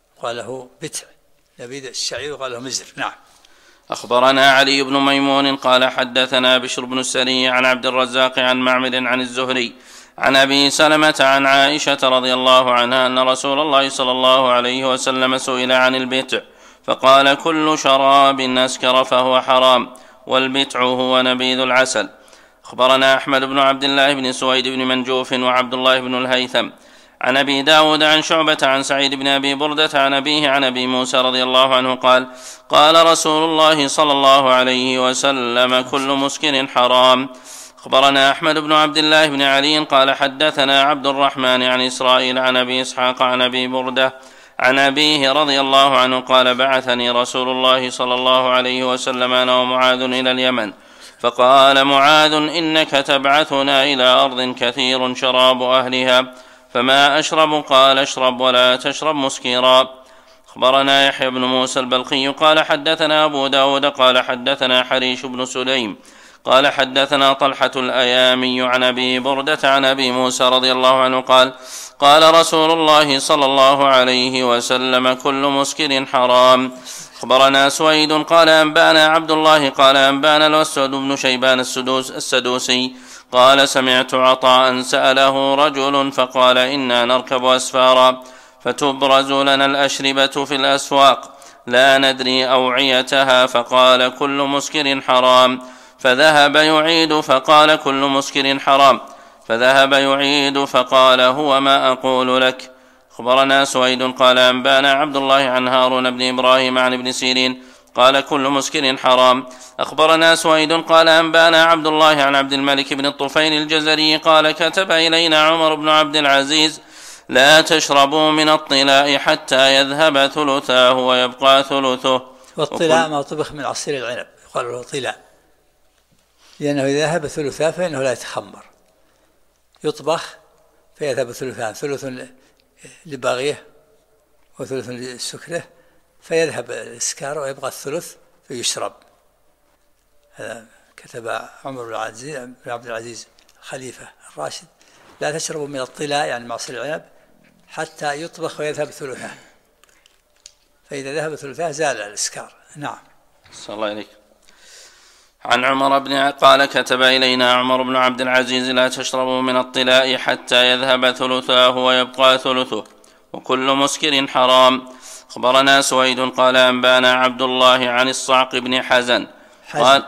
Speaker 2: له بتع، نبيذ الشعير وقال له مزر. نعم.
Speaker 4: أخبرنا علي بن ميمون قال حدثنا بشر بن السري عن عبد الرزاق عن معمر عن الزهري عن أبي سلمة عن عائشة رضي الله عنها أن رسول الله صلى الله عليه وسلم سئل عن البتع فقال كل شراب أسكر فهو حرام والبتع هو نبيذ العسل. أخبرنا أحمد بن عبد الله بن سويد بن منجوف وعبد الله بن الهيثم عن أبي داود عن شعبة عن سعيد بن أبي بردة عن أبيه عن أبي موسى رضي الله عنه قال قال رسول الله صلى الله عليه وسلم كل مسكر حرام. أخبرنا أحمد بن عبد الله بن علي قال حدثنا عبد الرحمن عن إسرائيل عن أبي إسحاق عن أبي بردة عن أبيه رضي الله عنه قال بعثني رسول الله صلى الله عليه وسلم أنا ومعاذ إلى اليمن فقال معاذ إنك تبعثنا إلى أرض كثير شراب أهلها فما أشرب؟ قال اشرب ولا تشرب مسكرا. أخبرنا يحيى بن موسى البلخي قال حدثنا أبو داود قال حدثنا حريش بن سليم قال حدثنا طلحة الأيامي عن أبي بردة عن أبي موسى رضي الله عنه قال قال رسول الله صلى الله عليه وسلم كل مسكر حرام. أخبرنا سويد قال أنبأنا عبد الله قال أنبأنا الأسود بن شيبان السدوسي قال سمعت عطاء سأله رجل فقال إنا نركب أسفارا فتبرز لنا الأشربة في الأسواق لا ندري أوعيتها فقال كل مسكر حرام فذهب يعيد فقال كل مسكر حرام فذهب يعيد فقال هو ما أقول لك. أخبرنا سويد قال أنبأنا عبد الله عن هارون بن إبراهيم عن ابن سيرين قال كل مسكر حرام. أخبرنا سويد قال أنبانا عبد الله عن عبد الملك بن الطفيل الجزري قال كتب إلينا عمر بن عبد العزيز لا تشربوا من الطلاء حتى يذهب ثلثاه ويبقى ثلثه.
Speaker 2: والطلاء ما طبخ من عصير العنب يقال له طلاء، لأنه إذا ذهب ثلثاه فإنه لا يتخمر، يطبخ فيذهب ثلثان، ثلث لباغيه وثلث لسكره، فيذهب الإسكار ويبقى الثلث فيشرب. هذا كتب عمر بن عبد العزيز خليفة الراشد لا تشربوا من الطلاء يعني معصير العنب حتى يطبخ ويذهب ثلثاه، فإذا ذهب ثلثاه زال الإسكار. نعم.
Speaker 4: صلى الله عليك. عن عمر بن قال كتب إلينا عمر بن عبد العزيز لا تشربوا من الطلاء حتى يذهب ثلثاه ويبقى ثلثه وكل مسكر حرام. أخبرنا سويد قال أنبانا عبد الله عن الصعق بن حزن قال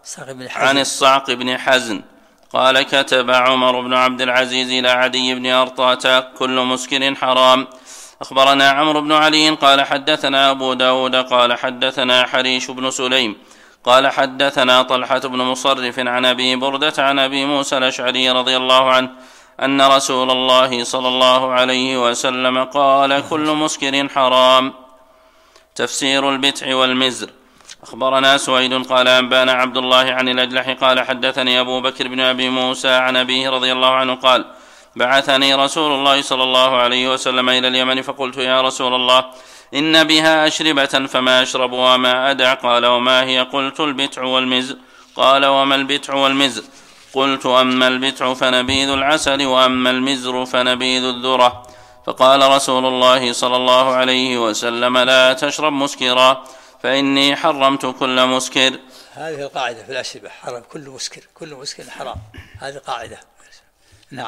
Speaker 4: عن الصعق بن حزن قال كتب عمر بن عبد العزيز إلى عدي بن أرطاة كل مسكر حرام. أخبرنا عمرو بن علي قال حدثنا أبو داود قال حدثنا حريش بن سليم قال حدثنا طلحة بن مصرف عن أبي بردة عن أبي موسى الأشعري رضي الله عنه أن رسول الله صلى الله عليه وسلم قال كل مسكر حرام. تفسير البتع والمزر. أخبرنا سويد قال أنبانا عبد الله عن الأجلح قال حدثني أبو بكر بن أبي موسى عن أبيه رضي الله عنه قال بعثني رسول الله صلى الله عليه وسلم إلى اليمن فقلت يا رسول الله إن بها أشربة فما أشرب وما أدع؟ قال وما هي؟ قلت البتع والمزر. قال وما البتع والمزر؟ قلت أما البتع فنبيذ العسل وأما المزر فنبيذ الذرة. فقال رسول الله صلى الله عليه وسلم لا تشرب مسكرا فإني حرمت كل مسكر.
Speaker 2: هذه القاعدة في الأشربة، حرم كل مسكر، كل مسكر حرام، هذه قاعدة. نعم.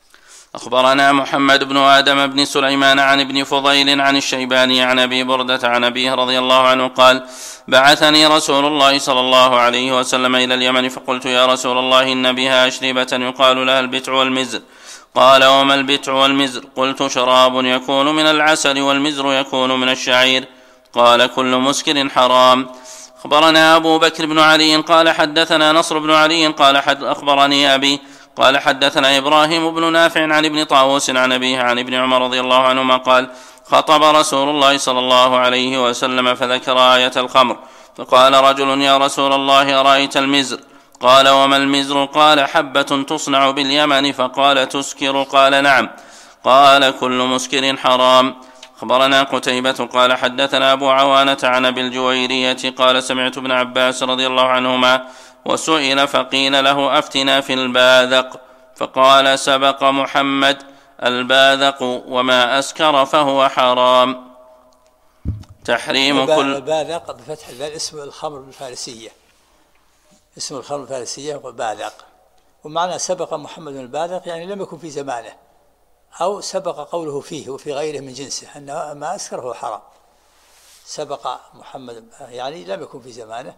Speaker 4: أخبرنا محمد بن آدم بن سليمان عن ابن فضيل عن الشيباني عن أبي بردة عن أبيه رضي الله عنه قال بعثني رسول الله صلى الله عليه وسلم إلى اليمن فقلت يا رسول الله إن بها أشربة يقال لها البتع والمزر. قال وما البتع والمزر؟ قلت شراب يكون من العسل والمزر يكون من الشعير. قال كل مسكر حرام. أخبرنا أبو بكر بن علي قال حدثنا نصر بن علي قال أخبرني أبي قال حدثنا إبراهيم بن نافع عن ابن طاووس عن أبيه عن ابن عمر رضي الله عنهما قال خطب رسول الله صلى الله عليه وسلم فذكر آية الخمر فقال رجل يا رسول الله أرأيت المزر؟ قال وما المزر؟ قال حبة تصنع باليمن. فقال تسكر؟ قال نعم. قال كل مسكر حرام. أخبرنا قتيبة قال حدثنا أبو عوانة عن أبي الجويرية قال سمعت ابن عباس رضي الله عنهما وسئل فقيل له أفتنا في الباذق فقال سبق محمد الباذق وما أسكر فهو حرام. تحريم كل
Speaker 2: الباذق بفتح الباء اسم الخمر بالفارسية، اسم الخمر الفارسية هو باذق، ومعنى سبق محمد الباذق يعني لم يكن في زمانه أو سبق قوله فيه وفي غيره من جنسه أنه ما أسكر هو حرام. سبق محمد يعني لم يكن في زمانه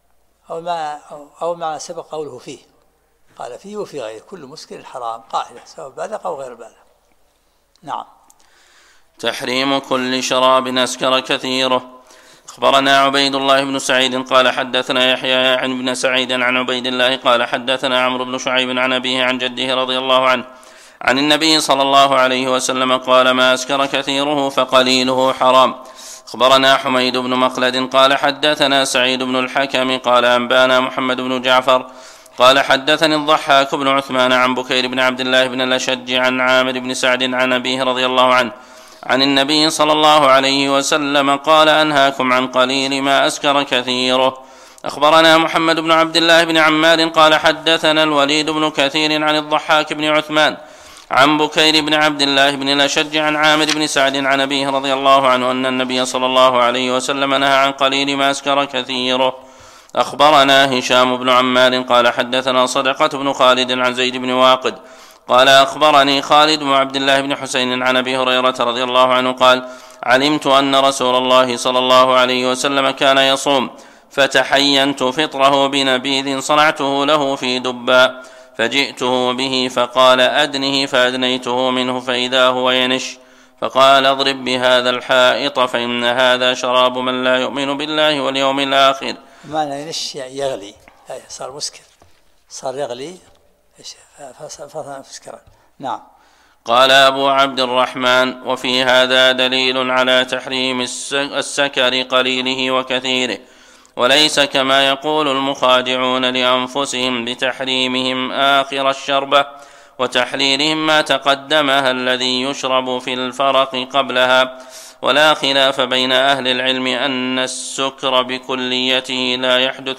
Speaker 2: أو معنى سبق قوله فيه، قال فيه وفي غيره كل مسكر حرام، قاعدة سواء باذق أو غير باذق. نعم.
Speaker 4: تحريم كل شراب أسكر كثيره. أخبرنا عبيد الله بن سعيد قال حدثنا يحيى عن ابن سعيد عن عبيد الله قال حدثنا عمرو بن شعيب عن أبيه عن جده رضي الله عنه عن النبي صلى الله عليه وسلم قال ما أسكر كثيره فقليله حرام. أخبرنا حميد بن مخلد قال حدثنا سعيد بن الحكم قال أنبانا محمد بن جعفر قال حدثني الضحاك بن عثمان عن بكير بن عبد الله بن الأشج عن عامر بن سعد عن أبيه رضي الله عنه عن النبي صلى الله عليه وسلم قال أنهاكم عن قليل ما أسكر كثيره. أخبرنا محمد بن عبد الله بن عمار قال حدثنا الوليد بن كثير عن الضحاك بن عثمان عن بكير بن عبد الله بن الأشج عن عامر بن سعد عن أبيه رضي الله عنه أن النبي صلى الله عليه وسلم نهى عن قليل ما أسكر كثيره. أخبرنا هشام بن عمار قال حدثنا صدقة بن خالد عن زيد بن واقد قال أخبرني خالد بن عبد الله بن حسين عن أبي هريرة رضي الله عنه قال علمت أن رسول الله صلى الله عليه وسلم كان يصوم فتحينت فطره بنبيذ صنعته له في دبا فجئته به فقال أدنه فأدنيته منه فإذا هو ينش فقال اضرب بهذا الحائط فإن هذا شراب من لا يؤمن بالله واليوم الآخر.
Speaker 2: معنى ينش يغلي، صار مسكر، صار يغلي فصار مسكرا. نعم.
Speaker 4: قال أبو عبد الرحمن: وفي هذا دليل على تحريم السكر قليله وكثيره، وليس كما يقول المخادعون لأنفسهم بتحريمهم آخر الشربة وتحليلهم ما تقدمها الذي يشرب في الفرق قبلها. ولا خلاف بين أهل العلم أن السكر بكليته لا يحدث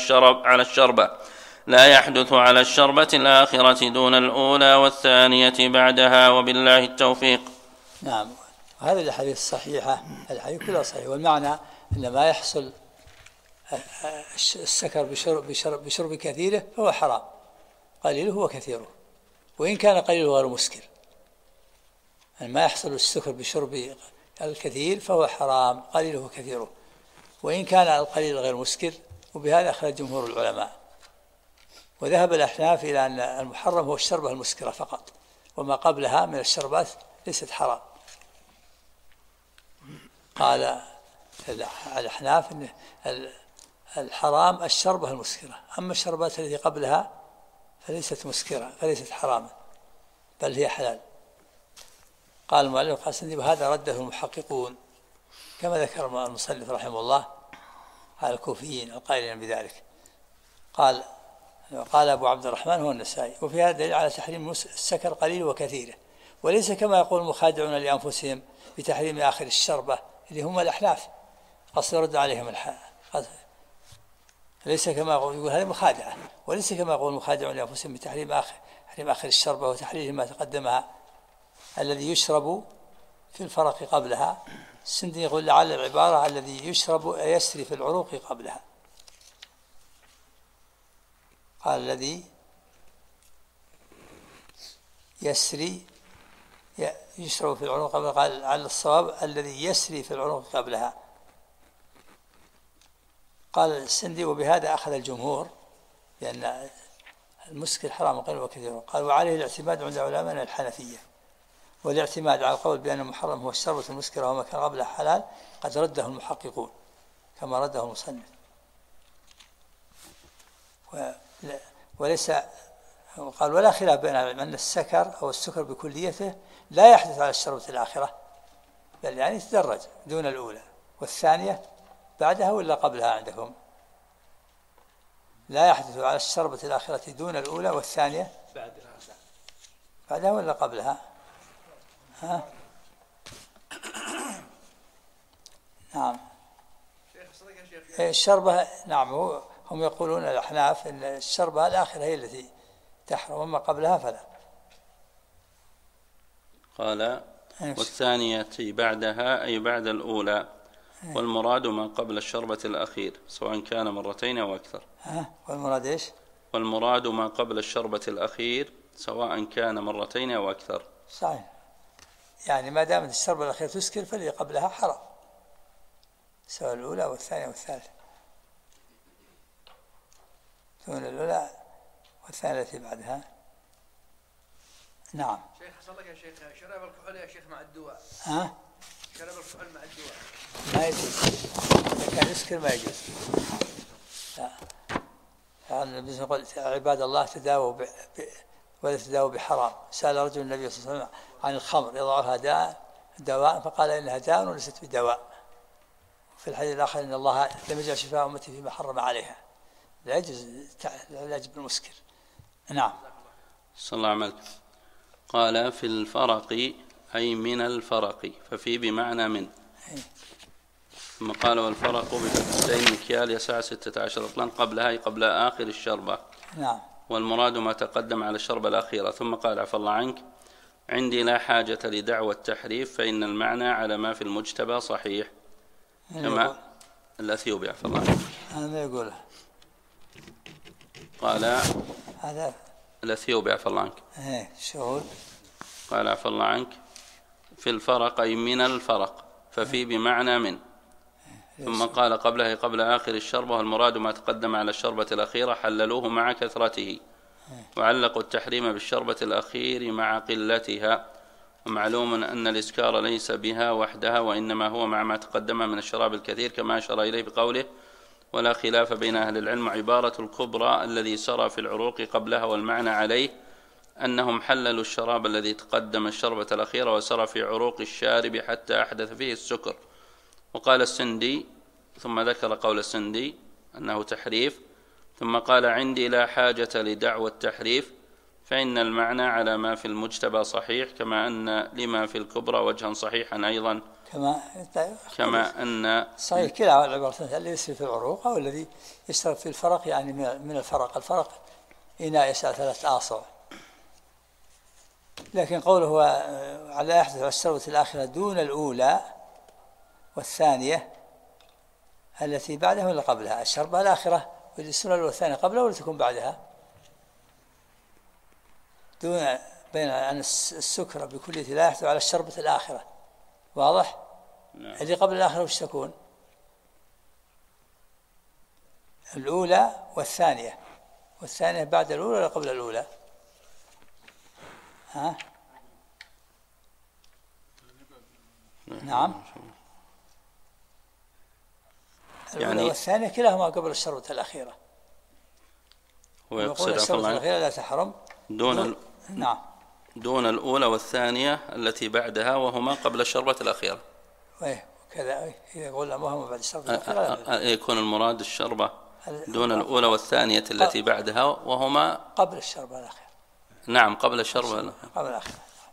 Speaker 4: على الشربة الآخرة دون الأولى والثانية بعدها، وبالله التوفيق.
Speaker 2: نعم. وهذه الحديث الصحيحة، الحديث كلها صحيح، والمعنى أن ما يحصل السكر بشرب كثيره فهو حرام، قليله وكثيره، وإن كان قليله غير مسكر. يعني ما يحصل السكر بشرب الكثير فهو حرام، قليله وكثيره، وإن كان القليل غير مسكر. وبهذا أخرج جمهور العلماء. وذهب الأحناف إلى أن المحرم هو الشربة المسكرة فقط، وما قبلها من الشربات ليست حرام. قال الأحناف أن الحرام الشربة المسكرة، أما الشربات التي قبلها فليست مسكرة، فليست حراما، بل هي حلال. قال المؤلف القاسندي: وهذا رده المحققون كما ذكر المصنف رحمه الله على الكوفيين القائلين بذلك. قال أبو عبد الرحمن هو النسائي: وفي هذا دليل على تحريم السكر قليل وكثيره، وليس كما يقول المخادعون لأنفسهم بتحريم آخر الشربة اللي هم الأحناف. قصد يرد عليهم ليس كما يقول هذه مخادعة، وليس كما يقول المخادعون لأنفسهم بتحريم آخر الشربة وتحليل ما تقدمها الذي يشرب في الفرق قبلها. السندي يقول لعل العبارة الذي يشرب يسري في العروق قبلها. قال الذي يسري يشرب في العروق قبلها، قال على الصواب الذي يسري في العروق قبلها. قال السندي: وبهذا أخذ الجمهور لأن المسكر حرام قليل وكثير. قال: وعليه الاعتماد عند علماء الحنفية، والاعتماد على القول بأن المحرم هو الشربة المسكرة وما كان قبلها حلال قد رده المحققون كما رده المصنف. وليس قال: ولا خلاف بين العلماء أن السكر أو السكر بكليته لا يحدث على الشربة الآخرة، بل يعني يتدرج دون الأولى والثانية بعدها ولا قبلها. عندكم لا يحدث على الشربة الآخرة دون الأولى والثانية بعدها ولا قبلها؟ نعم. الشربة نعم، هم يقولون الأحناف أن الشربة الآخرة هي التي تحرم، وما قبلها فلا.
Speaker 4: قال: والثانية بعدها أي بعد الأولى، والمراد ما قبل الشربة الأخير سواء كان مرتين أو أكثر.
Speaker 2: والمراد إيش؟
Speaker 4: والمراد ما قبل الشربة الأخير سواء كان مرتين أو أكثر.
Speaker 2: صحيح، يعني ما دامت الشربة الأخير تسكر فاللي قبلها حرام، سواء الأولى والثانية والثالثة، دون الأولى والثانية التي بعدها. نعم.
Speaker 5: شيخ حصل لك يا شيخ شراب الكحول يا شيخ مع الدواء. شراب الكحول مع الدواء
Speaker 2: ما يجوز، إذا كان يسكر ما يجوز. لا، يعني يقول: عباد الله تداووا ولا تداووا بحرام. سأل رجل النبي صلى الله عليه وسلم عن الخمر يضعها دواء، فقال: إنها داء وليست بدواء. في الحديث الآخر: إن الله لم يجعل شفاء أمتي فيما حرم عليها. لا يجوز العلاج بالمسكر. نعم.
Speaker 4: صلى الله عليه وسلم. قال: في الفرق أي من الفرق، ففي بمعنى من. ثم قال: والفرق بفتحتين مكيال يسع 16 رطلا قبلها أي قبل آخر الشربة.
Speaker 2: نعم.
Speaker 4: والمراد ما تقدم على الشربة الأخيرة. ثم قال: عفى الله عنك، عندي لا حاجة لدعوى التحريف، فإن المعنى على ما في المجتبى صحيح. كما الأثيوبي عفى الله عنك.
Speaker 2: هذا يقوله.
Speaker 4: قال:
Speaker 2: هذا
Speaker 4: الأثيوبي عفى الله عنك.
Speaker 2: شهود.
Speaker 4: قال: عفى الله عنك، في الفرق أي من الفرق، ففي بمعنى من. ثم قال: قبلها قبل آخر الشربة، والمراد ما تقدم على الشربة الأخيرة حللوه مع كثرته، وعلقوا التحريم بالشربة الأخير مع قلتها، ومعلوم أن الإسكار ليس بها وحدها وإنما هو مع ما تقدم من الشراب الكثير، كما أشار إليه بقوله: ولا خلاف بين أهل العلم. عبارة الكبرى الذي سرى في العروق قبلها، والمعنى عليه أنهم حللوا الشراب الذي تقدم الشربة الأخيرة وسرى في عروق الشارب حتى أحدث فيه السكر. وقال السندي، ثم ذكر قول السندي أنه تحريف، ثم قال: عندي لا حاجة لدعوى التحريف، فإن المعنى على ما في المجتبى صحيح، كما أن لما في الكبرى وجها صحيحا أيضا، كما أن
Speaker 2: صحيح كلا العبارتين، الذي يسري في العروق أو الذي يشرب في الفرق، يعني من الفرق إناء يسع 3 آصع. لكن قوله على أحدث الشربة الآخرة دون الأولى والثانية التي بعدها ولا قبلها. الشربة الآخرة والسنة الأولى والثانية قبلها ولا تكون بعدها، دون بين أن السكر بكلية لا يحتوي على الشربة الآخرة. واضح؟ نعم. اللي قبل الآخرة وش تكون؟ الأولى والثانية بعد الأولى ولا قبل الأولى؟ ها؟ نعم. الأولى والثانية كلاهما قبل الشربة الأخيرة.
Speaker 4: ويقصد
Speaker 2: الشربة الأخيرة لا تحرم
Speaker 4: نعم، دون الأولى والثانية التي بعدها، وهما قبل الشربة الأخيرة.
Speaker 2: وكذا إذا قلنا وهما بعد الشربة الأخيرة
Speaker 4: يكون المراد الشربة دون الأولى والثانية التي بعدها، وهما
Speaker 2: قبل الشربة الأخيرة.
Speaker 4: نعم، قبل الشربة
Speaker 2: قبل الأخيرة.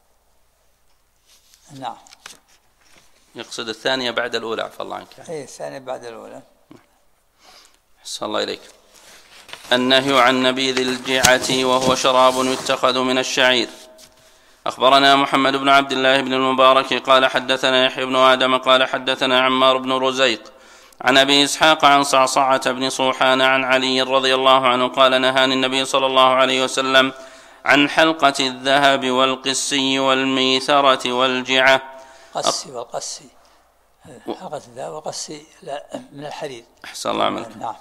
Speaker 2: نعم.
Speaker 4: يقصد الثانية بعد الأولى، عفى الله عنك.
Speaker 2: الثانية بعد الأولى.
Speaker 4: أحسن الله إليك. النهي عن نبيذ الجعة، وهو شراب يتخذ من الشعير. أخبرنا محمد بن عبد الله بن المبارك قال حدثنا يحيى بن آدم قال حدثنا عمار بن رزيق عن أبي إسحاق عن صعصعة بن صوحان عن علي رضي الله عنه قال: نهاني النبي صلى الله عليه وسلم عن حلقة الذهب والقسي والميثرة والجعة.
Speaker 2: والقسي حلقة الذهب والقسي من الحديد.
Speaker 4: أحسن الله عملك.
Speaker 2: نعم.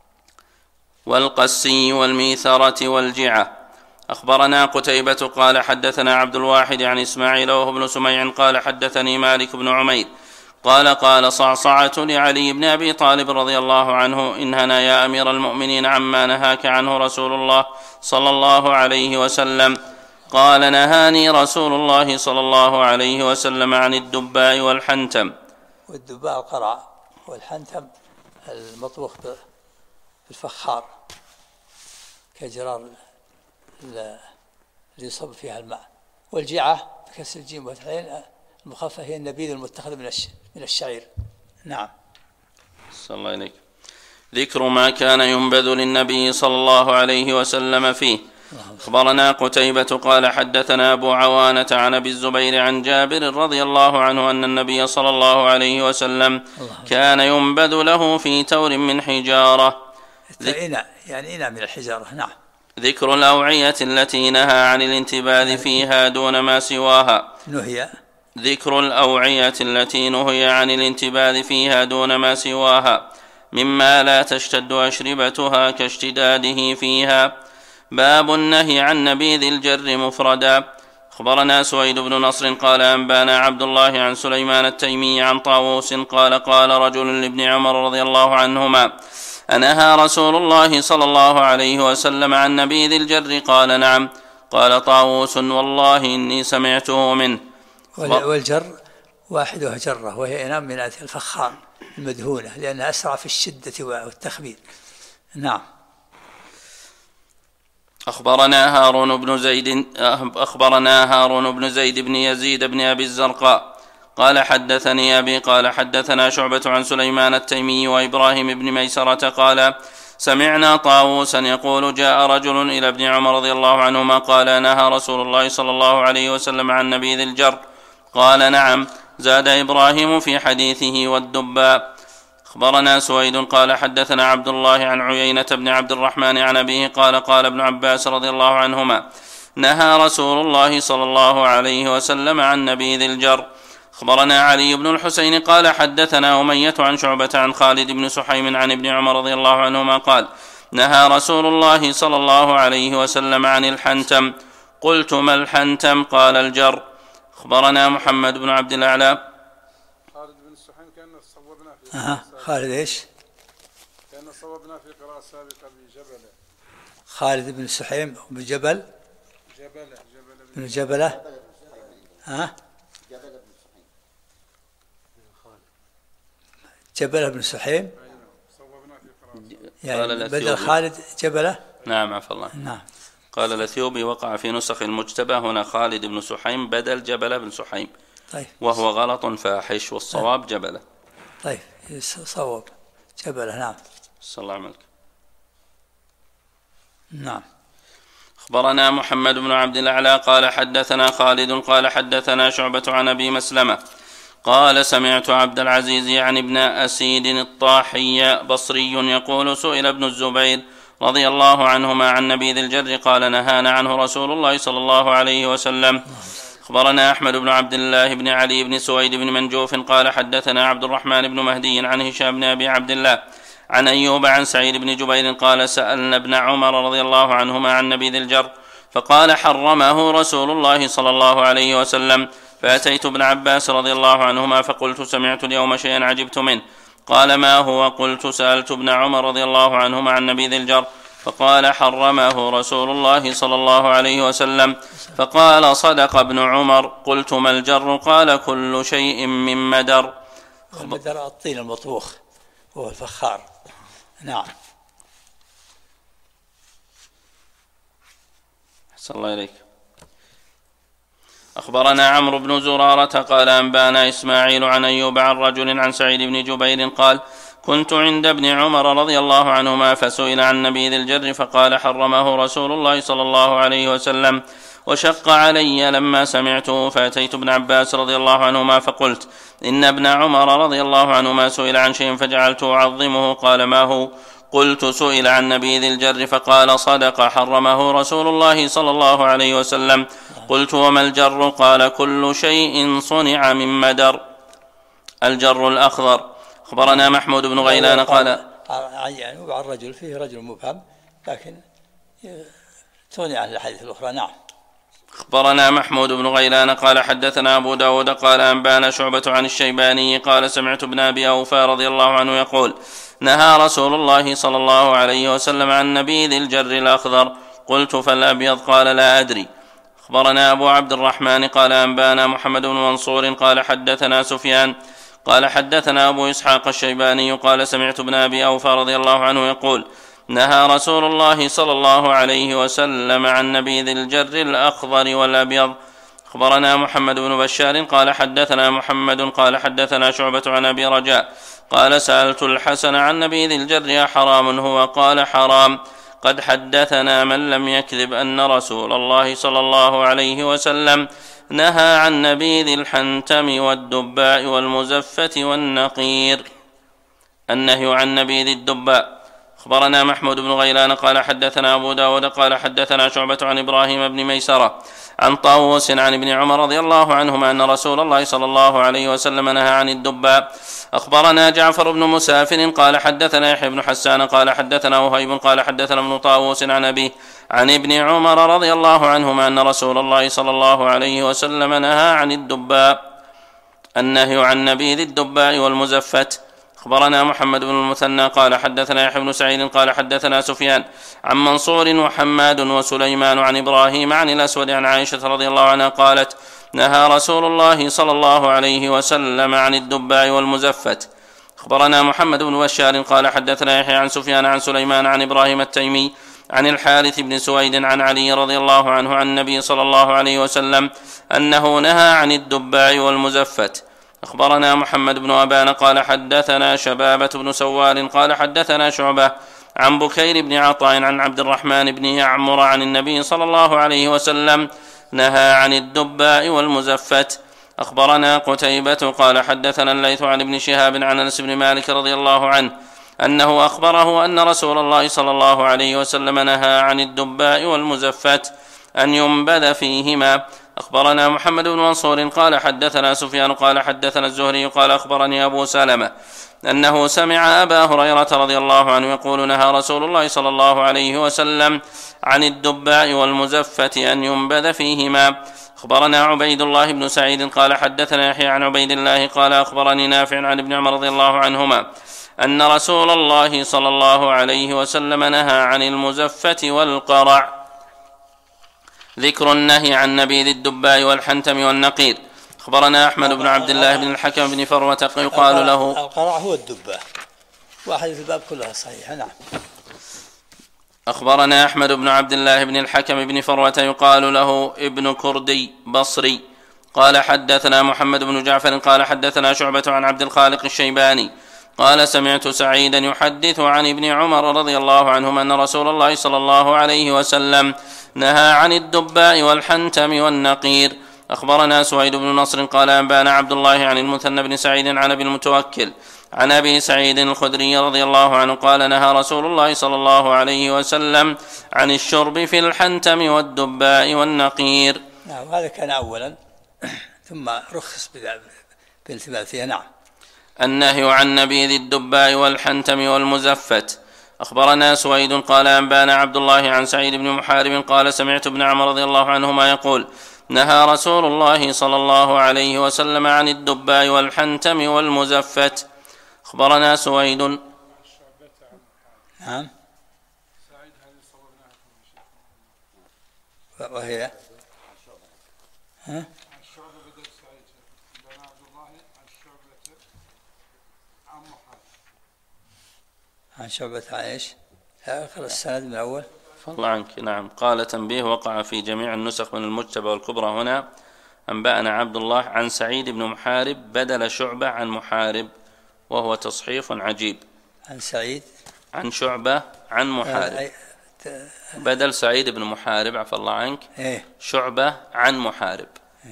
Speaker 4: والقسي والميثرة والجعة. أخبرنا قتيبة قال حدثنا عبد الواحد عن إسماعيل وهو ابن سميع قال حدثني مالك بن عمير قال صعصعة لعلي بن أبي طالب رضي الله عنه: إنهنا يا أمير المؤمنين عما نهاك عنه رسول الله صلى الله عليه وسلم. قال: نهاني رسول الله صلى الله عليه وسلم عن الدباء والحنتم.
Speaker 2: والدباء القرع، والحنتم المطبوخ بالفخار كجرار اللي يصب فيها الماء. والجعة بكسر الجيم والعين المخففة هي النبيذ المتخذ من الشعير. نعم.
Speaker 4: صلى الله عليك. ذكر ما كان ينبذ للنبي صلى الله عليه وسلم فيه. أخبرنا قتيبة قال حدثنا أبو عوانة عن أبي الزبير عن جابر رضي الله عنه أن النبي صلى الله عليه وسلم كان ينبذ له في تور من حجارة.
Speaker 2: إناء من الحجارة. نعم.
Speaker 4: ذكر الأوعية التي نهى عن الانتباذ فيها دون ما سواها. ذكر الأوعية التي نهي عن الانتباذ فيها دون ما سواها مما لا تشتد أشربتها كاشتداده فيها. باب النهي عن نبيذ الجر مفردا. أخبرنا سويد بن نصر قال أنبانا عبد الله عن سليمان التيمي عن طاووس قال رجل لابن عمر رضي الله عنهما: أنهى رسول الله صلى الله عليه وسلم عن نبيذ الجر؟ قال: نعم. قال طاووس: والله إني سمعته منه.
Speaker 2: والجر واحدها جرة، وهي إناء من الفخار المدهونة، لأنها أسرع في الشدة والتخبير. نعم.
Speaker 4: أخبرنا هارون بن زيد بن يزيد بن أبي الزرقاء قال حدثني أبي قال حدثنا شعبة عن سليمان التيمي وإبراهيم بن ميسرة قال: سمعنا طاووسا يقول: جاء رجل إلى ابن عمر رضي الله عنهما قال: نهى رسول الله صلى الله عليه وسلم عن نبيذ الجر؟ قال: نعم. زاد إبراهيم في حديثه: والدباء. أخبرنا سويد قال حدثنا عبد الله عن عيينة بن عبد الرحمن عن أبيه قال ابن عباس رضي الله عنهما: نهى رسول الله صلى الله عليه وسلم عن نبيذ الجر. أخبرنا علي بن الحسين قال حدثنا أمية عن شعبة عن خالد بن سحيم عن ابن عمر رضي الله عنهما قال: نهى رسول الله صلى الله عليه وسلم عن الحنتم. قلت: ما الحنتم؟ قال: الجر. أخبرنا محمد بن عبد الأعلى.
Speaker 1: خالد بن السحيم كأنه صوبنا في
Speaker 2: خالد إيش؟
Speaker 1: كأنه صوبنا في قراءة سابقة بجبلة.
Speaker 2: خالد بن السحيم بن جبل بن جبلة. جبلة بن سحيم يعني بدل خالد جبلة.
Speaker 4: نعم عفى الله.
Speaker 2: نعم.
Speaker 4: قال الأثيوبي وقع في نسخ المجتبى هنا خالد بن سحيم بدل جبلة بن سحيم.
Speaker 2: طيب.
Speaker 4: وهو غلط فاحش والصواب جبلة.
Speaker 2: طيب صواب جبلة. نعم.
Speaker 4: صلى الله عليك.
Speaker 2: نعم.
Speaker 4: أخبرنا محمد بن عبد الأعلى قال حدثنا خالد قال حدثنا شعبة عن أبي مسلمة قال سمعت عبد العزيز يعني ابن أسيد الطاحي بصري يقول سئل ابن الزبير رضي الله عنهما عن نبيذ الجر قال نهانا عنه رسول الله صلى الله عليه وسلم. أخبرنا أحمد بن عبد الله بن علي بن سويد بن منجوف قال حدثنا عبد الرحمن بن مهدي عن هشام بن أبي عبد الله عن أيوب عن سعيد بن جبير قال سألنا ابن عمر رضي الله عنهما عن نبيذ الجر فقال حرمه رسول الله صلى الله عليه وسلم. فأتيت ابن عباس رضي الله عنهما فقلت سمعت اليوم شيئا عجبت منه قال ما هو؟ قلت سألت ابن عمر رضي الله عنهما عن نبيذ الجر فقال حرمه رسول الله صلى الله عليه وسلم. فقال صدق ابن عمر. قلت ما الجر؟ قال كل شيء من مدر.
Speaker 2: المدر الطين المطبوخ هو الفخار. نعم.
Speaker 4: أحسن الله إليك. أخبرنا عمرو بن زرارة قال أنبانا إسماعيل عن أيوب عن رجل عن سعيد بن جبير قال كنت عند ابن عمر رضي الله عنهما فسئل عن نبيذ الجر فقال حرمه رسول الله صلى الله عليه وسلم وشق علي لما سمعته. فأتيت ابن عباس رضي الله عنهما فقلت إن ابن عمر رضي الله عنهما سئل عن شيء فجعلت أعظمه. قال ما هو؟ قلت سئل عن نبيذ الجر فقال صدق حرمه رسول الله صلى الله عليه وسلم. قلت وما الجر؟ قال كل شيء صنع من مدر. الجر الأخضر. أخبرنا محمود بن غيلان قال
Speaker 2: يعني وبعض الرجل فيه رجل مبهم لكن تغني عن الحديث الأخرى. نعم.
Speaker 4: أخبرنا محمود بن غيلان قال حدثنا أبو داود قال أنبانا شعبة عن الشيباني قال سمعت ابن أبي أوفى رضي الله عنه يقول نهى رسول الله صلى الله عليه وسلم عن نبيذ الجر الأخضر. قلت فالأبيض؟ قال لا أدري. أخبرنا أبو عبد الرحمن قال أنبانا محمد بن منصور قال حدثنا سفيان قال حدثنا أبو إسحاق الشيباني قال سمعت ابن أبي أوفى رضي الله عنه يقول نهى رسول الله صلى الله عليه وسلم عن نبيذ الجر الأخضر والأبيض. أخبرنا محمد بن بشار قال حدثنا محمد قال حدثنا شعبة عن أبي رجاء قال سألت الحسن عن نبيذ الجر حرام هو؟ قال حرام. قد حدثنا من لم يكذب أن رسول الله صلى الله عليه وسلم نهى عن نبيذ الحنتم والدباء والمزفة والنقير. النهي عن نبيذ الدباء. أخبرنا محمود بن غيلان قال حدثنا أبو داود قال حدثنا شعبة عن إبراهيم بن ميسرة عن طاووس عن ابن عمر رضي الله عنهما أن رسول الله صلى الله عليه وسلم نهى عن الدباء. أخبرنا جعفر بن مسافر قال حدثنا يحيى بن حسان قال حدثنا وهيب قال حدثنا ابن طاووس عن أبيه عن ابن عمر رضي الله عنهما أن رسول الله صلى الله عليه وسلم نهى عن الدباء. النهي عن نبيذ الدباء والمزفت. أخبرنا محمد بن المثنى قال حدثنا يحيى بن سعيد قال حدثنا سفيان عن منصور وحماد وسليمان عن إبراهيم عن الأسود عن عائشة رضي الله عنها قالت نهى رسول الله صلى الله عليه وسلم عن الدباء والمزفت. أخبرنا محمد بن بشار قال حدثنا يحيى عن سفيان عن سليمان عن إبراهيم التيمي عن الحارث بن سويد عن علي رضي الله عنه عن النبي صلى الله عليه وسلم أنه نهى عن الدباء والمزفت. أخبرنا محمد بن أبان قال حدثنا شبابة بن سوار قال حدثنا شعبة عن بكير بن عطاء عن عبد الرحمن بن يعمر عن النبي صلى الله عليه وسلم نهى عن الدباء والمزفت. أخبرنا قتيبة قال حدثنا الليث عن ابن شهاب عن أنس بن مالك رضي الله عنه أنه أخبره أن رسول الله صلى الله عليه وسلم نهى عن الدباء والمزفت أن ينبذ فيهما. أخبرنا محمد بن منصور قال حدثنا سفيان قال حدثنا الزهري قال أخبرني أبو سلمة أنه سمع أبا هريرة رضي الله عنه يقول نهى رسول الله صلى الله عليه وسلم عن الدباء والمزفة أن ينبذ فيهما. أخبرنا عبيد الله بن سعيد قال حدثنا يحيى عن عبيد الله قال أخبرني نافع عن ابن عمر رضي الله عنهما أن رسول الله صلى الله عليه وسلم نهى عن المزفة والقرع. ذكر النهي عن نبيذ الدباء والحنتم والنقير. أخبرنا أحمد بن عبد الله بن الحكم بن فروة يقال له
Speaker 2: القرع هو الدباء، وأحاديث الباب كلها صحيحة. نعم.
Speaker 4: أخبرنا أحمد بن عبد الله بن الحكم بن فروة يقال له ابن كردي بصري قال حدثنا محمد بن جعفر قال حدثنا شعبة عن عبد الخالق الشيباني قال سمعت سعيدا يحدث عن ابن عمر رضي الله عنهما أن رسول الله صلى الله عليه وسلم نهى عن الدباء والحنتم والنقير. أخبرنا سويد بن نصر قال أنبانا عبد الله عن المثنى بن سعيد عن أبي المتوكل عن أبي سعيد الخدري رضي الله عنه قال نهى رسول الله صلى الله عليه وسلم عن الشرب في الحنتم والدباء والنقير.
Speaker 2: نعم، هذا كان أولا ثم رخص بالالتباس فيها. نعم.
Speaker 4: النهي عن نبيذ الدباء والحنتم والمزفت. أخبرنا سويد قال أنبانا عبد الله عن سعيد بن محارب قال سمعت ابن عمر رضي الله عنهما يقول نهى رسول الله صلى الله عليه وسلم عن الدباء والحنتم والمزفت. أخبرنا سويد.
Speaker 2: نعم. وهي عن شعبة عائش. آخر السند من الأول.
Speaker 4: فضل عنك. نعم. قال تنبيه وقع في جميع النسخ من المجتبى والكبرى هنا أنبأنا عبد الله عن سعيد بن محارب بدل شعبة عن محارب، وهو تصحيف عجيب.
Speaker 2: عن سعيد
Speaker 4: عن شعبة عن محارب بدل سعيد بن محارب عفى الله عنك. شعبة عن محارب.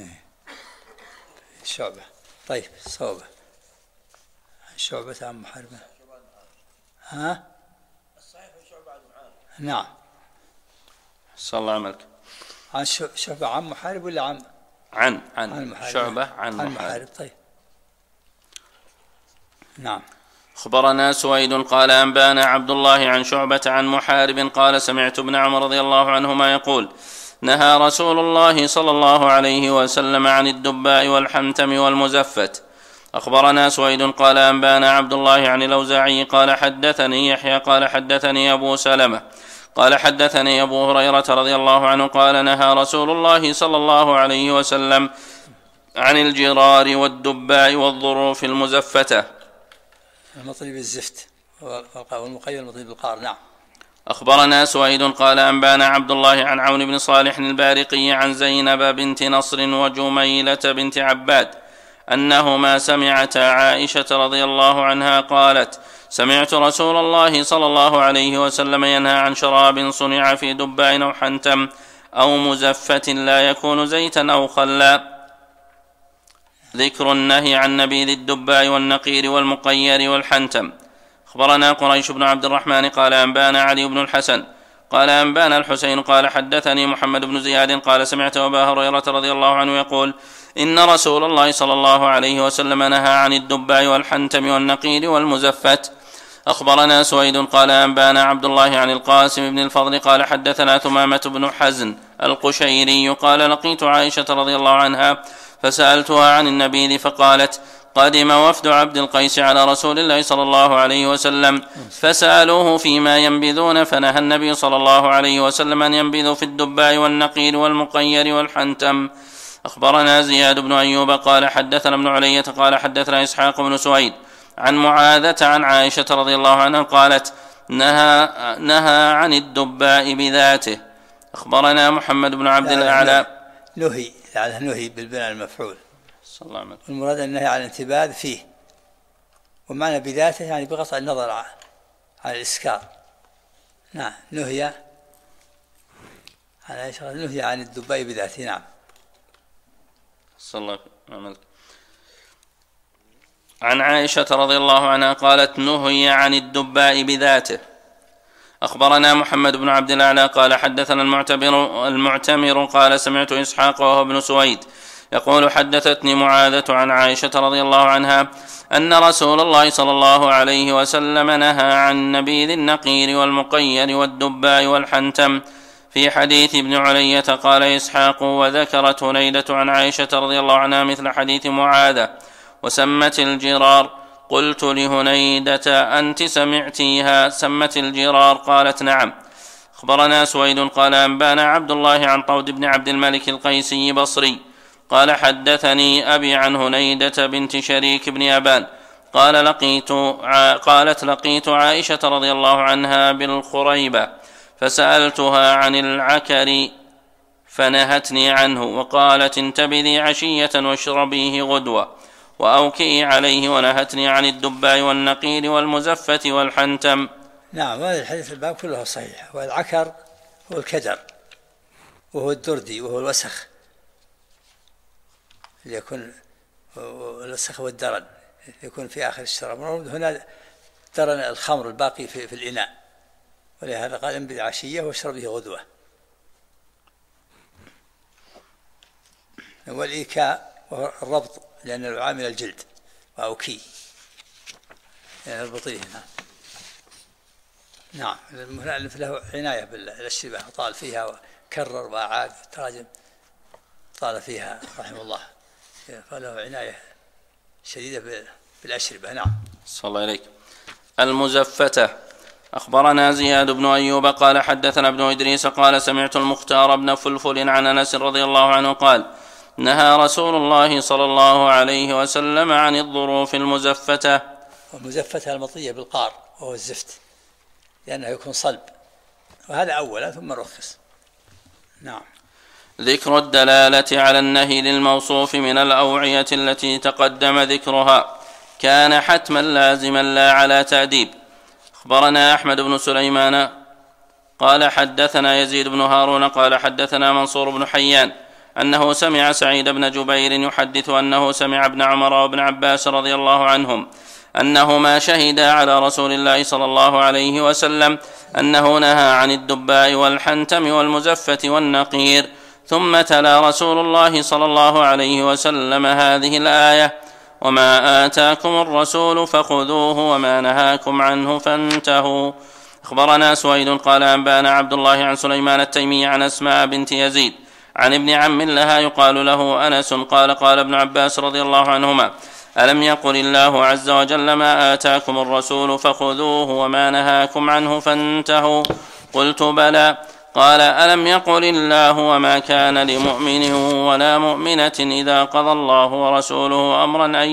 Speaker 2: شعبة. طيب صوبة عن شعبة عن محارب. ها
Speaker 5: الصحيح شعبة عن محارب.
Speaker 2: نعم.
Speaker 4: صلى الله عملك.
Speaker 2: عن شعبة عن محارب ولا عن
Speaker 4: محارب. شعبة عن محارب.
Speaker 2: طيب. نعم.
Speaker 4: أخبرنا سويد قال أنبانا عبد الله عن شعبة عن محارب قال سمعت ابن عمر رضي الله عنهما يقول نهى رسول الله صلى الله عليه وسلم عن الدباء والحنتم والمزفت. أخبرنا سويد قال أنبانا عبد الله عن الأوزاعي قال حدثني يحيى قال حدثني أبو سلمة قال حدثني أبو هريرة رضي الله عنه قال نهى رسول الله صلى الله عليه وسلم عن الجرار والدباء والظروف المزفتة.
Speaker 2: المطرب الزفت والمقيد المطرب القار. نعم.
Speaker 4: أخبرنا سويد قال أنبانا عبد الله عن عون بن صالح البارقي عن زينب بنت نصر وجميلة بنت عباد أنهما سمعتا عائشة رضي الله عنها قالت سمعت رسول الله صلى الله عليه وسلم ينهى عن شراب صنع في دباء أو حنتم أو مزفة لا يكون زيتا أو خلا. ذكر النهي عن نبيذ الدباء والنقير والمقير والحنتم. أخبرنا قريش بن عبد الرحمن قال أنبانا علي بن الحسن قال أنبانا الحسين قال حدثني محمد بن زياد قال سمعت أبا هريرة رضي الله عنه يقول إن رسول الله صلى الله عليه وسلم نهى عن الدباء والحنتم والنقير والمزفت. أخبرنا سويد قال أنبانا عبد الله عن القاسم بن الفضل قال حدثنا ثمامة بن حزن القشيري قال لقيت عائشة رضي الله عنها فسألتها عن النبيذ فقالت قدم وفد عبد القيس على رسول الله صلى الله عليه وسلم فسألوه فيما ينبذون فنهى النبي صلى الله عليه وسلم أن ينبذوا في الدباء والنقير والمقير والحنتم. أخبرنا زياد بن أيوب قال حدثنا ابن علية قال حدثنا إسحاق بن سويد عن معاذة عن عائشة رضي الله عنها قالت نهى عن الدباء بذاته. أخبرنا محمد بن عبد الأعلى
Speaker 2: نهي بالبناء المفعول
Speaker 4: صلى الله عليه وسلم.
Speaker 2: والمراد النهي عن الانتباذ فيه، ومعنى بذاته يعني بقطع النظر عن الإسكار. نعم. نهي عن الدباء بذاته. نعم.
Speaker 4: صلى الله عليه وسلم. عن عائشة رضي الله عنها قالت نهي عن الدباء بذاته. أخبرنا محمد بن عبد الأعلى قال حدثنا المعتمر قال سمعت إسحاق وهو ابن سويد يقول حدثتني معاذة عن عائشة رضي الله عنها أن رسول الله صلى الله عليه وسلم نهى عن نبيذ النقير والمقير والدباء والحنتم. في حديث ابن علية قال إسحاق وذكرت هنيدة عن عائشة رضي الله عنها مثل حديث معاذة وسمت الجرار. قلت لهنيدة أنت سمعتيها سمت الجرار؟ قالت نعم. أخبرنا سويد قال أنبانا عبد الله عن طود بن عبد الملك القيسي بصري قال حدثني أبي عن هنيدة بنت شريك بن أبان قالت لقيت عائشة رضي الله عنها بالخريبة فسألتها عن العكر فنهتني عنه وقالت انتبذي عشية واشربيه غدوة وأوكئي عليه، ونهتني عن الدباء والنقير والمزفة والحنتم.
Speaker 2: نعم، هذا الحديث الباب كله صحيح. والعكر هو الكدر وهو الدردي وهو الوسخ يكون الوسخ والدرن يكون في آخر الشراب. هنا درن الخمر الباقي في الإناء، ولهذا قال انبذ عشية واشربه غدوة. والإيكاء وهو الربط لأنه يعامل الجلد، وأوكي يعني البطيه. نعم، المؤلف له عناية بالاشتباه، طال فيها وكرر وأعاد تراجم، طال فيها رحمه الله، فله عناية شديدة بالأشربة. نعم.
Speaker 4: صلى الله عليك. المزفتة. أخبرنا زياد بن أيوب قال حدثنا ابن إدريس قال سمعت المختار بن فلفل عن أنس رضي الله عنه قال نهى رسول الله صلى الله عليه وسلم عن الظروف المزفتة.
Speaker 2: والمزفتة المطية بالقار وهو الزفت، لأنه يكون صلب، وهذا أولا ثم رخص. نعم.
Speaker 4: ذكر الدلالة على النهي للموصوف من الأوعية التي تقدم ذكرها كان حتما لازما لا على تأديب. أخبرنا أحمد بن سليمان قال حدثنا يزيد بن هارون قال حدثنا منصور بن حيان أنه سمع سعيد بن جبير يحدث أنه سمع ابن عمر وابن عباس رضي الله عنهم أنهما شهدا على رسول الله صلى الله عليه وسلم أنه نهى عن الدباء والحنتم والمزفة والنقير، ثم تلا رسول الله صلى الله عليه وسلم هذه الآية وما آتاكم الرسول فخذوه وما نهاكم عنه فانتهوا. أخبرنا سويد قال أنبانا عبد الله عن سليمان التيمي عن أسماء بنت يزيد عن ابن عم لها يقال له أنس قال ابن عباس رضي الله عنهما ألم يقل الله عز وجل ما آتاكم الرسول فخذوه وما نهاكم عنه فانتهوا؟ قلت بلى. قال ألم يقل الله وما كان لمؤمن ولا مؤمنة إذا قضى الله ورسوله أمرا أن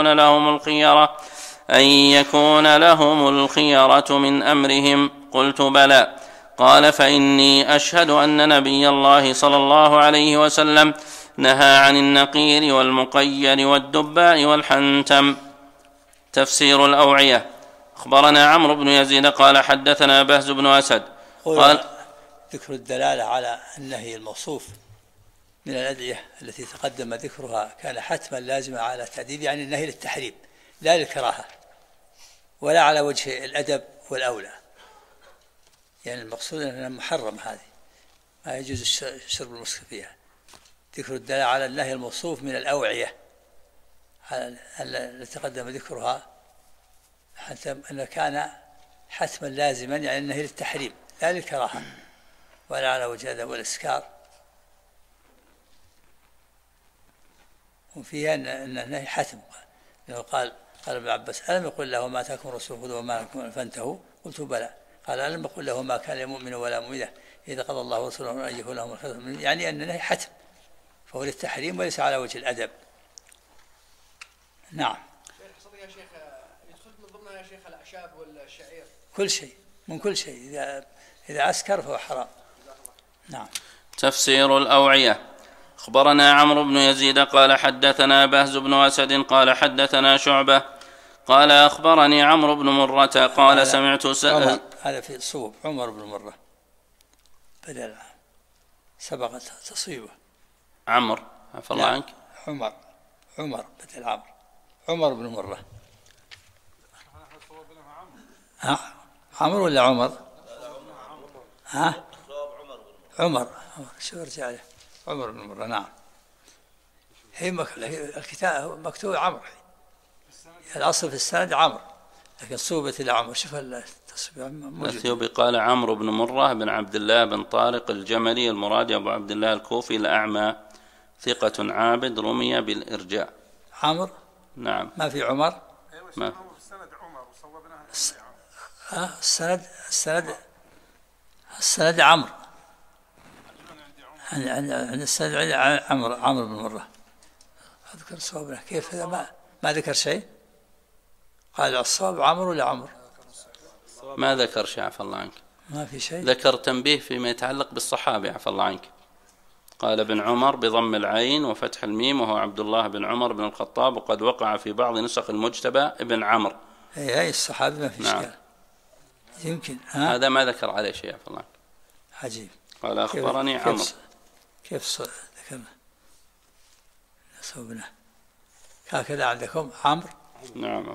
Speaker 4: يكون لهم الخيرة من أمرهم؟ قلت بلى. قال فإني أشهد أن نبي الله صلى الله عليه وسلم نهى عن النقير والمقير والدباء والحنتم. تفسير الأوعية. أخبرنا عمرو بن يزيد قال حدثنا بهز بن أسد قال
Speaker 2: ذكر الدلالة على النهي الموصوف من الأدعية التي تقدم ذكرها كان حتما لازما على التأديب، يعني النهي للتحريم لا للكراهة ولا على وجه الأدب والأولى، يعني المقصود أنها محرم، هذه ما يجوز شرب المسكر فيها. ذكر الدلالة على النهي الموصوف من الأوعية التي تقدم ذكرها حتى أنه كان حتما لازما، يعني النهي للتحريم لا للكراهة ولا على وجه الأدب والإسكار. وفيها أن النهي حتم، قال ابن عباس ألم يقل له ما آتاكم الرسول خذوه وما نهاكم فانتهوا؟ قلت بلى. قال ألم يقل له ما كان لمؤمن ولا مؤمنة إذا قضى الله ورسوله أن يكون لهم الخيرة، يعني أن النهي حتم فهو للتحريم وليس على وجه الأدب. نعم.
Speaker 5: يا شيخ يدخل من ضمنها يا شيخ الأعشاب والشعير؟
Speaker 2: كل شيء، من كل شيء إذا أسكر فهو حرام. نعم.
Speaker 4: تفسير الأوعية. أخبرنا عمرو بن يزيد قال حدثنا بهز بن أسد قال حدثنا شعبة قال أخبرني عمرو بن مرة قال سمعت
Speaker 2: هذا في صوب عمر بن مرة بدل سبقت تصويبه
Speaker 4: عمرو عفى الله عنك.
Speaker 2: عمر بدل عمر بن مرة. عمرو ولا عمر؟ عمر شو رجع له؟ عمر بن مرة. نعم. هي الكتاب مكتوب عمرو، الأصل في السند عمرو لكن صوبت إلى عمرو. شوف التصوير
Speaker 4: الأثيوبي قال عمرو بن مرة بن عبد الله بن طارق الجملي، المراد أبو عبد الله الكوفي الأعمى، ثقة عابد، رمي بالإرجاء.
Speaker 2: عمرو
Speaker 4: نعم.
Speaker 2: ما في عمر.
Speaker 4: ما
Speaker 1: السند عمر وصوبناها
Speaker 2: السند عمرو، عند السند عمرو بن مرة. أذكر صوبنا كيف هذا ما ذكر شيء. قال الصواب عمرو ولا عمرو؟
Speaker 4: ما ذكر شيء عفى الله عنك.
Speaker 2: ما في شيء.
Speaker 4: ذكر تنبيه فيما يتعلق بالصحابي عفى الله عنك. قال ابن عمر بضم العين وفتح الميم، وهو عبد الله بن عمر بن الخطاب، وقد وقع في بعض نسخ المجتبى ابن عمرو.
Speaker 2: اي الصحابي ما في اشكال. يمكن
Speaker 4: هذا ما ذكر عليه شيء عفى الله عنك.
Speaker 2: عجيب.
Speaker 4: قال أخبرني عمرو.
Speaker 2: كيف ذكرنا صوبنا هكذا عندكم عمرو.
Speaker 4: نعم.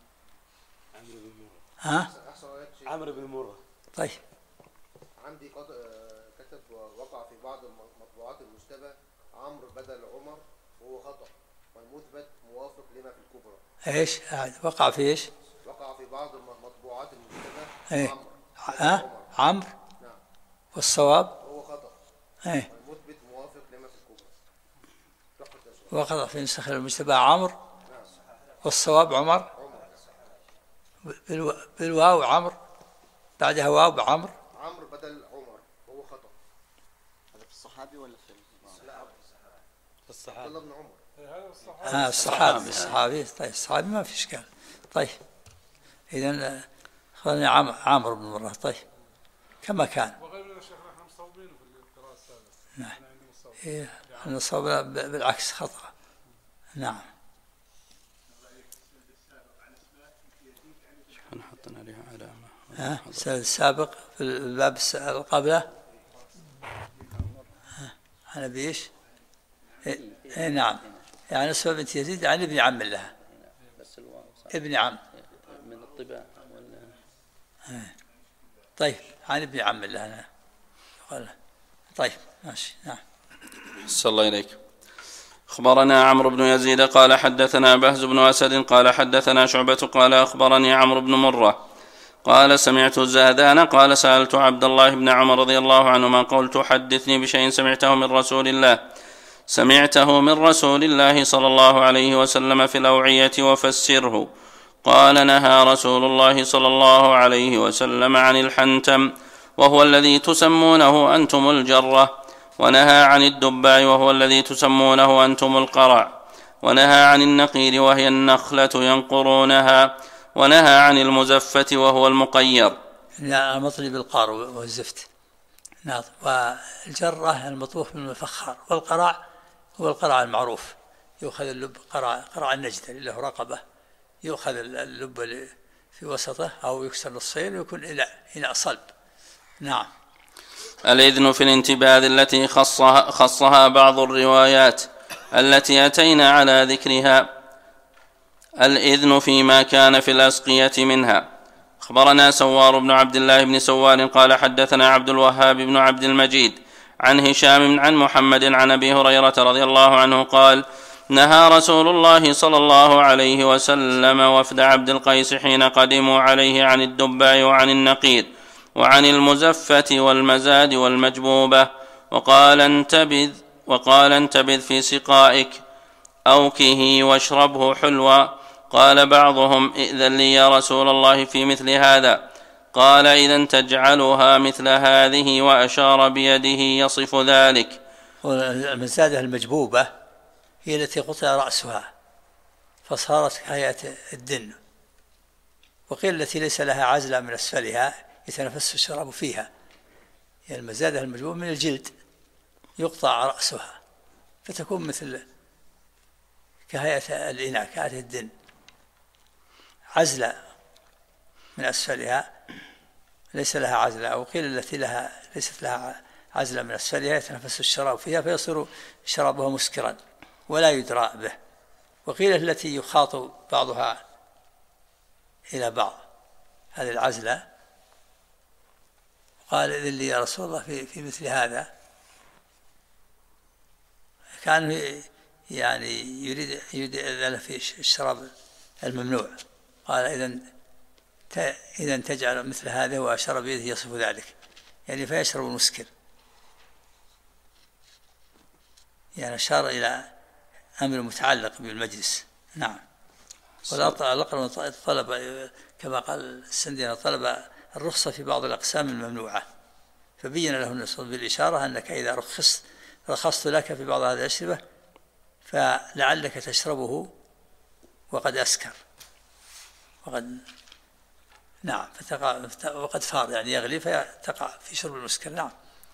Speaker 3: عمرو بن مرة.
Speaker 2: طيب.
Speaker 6: عندي كتب وقع في بعض مطبوعات المجتبى عمرو بدل عمر وهو خطأ، والمثبت موافق لما في الكبرى.
Speaker 2: ايش وقع في ايش؟
Speaker 6: وقع في بعض مطبوعات المجتبى
Speaker 2: عمرو.
Speaker 6: نعم.
Speaker 2: والصواب
Speaker 6: وهو خطأ. والمثبت موافق لما في الكبرى.
Speaker 2: وقع في نسخ المجتبى عمرو. والصواب عمر. بالواو عمرو، بعدها واو بعمر.
Speaker 6: عمرو بدل عمر وهو خطأ.
Speaker 7: هذا في الصحابي ولا في
Speaker 6: الصحابي؟ عبد الله بن عمر.
Speaker 2: الصحابي. طيب الصحابي ما في اشكال. طيب اذا خلينا عمرو بن مرة. طيب كما كان.
Speaker 1: وغيرنا شيخنا احنا مصوبين في القراءة السابقة.
Speaker 2: نعم. احنا صوبنا بالعكس خطأ. نعم.
Speaker 4: حطنا عليها علامة.
Speaker 2: السابق في الباب قبله أنا بيش. نعم. يعني نسبة بنت يزيد عن ابن عم لها. ابن عم
Speaker 4: من الطباع ولا.
Speaker 2: طيب عن ابن عم لها. طيب ماشي. نعم.
Speaker 4: صلى الله إليك. أخبرنا عمرو بن يزيد قال حدثنا بهز بن أسد قال حدثنا شعبة قال أخبرني عمرو بن مرة قال سمعت الزهدان قال سألت عبد الله بن عمر رضي الله عنهما قلت حدثني بشيء سمعته من رسول الله صلى الله عليه وسلم في الأوعية وفسره. قال نهى رسول الله صلى الله عليه وسلم عن الحنتم وهو الذي تسمونه أنتم الجرة، ونهى عن الدباء وهو الذي تسمونه أنتم القرع، ونهى عن النقير وهي النخلة ينقرونها، ونهى عن المزفة وهو المقير.
Speaker 2: لا مطلب القار والزفت. نعم. والجرة المطوف بالمفخر، والقرع هو القرع المعروف، يؤخذ اللب قرع النجدة اللي له رقبة، يؤخذ اللب في وسطه أو يكسر نصين ويكون إلى صلب. نعم.
Speaker 4: الإذن في الانتباذ التي خصها بعض الروايات التي أتينا على ذكرها، الإذن فيما كان في الأسقية منها. أخبرنا سوار بن عبد الله بن سوار قال حدثنا عبد الوهاب بن عبد المجيد عن هشام عن محمد عن أبي هريرة رضي الله عنه قال نهى رسول الله صلى الله عليه وسلم وفد عبد القيس حين قدموا عليه عن الدباء وعن النقير وعن المزفة والمزاد والمجبوبة، وقال انتبذ في سقائك أوكه واشربه حلوا. قال بعضهم ائذن لي يا رسول الله في مثل هذا، قال إذن تجعلها مثل هذه، وأشار بيده يصف ذلك.
Speaker 2: المزادة المجبوبة هي التي قطع رأسها فصارت كهيئة الدن، وقيل التي ليس لها عزلة من أسفلها يتنفس الشراب فيها. يعني المزادة المجبوبة من الجلد يقطع رأسها فتكون مثل كهيئة الإناء، كهيئة الدن، عزلة من أسفلها ليس لها عزلة، أو قيل التي ليست لها عزلة من أسفلها يتنفس الشراب فيها فيصير شرابها مسكرا ولا يدرى به. وقيل التي يخاط بعضها إلى بعض، هذه العزلة. قال إذن لي يا رسول الله في مثل هذا. كانوا يعني يريد أذن في الشراب الممنوع. قال إذا تجعل مثل هذا، وأشار بيده يصف ذلك، يعني فيشرب المسكر، يعني أشار إلى أمر متعلق بالمجلس. نعم. والأقرب طلب كما قال السندي طلب الرخصة في بعض الأقسام الممنوعة، فبين له النص بالإشارة أنك إذا رخصت لك في بعض هذه الأشربة فلعلك تشربه وقد أسكر، وقد فار، يعني يغلي فتقع في شرب المسكر. نعم.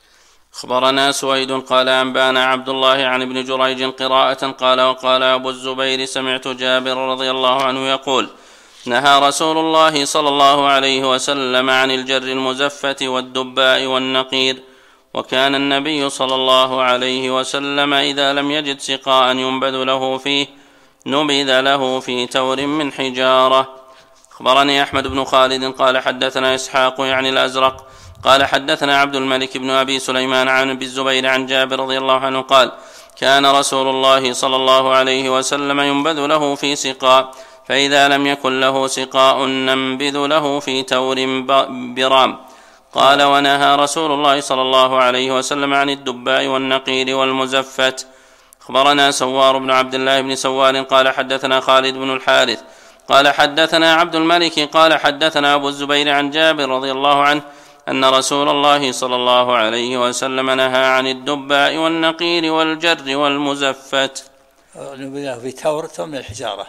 Speaker 4: أخبرنا سويد قال أنبانا عبد الله عن ابن جريج قراءة قال: وقال أبو الزبير: سمعت جابر رضي الله عنه يقول: نهى رسول الله صلى الله عليه وسلم عن الجر المزفة والدباء والنقير، وكان النبي صلى الله عليه وسلم إذا لم يجد سقاء ينبذ له فيه نبذ له في تور من حجارة. أخبرني أحمد بن خالد قال حدثنا إسحاق يعني الأزرق قال حدثنا عبد الملك بن أبي سليمان عن أبي الزبير عن جابر رضي الله عنه قال: كان رسول الله صلى الله عليه وسلم ينبذ له في سقاء، فإذا لم يكن له سقاء ننبذ له في تور برام. قال: ونهى رسول الله صلى الله عليه وسلم عن الدباء والنقير والمزفت. أخبرنا سوار بن عبد الله بن سوار قال حدثنا خالد بن الحارث قال حدثنا عبد الملك قال حدثنا أبو الزبير عن جابر رضي الله عنه أن رسول الله صلى الله عليه وسلم نهى عن الدباء والنقير والجر والمزفت.
Speaker 2: نبذ في تور من الحجارة،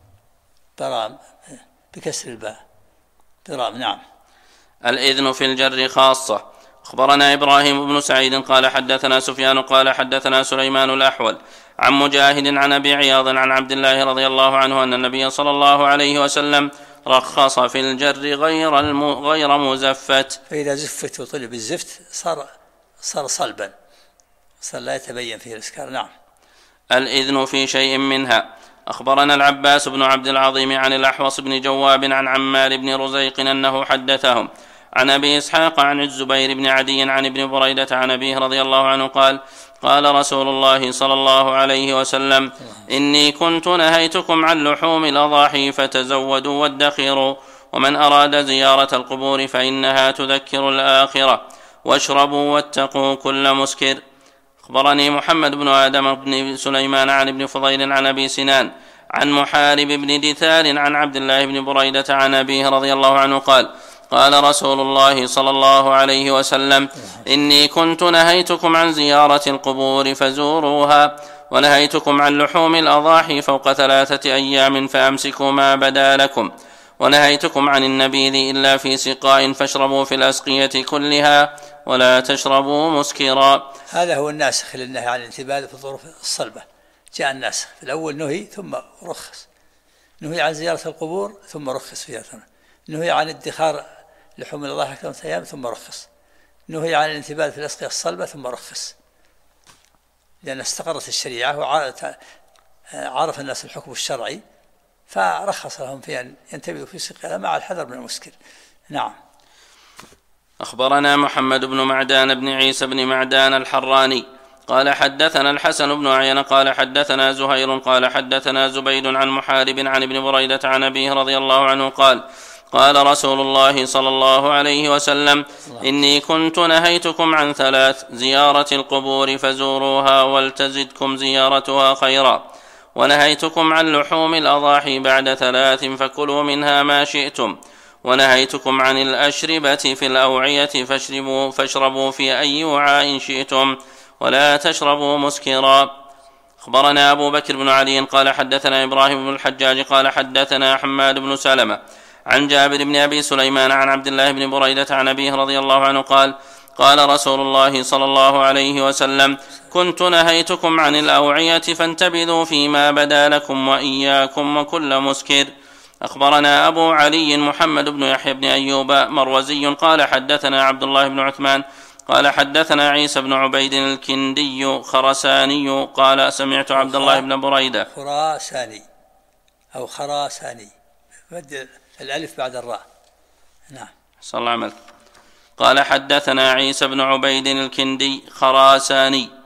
Speaker 2: برام بكسر الباء، برام. نعم.
Speaker 4: الإذن في الجر خاصة. أخبرنا إبراهيم بن سعيد قال حدثنا سفيان قال حدثنا سليمان الأحول عن مجاهد عن أبي عياض عن عبد الله رضي الله عنه أن النبي صلى الله عليه وسلم رخص في الجر غير مزفت،
Speaker 2: فإذا زفت وطلب الزفت صار صلبا، صار لا يتبين فيه الإسكار. نعم.
Speaker 4: الإذن في شيء منها. أخبرنا العباس بن عبد العظيم عن الأحوص بن جواب عن عمار بن رزيق أنه حدثهم عن أبي إسحاق عن الزبير بن عدي عن ابن بريدة عن أبيه رضي الله عنه قال: قال رسول الله صلى الله عليه وسلم: إني كنت نهيتكم عن لحوم الأضاحي فتزودوا وادخروا، ومن أراد زيارة القبور فإنها تذكر الآخرة، واشربوا واتقوا كل مسكر. أخبرني محمد بن آدم بن سليمان عن ابن فضيل عن أبي سنان عن محارب بن دثار عن عبد الله بن بريدة عن أبيه رضي الله عنه قال: قال رسول الله صلى الله عليه وسلم: إني كنت نهيتكم عن زيارة القبور فزوروها، ونهيتكم عن لحوم الأضاحي فوق 3 أيام فأمسكوا ما بدا لكم، ونهيتكم عن النبيذ إلا في سقاء فاشربوا في الأسقية كلها ولا تشربوا مسكرا.
Speaker 2: هذا هو الناسخ للنهي عن الانتباذ في الظروف الصلبة. جاء الناسخ في الأول نهي ثم رخص، نهي عن زيارة القبور ثم رخص فيها، نهي عن ادخار لحوم الأضاحي 3 أيام ثم رخص، نهي عن الانتباذ في الأسقية الصلبة ثم رخص، لأن استقرت الشريعة وعرف الناس الحكم الشرعي فرخص لهم في أن ينتبهوا في سقيها مع الحذر من المسكر. نعم.
Speaker 4: أخبرنا محمد بن معدان بن عيسى بن معدان الحراني قال حدثنا الحسن بن عيان قال حدثنا زهير قال حدثنا زبيد عن محارب عن ابن بريدة عن أبيه رضي الله عنه قال: قال رسول الله صلى الله عليه وسلم: إني كنت نهيتكم عن 3: زيارة القبور فزوروها ولتزدكم زيارتها خيرا، ونهيتكم عن لحوم الأضاحي بعد 3 فكلوا منها ما شئتم، ونهيتكم عن الأشربة في الأوعية فاشربوا في أي وعاء شئتم ولا تشربوا مسكرا. أخبرنا أبو بكر بن علي قال حدثنا إبراهيم بن الحجاج قال حدثنا حماد بن سلمة عن جابر بن أبي سليمان عن عبد الله بن بريدة عن أبيه رضي الله عنه قال: قال رسول الله صلى الله عليه وسلم: كنت نهيتكم عن الأوعية فانتبذوا فيما بدا لكم وإياكم وكل مسكر. أخبرنا أبو علي محمد بن يحيى بن أيوب مروزي قال حدثنا عبد الله بن عثمان قال حدثنا عيسى بن عبيد الكندي خرساني قال: سمعت عبد الله بن بريدة
Speaker 2: خراساني أو خراساني، مد الألف بعد الراء. نعم.
Speaker 4: صلى الله عليه وسلم. قال حدثنا عيسى بن عبيد الكندي خراساني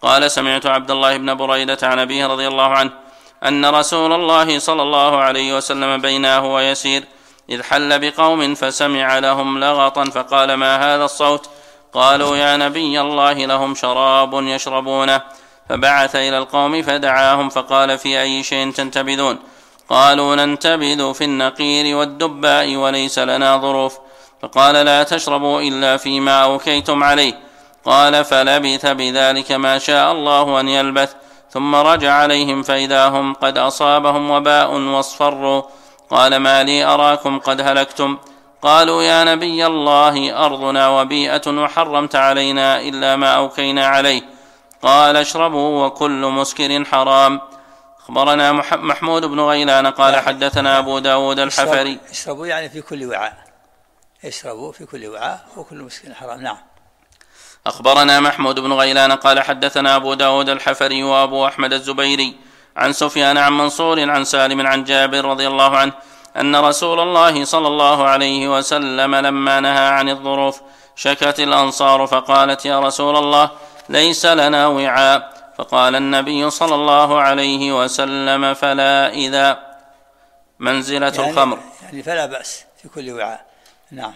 Speaker 4: قال سمعت عبد الله بن بريدة عن أبيه رضي الله عنه أن رسول الله صلى الله عليه وسلم بينه ويسير إذ حل بقوم فسمع لهم لغطا فقال ما هذا الصوت؟ قالوا يا نبي الله لهم شراب يشربونه. فبعث إلى القوم فدعاهم فقال في أي شيء تنتبذون؟ قالوا ننتبذ في النقير والدباء وليس لنا ظروف. فقال لا تشربوا إلا فيما أوكيتم عليه. قال فلبث بذلك ما شاء الله أن يلبث ثم رجع عليهم فإذا هم قد أصابهم وباء واصفروا. قال ما لي أراكم قد هلكتم؟ قالوا يا نبي الله أرضنا وبيئة وحرمت علينا إلا ما أوكينا عليه. قال اشربوا وكل مسكر حرام. أخبرنا محمود بن غيلان قال حدثنا أبو داود الحفري.
Speaker 2: اشربوا يعني في كل وعاء، اشربوا في كل وعاء وكل مسكر حرام. نعم.
Speaker 4: أخبرنا محمود بن غيلان قال حدثنا أبو داود الحفري وأبو أحمد الزبيري عن سفيان عن منصور عن سالم عن جابر رضي الله عنه أن رسول الله صلى الله عليه وسلم لما نهى عن الظروف شكت الأنصار فقالت يا رسول الله ليس لنا وعاء. فقال النبي صلى الله عليه وسلم فلا إذا منزلة الخمر
Speaker 2: يعني فلا بأس في كل وعاء. نعم.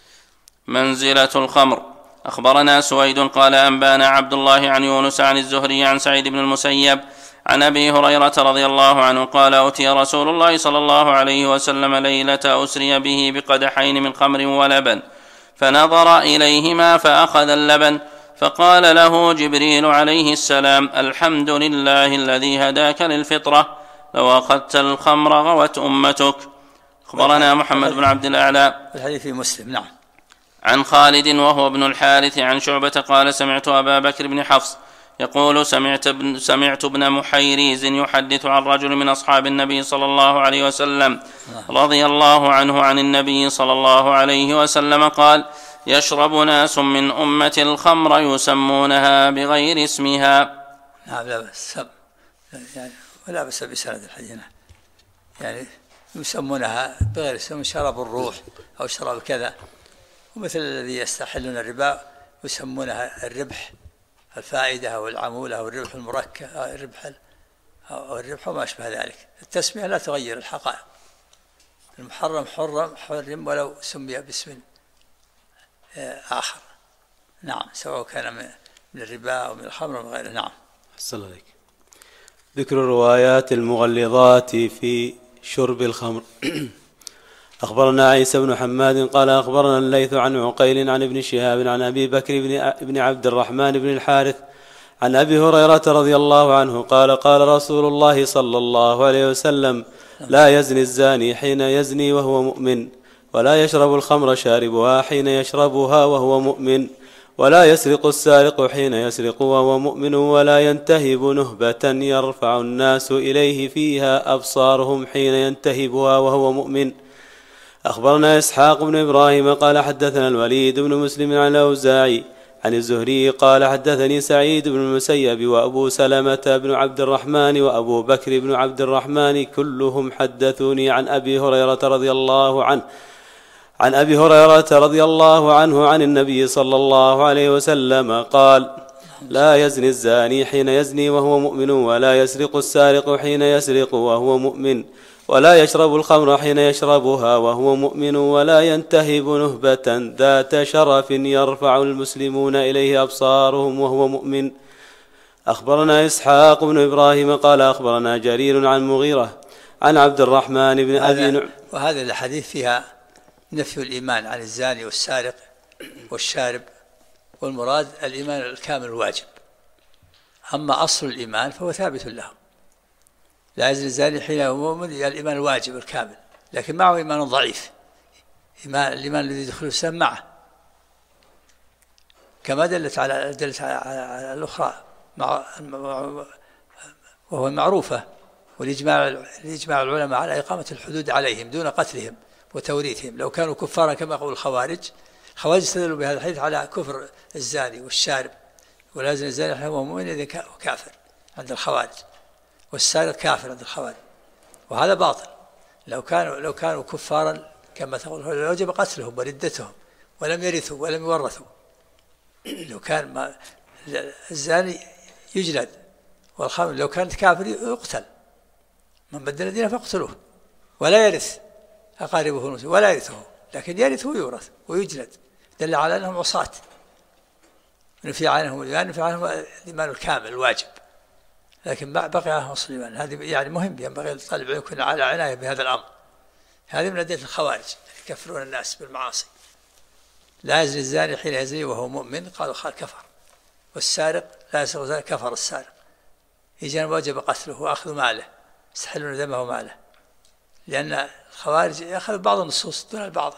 Speaker 4: منزلة الخمر. أخبرنا سويد قال أنبانا عبد الله عن يونس عن الزهري عن سعيد بن المسيب عن أبي هريرة رضي الله عنه قال أتي رسول الله صلى الله عليه وسلم ليلة أسري به بقدحين من خمر ولبن فنظر إليهما فأخذ اللبن فقال له جبريل عليه السلام الحمد لله الذي هداك للفطرة لو أخذت الخمر غوت أمتك. أخبرنا محمد بن عبد الأعلى
Speaker 2: الحديث في مسلم. نعم.
Speaker 4: عن خالد وهو ابن الحارث عن شعبة قال سمعت أبا بكر بن حفص يقول سمعت ابن محيريز يحدث عن رجل من أصحاب النبي صلى الله عليه وسلم رضي الله عنه عن النبي صلى الله عليه وسلم قال يشرب ناس من أمة الخمر يسمونها بغير اسمها.
Speaker 2: نعم. لا بأس يعني ولا بأس بسند الحديث يعني يسمونها بغير اسم شراب الروح أو شراب كذا، ومثل الذي يستحلون الربا يسمونها الربح الفائدة أو العمولة أو الربح المركب أو الربح وما أشبه ذلك. التسمية لا تغير الحقائق. المحرم حرم ولو سمي باسم آخر. نعم. سواء كان من الربا أو من الخمر أو غيره. نعم.
Speaker 8: أحسن عليك. ذكر الروايات المغلظات في شرب الخمر. أخبرنا عيسى بن حماد قال أخبرنا الليث عن عقيل عن ابن شهاب عن أبي بكر بن عبد الرحمن بن الحارث عن أبي هريرة رضي الله عنه قال قال رسول الله صلى الله عليه وسلم لا يزني الزاني حين يزني وهو مؤمن، ولا يشرب الخمر شاربها حين يشربها وهو مؤمن، ولا يسرق السارق حين يسرق وهو مؤمن، ولا ينتهب نهبة يرفع الناس إليه فيها أبصارهم حين ينتهبها وهو مؤمن. أخبرنا إسحاق بن إبراهيم قال حدثنا الوليد بن مسلم عن الأوزاعي عن الزهري قال حدثني سعيد بن المسيب وأبو سلمة بن عبد الرحمن وأبو بكر بن عبد الرحمن كلهم حدثوني عن أبي هريرة رضي الله عنه عن النبي صلى الله عليه وسلم قال لا يزني الزاني حين يزني وهو مؤمن، ولا يسرق السارق حين يسرق وهو مؤمن، ولا يشرب الخمر حين يشربها وهو مؤمن، ولا ينتهب نهبة ذات شرف يرفع المسلمون إليه أبصارهم وهو مؤمن. أخبرنا إسحاق بن إبراهيم قال أخبرنا جرير عن مغيرة عن عبد الرحمن بن أبي نعم.
Speaker 2: وهذا الحديث فيها نفي الإيمان عن الزاني والسارق والشارب، والمراد الإيمان الكامل الواجب. أما أصل الإيمان فهو ثابت له، لا يزني الزاني حين هو مؤمن، الإيمان الواجب الكامل، لكن معه إيمان ضعيف، الإيمان الذي يدخل الإسلام معه، كما دلت على الأخرى وهو المعروفة، والإجماع العلماء على إقامة الحدود عليهم دون قتلهم وتوريثهم لو كانوا كفارا كما يقول الخوارج. الخوارج استدلوا بهذا الحديث على كفر الزاني والشارب، ولا يزني الزاني حين هو مؤمن إذا كافر عند الخوارج، والسارق كافر عند الخوارج، وهذا باطل. لو كانوا كفارا كما تقول وجب قتلهم وردتهم ولم يرثوا ولم يورثوا. لو كان الزاني يجلد، والخمر لو كانت كافر يقتل، من بدل دينه فاقتلوه، ولا يرث أقاربه المسلمين ولا يرثه، لكن يرث ويورث ويجلد، دل على أنهم عصاة، نفي عنهم الإيمان، نفي عنهم الإيمان الكامل الواجب، لكن بقي عنهم الإيمان. هذه يعني مهم، ينبغي الطالب يكون على عناية بهذا الأمر. هذه من أدلة الخوارج يكفرون الناس بالمعاصي. لا يزني الزاني حين يزني وهو مؤمن، قالوا كفر، والسارق لا يسرق الزاني، كفر السارق، إذن وجب قتله وأخذ ماله، يستحلون دمه وماله، لأن الخوارج يأخذ بعض النصوص دون البعض.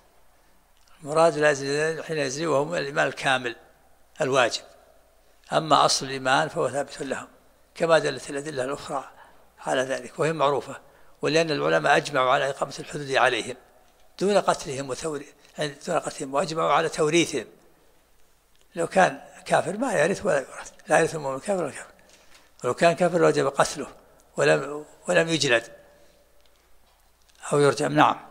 Speaker 2: المراد لا يزني حين يزني وهو من الإيمان الكامل الواجب، أما أصل الإيمان فهو ثابت لهم، كما دلت الأدلة الأخرى على ذلك، وهي معروفة. ولأن العلماء أجمعوا على إقامة الحدود عليهم دون قتلهم وأجمعوا على توريثهم. لو كان كافر ما يرث ولا يورث، لا يرث المؤمن الكافر ولا كافر، ولو كان كافر وجب قتله ولم يجلد أو يرجم. نعم.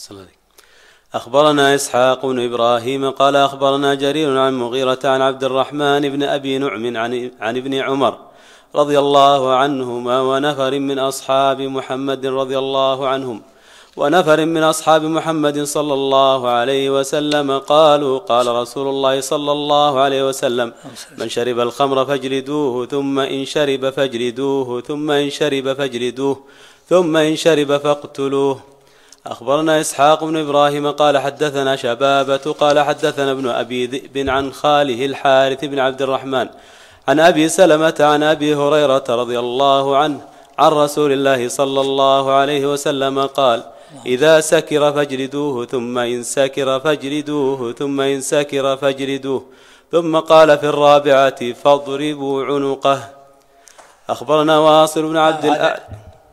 Speaker 8: أخبرنا إسحاق بن إبراهيم قال أخبرنا جرير عن مغيرة عن عبد الرحمن بن أبي نعم عن ابن عمر رضي الله عنهما ونفر من أصحاب محمد رضي الله عنهم ونفر من أصحاب محمد صلى الله عليه وسلم قالوا قال رسول الله صلى الله عليه وسلم: من شرب الخمر فاجلدوه، ثم إن شرب فاجلدوه، ثم إن شرب فاجلدوه، ثم إن شرب فاقتلوه. أخبرنا إسحاق بن إبراهيم قال حدثنا شبابة قال حدثنا ابن أبي ذئب عن خاله الحارث بن عبد الرحمن عن أبي سلمة عن أبي هريرة رضي الله عنه عن رسول الله صلى الله عليه وسلم قال: إذا سكر فاجلدوه، ثم إن سكر فاجلدوه، ثم إن سكر فاجلدوه، ثم قال في الرابعة: فاضربوا عنقه. أخبرنا واصل بن عبد الأعلى.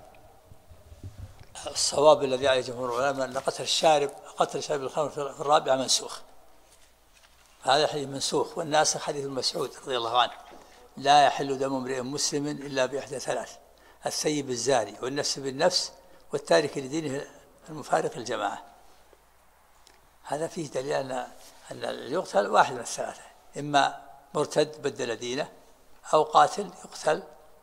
Speaker 2: الصواب الذي عليه جمهور العلماء أن قتل شارب الخمر في الرابعة منسوخ، هذا حديث منسوخ، والناسخ حديث مسعود رضي الله عنه: لا يحل دم امرئ مسلم إلا بإحدى ثلاث: الثيب الزاني، والنفس بالنفس، والتارك لدينه المفارق الجماعة. هذا فيه دليل أن يقتل واحد من الثلاثة: إما مرتد بدل دينه، أو قاتل يقتل،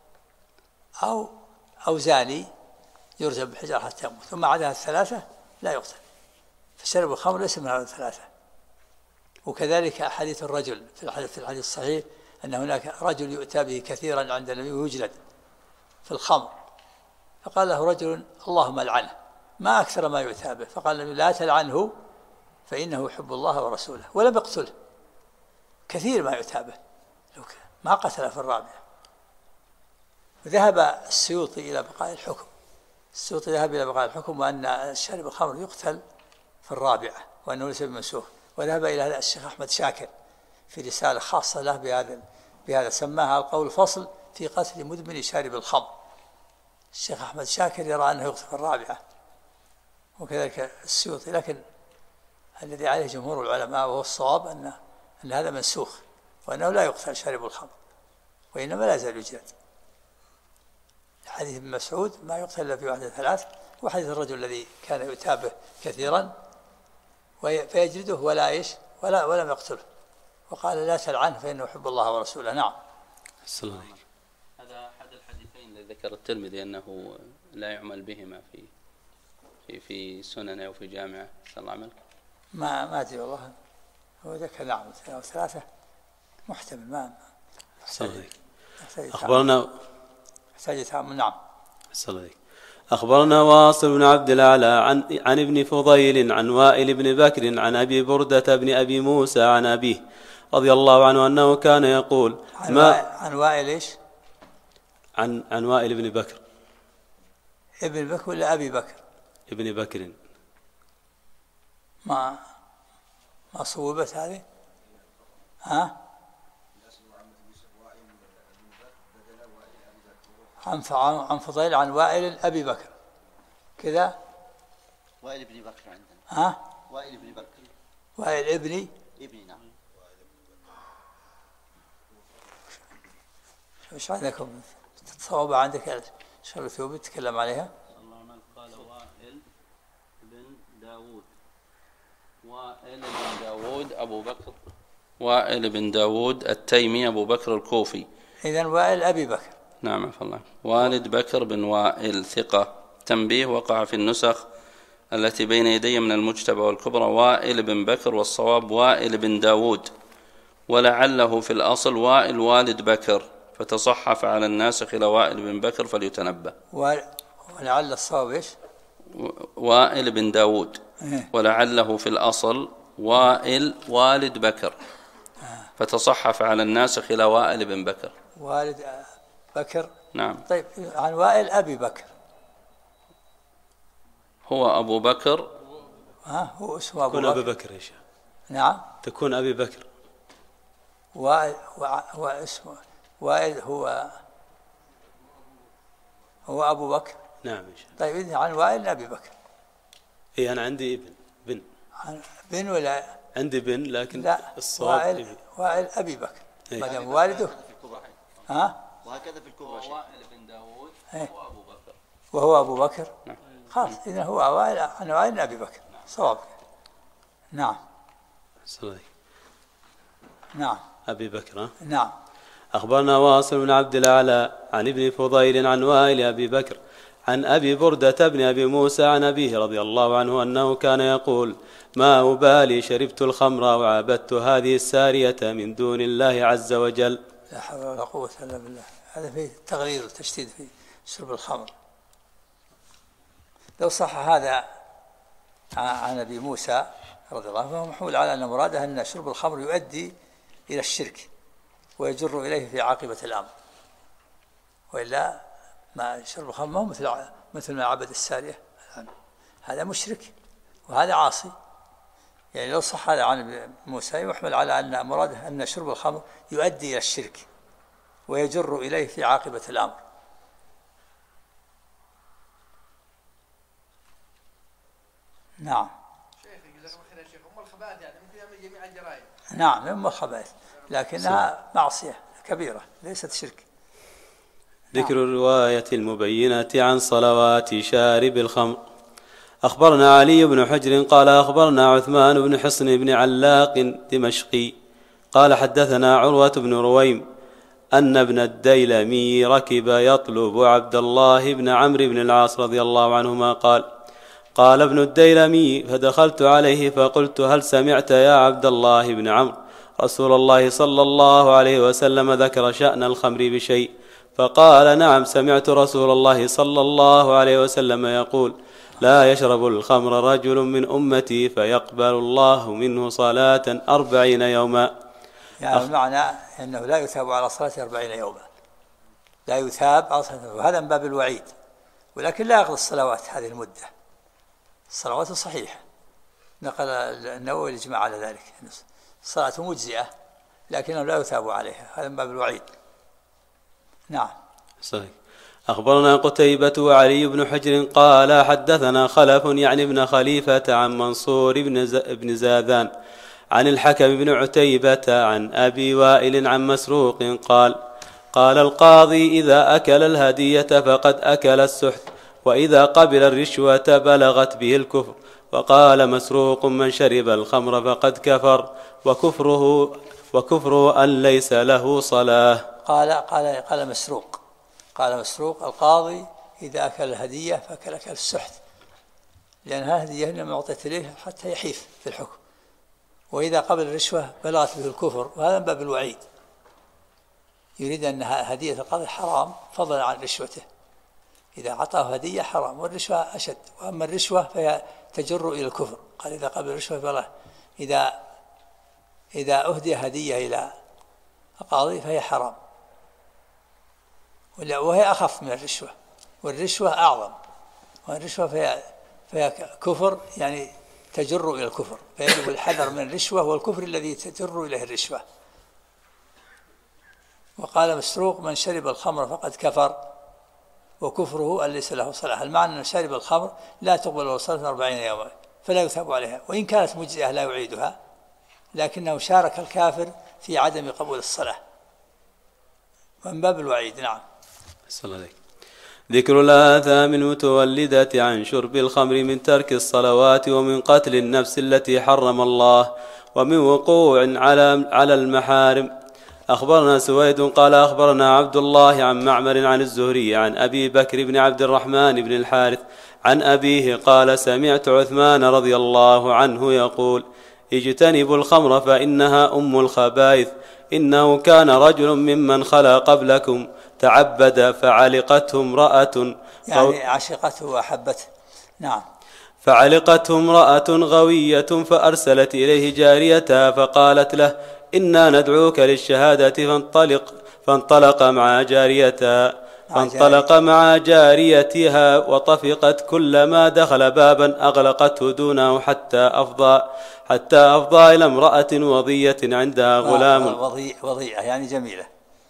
Speaker 2: أو زاني يرجم بالحجارة حتى يموت، ثم عدا الثلاثة لا يقتل. فشرب الخمر ليس من هذه الثلاثة. وكذلك حديث الرجل في الحديث الصحيح أن هناك رجل يؤتى به كثيرا عند النبي ويجلد في الخمر، فقال له رجل: اللهم العنه، ما أكثر ما يؤتى به. فقال النبي: لا تلعنه فإنه يحب الله ورسوله، ولم يقتله، كثير ما يؤتى به، ما قتل في الرابعة. وذهب السيوطي إلى بقاء الحكم، وأن شارب الخمر يقتل في الرابعة، وأنه ليس بمنسوخ. وذهب إلى هذا الشيخ أحمد شاكر في رسالة خاصة له بهذا سماها القول فصل في قتل مدمن شارب الخمر. الشيخ أحمد شاكر يرى أنه يقتل في الرابعة، وكذلك السيوطي، لكن الذي عليه جمهور العلماء وهو الصواب أن هذا منسوخ، وأنه لا يقتل شارب الخمر، وإنما لا يزال يجلد. حديث ابن مسعود: ما يقتل إلا في واحد ثلاث، وحديث الرجل الذي كان يتابه كثيرا فيجلده ولم يقتله، وقال: لا تلعنه فإنه يحب الله ورسوله. نعم.
Speaker 4: هذا أحد الحديثين الذي ذكر الترمذي أنه لا يعمل بهما في سننه وفي جامعه. صلى الله عليه
Speaker 2: ما أدري والله، هو ذكر نعم ثلاثة محتمل. ما
Speaker 8: أخبرنا
Speaker 2: نعم.
Speaker 8: أخبرنا واصل بن عبد الأعلى عن ابن فضيل عن وائل بن بكر عن أبي بردة بن أبي موسى عن أبيه رضي الله عنه أنه كان يقول:
Speaker 2: عن وائل إيش؟
Speaker 8: عن وائل بن بكر.
Speaker 2: ابن بكر ولا أبي بكر؟
Speaker 8: ابن بكر.
Speaker 2: ما صوبت هذه؟ عن فضيل عن وائل أبي بكر كذا.
Speaker 7: وائل بن بكر عندنا. وائل بن بكر.
Speaker 2: وائل ابني
Speaker 7: نعم.
Speaker 2: ايش عندكم صوابة عندك شغل ثوبي تتكلم عليها؟
Speaker 4: الله من قال وائل بن داود. وائل بن داود أبو بكر، وائل بن داود التيمي أبو بكر الكوفي،
Speaker 2: إذن وائل أبي بكر.
Speaker 4: نعم فالله. والد بكر بن وائل ثقة. تنبيه وقع في النسخ التي بين يدي من المجتبى والكبرى وائل بن بكر، والصواب وائل بن داود، ولعله في الأصل وائل والد بكر، فتصحف على الناسخ إلى وائل بن بكر فليتنبه.
Speaker 2: ولعل الصواب إيش؟
Speaker 4: وائل بن داود، ولعله في الأصل وائل والد بكر، فتصحف على الناسخ إلى وائل بن بكر.
Speaker 2: والد بكر.
Speaker 4: نعم.
Speaker 2: طيب عن وائل أبي بكر.
Speaker 4: هو أبو بكر.
Speaker 2: هو اسمه أبو
Speaker 8: بكر.
Speaker 2: بكر.
Speaker 8: أبي بكر يا شيخ.
Speaker 2: نعم.
Speaker 8: تكون أبي بكر.
Speaker 2: وائل واسمه وائل هو أبو بكر.
Speaker 8: نعم يا شيخ.
Speaker 2: طيب إذن عن وائل أبي بكر.
Speaker 8: إيه أنا عندي بن.
Speaker 2: بن ولا؟
Speaker 8: عندي بن لكن
Speaker 2: لا.
Speaker 8: الصواب
Speaker 2: وائل أبي بكر.
Speaker 8: إيه.
Speaker 2: ما دام والده.
Speaker 7: وهكذا في الكبرى.
Speaker 4: وائل بن داود هو أبو بكر.
Speaker 2: وهو أبو بكر.
Speaker 4: نعم.
Speaker 2: خلاص إذن هو وائل عن وائل أبي بكر. صواب. نعم.
Speaker 8: صحيح.
Speaker 2: نعم.
Speaker 8: أبي بكر.
Speaker 2: نعم.
Speaker 8: أخبرنا واصل بن عبد الأعلى عن ابن فضيل عن وائل أبي بكر عن أبي بردة بن أبي موسى عن أبيه رضي الله عنه أنه كان يقول: ما أبالي شربت الخمر وعابدت هذه السارية من دون الله عز وجل.
Speaker 2: لا حول ولا قوة إلا بالله. هذا فيه تغليظ وتشديد في شرب الخمر. لو صح هذا عن أبي موسى رضي الله عنه فهو محمول على أن مراده أن شرب الخمر يؤدي إلى الشرك ويجر إليه في عاقبة الأمر، وإلا ما شرب الخمر ما هو مثل ما عبد السارية، هذا مشرك وهذا عاصي. يعني لو صح هذا عن موسى يحمل على أن مراده أن شرب الخمر يؤدي إلى الشرك ويجر إليه في عاقبة الأمر. نعم.
Speaker 5: شيخ جزاكم الله خير يا شيخ، الخبائث يعني ممكن يعمل جميع الجرائم.
Speaker 2: نعم أم الخبائث، لكنها معصية كبيرة ليست شرك.
Speaker 8: ذكر الرواية المبينة عن صلوات شارب الخمر. أخبرنا علي بن حجر قال أخبرنا عثمان بن حصن بن علاق دمشقي قال حدثنا عروة بن رويم أن ابن الديلمي ركب يطلب عبد الله بن عمرو بن العاص رضي الله عنهما قال ابن الديلمي: فدخلت عليه فقلت: هل سمعت يا عبد الله بن عمرو رسول الله صلى الله عليه وسلم ذكر شأن الخمر بشيء؟ فقال: نعم، سمعت رسول الله صلى الله عليه وسلم يقول: لا يشرب الخمر رجل من أمتي فيقبل الله منه صلاة 40 يوما.
Speaker 2: يعني معنى أنه لا يثاب على صلاة 40 يوما، لا يثاب على صلاة، وهذا من باب الوعيد، ولكن لا يقضي الصلوات هذه المدة. الصلوات صحيحة، نقل النووي الإجماع على ذلك، الصلاة مجزئة لكنه لا يثاب عليها، هذا من باب الوعيد. نعم.
Speaker 8: صحيح. أخبرنا قتيبة وعلي بن حجر قال حدثنا خلف يعني ابن خليفة عن منصور بن زاذان عن الحكم بن عتيبة عن أبي وائل عن مسروق قال القاضي: إذا أكل الهدية فقد أكل السحت، وإذا قبل الرشوة بلغت به الكفر. وقال مسروق: من شرب الخمر فقد كفر، وكفره أن ليس له صلاة.
Speaker 2: قال مسروق القاضي: إذا أكل الهدية فأكل السحت، لأن هذه الهدية إنما أعطيت إليه حتى يحيف في الحكم، وإذا قبل الرشوة بلغت به الكفر، وهذا من باب الوعيد. يريد أن هدية القاضي حرام فضلا عن رشوته، إذا أعطاه هدية حرام، والرشوة أشد، وأما الرشوة فهي تجر إلى الكفر. قال: إذا قبل الرشوة بلغ، إذا أهدي هدية إلى القاضي فهي حرام، وهي أخف من الرشوة، والرشوة أعظم، والرشوة فهي كفر، يعني تجر إلى الكفر، فيجب الحذر من الرشوة والكفر الذي تجر إليه الرشوة. وقال مسروق: من شرب الخمر فقد كفر، وكفره أن ليس له صلاة. المعنى أن شارب الخمر لا تقبل له صلاة 40 يوما، فلا يثاب عليها، وإن كانت مجزئة لا يعيدها، لكنه شارك الكافر في عدم قبول الصلاة، من باب الوعيد. نعم.
Speaker 8: صلى الله عليه. ذكر الآثام المتولدة عن شرب الخمر من ترك الصلوات، ومن قتل النفس التي حرم الله، ومن وقوع على المحارم. أخبرنا سويد قال أخبرنا عبد الله عن معمر عن الزهري عن أبي بكر بن عبد الرحمن بن الحارث عن أبيه قال سمعت عثمان رضي الله عنه يقول اجتنبوا الخمر فإنها أم الخبائث إنه كان رجل ممن خلا قبلكم تعبد فعلقته امرأة
Speaker 2: يعني عشقته وأحبته. نعم.
Speaker 8: فعلقته امرأة غوية فأرسلت إليه جاريتها فقالت له إنا ندعوك للشهادة فانطلق مع جاريتها وطفقت كلما دخل بابا أغلقته دونه حتى أفضى إلى امرأة وضية عندها غلام
Speaker 2: وضيئة يعني جميلة.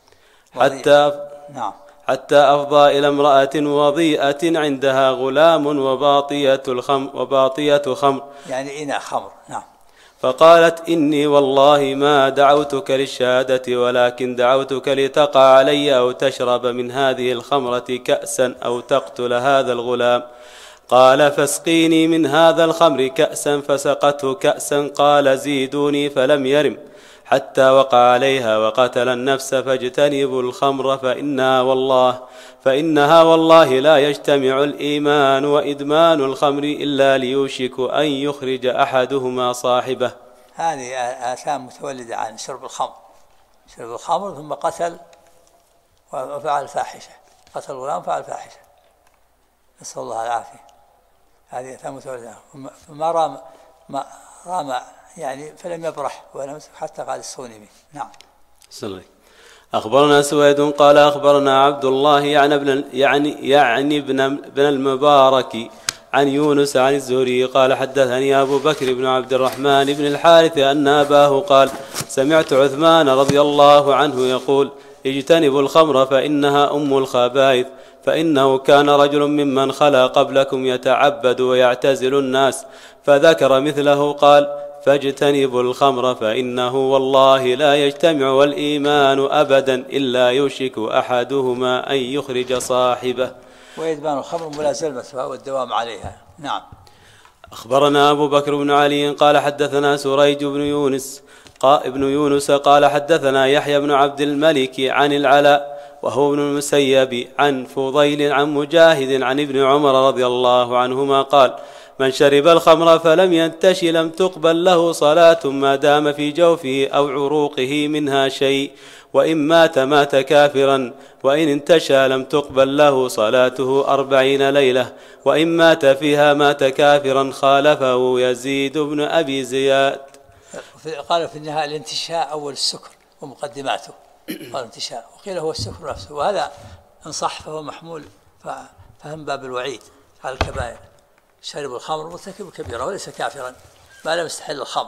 Speaker 8: حتى أفضى إلى امرأة وضيئة عندها غلام وباطية خمر
Speaker 2: يعني إناء خمر. نعم.
Speaker 8: فقالت إني والله ما دعوتك للشهادة ولكن دعوتك لتقع علي أو تشرب من هذه الخمرة كأسا أو تقتل هذا الغلام. قال فاسقيني من هذا الخمر كأسا فسقته كأسا. قال زيدوني فلم يرم حتى وقع عليها وقتل النفس. فاجتنبوا الخمر فإنها والله لا يجتمع الإيمان وإدمان الخمر إلا ليوشك أن يخرج أحدهما صاحبه.
Speaker 2: هذه آثام متولدة عن شرب الخمر ثم قتل وفعل فاحشة، قتل الغلام فعل فاحشة، نسأل الله العافية. هذه آثام متولدة. فما رام يعني فلم يبرح ولم يمسك حتى قال الصوني. نعم.
Speaker 8: أخبرنا سويد قال أخبرنا عبد الله يعني ابن المبارك عن يونس عن الزهري قال حدثني أبو بكر بن عبد الرحمن بن الحارث أن أباه قال سمعت عثمان رضي الله عنه يقول اجتنبوا الخمر فإنها أم الخبائث فإنه كان رجل ممن خلا قبلكم يتعبد ويعتزل الناس فذكر مثله. قال فاجتنبوا الخمر فإنه والله لا يجتمع والإيمان أبدا إلا يوشك أحدهما أن يخرج صاحبه.
Speaker 2: وإدمان الخمر ملازمتها والدوام عليها. نعم.
Speaker 8: أخبرنا أبو بكر بن علي قال حدثنا سريج بن يونس قال حدثنا يحيى بن عبد الملك عن العلاء وهو ابن المسيب عن فضيل عن مجاهد عن ابن عمر رضي الله عنهما قال من شرب الخمر فلم ينتش لم تقبل له صلاة ما دام في جوفه أو عروقه منها شيء وإن مات كافرا وإن انتشى لم تقبل له صلاته 40 ليلة وإن مات فيها مات كافرا. خالفه يزيد بن أبي زياد.
Speaker 2: قال في النهاية الانتشاء أول السكر ومقدماته قال انتشاء وقيل هو السكر نفسه، وهذا إن صح فهو محمول فهم باب الوعيد على الكبائر. شرب الخمر مرتكب كبيرة وليس كافرا ما لم يستحل الخمر.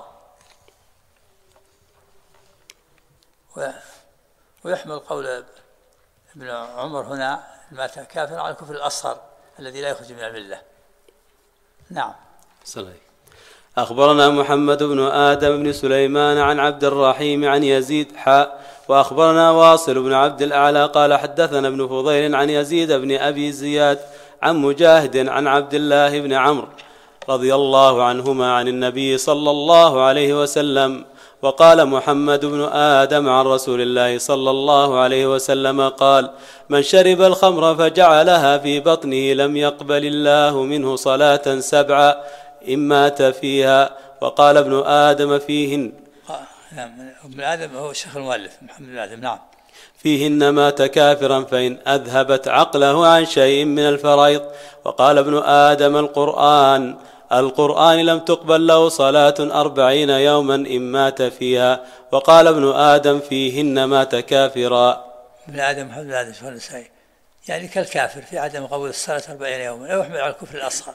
Speaker 2: ويحمل قول ابن عمر هنا مات كافرا على الكفر الأصغر الذي لا يخرج من الملة. نعم.
Speaker 8: صحيح. أخبرنا محمد بن آدم بن سليمان عن عبد الرحيم عن يزيد وأخبرنا واصل بن عبد الأعلى قال حدثنا ابن فضيل عن يزيد بن أبي زياد عن مجاهد عن عبد الله بن عمرو رضي الله عنهما عن النبي صلى الله عليه وسلم. وقال محمد بن آدم عن رسول الله صلى الله عليه وسلم قال من شرب الخمر فجعلها في بطنه لم يقبل الله منه صلاة 7 إن مات فيها. وقال ابن آدم فيهن
Speaker 2: ابن آدم هو الشيخ المؤلف محمد بن آدم. نعم.
Speaker 8: فيهن مات كافرا فإن أذهبت عقله عن شيء من الفرائض. وقال ابن آدم القرآن لم تقبل له صلاة 40 يوما إن مات فيها. وقال ابن آدم فيهن مات كافرا.
Speaker 2: ابن آدم محمد بن آدم النسائي يعني كالكافر في عدم قبول الصلاة 40 يوما أو يحمل على الكفر الأصغر.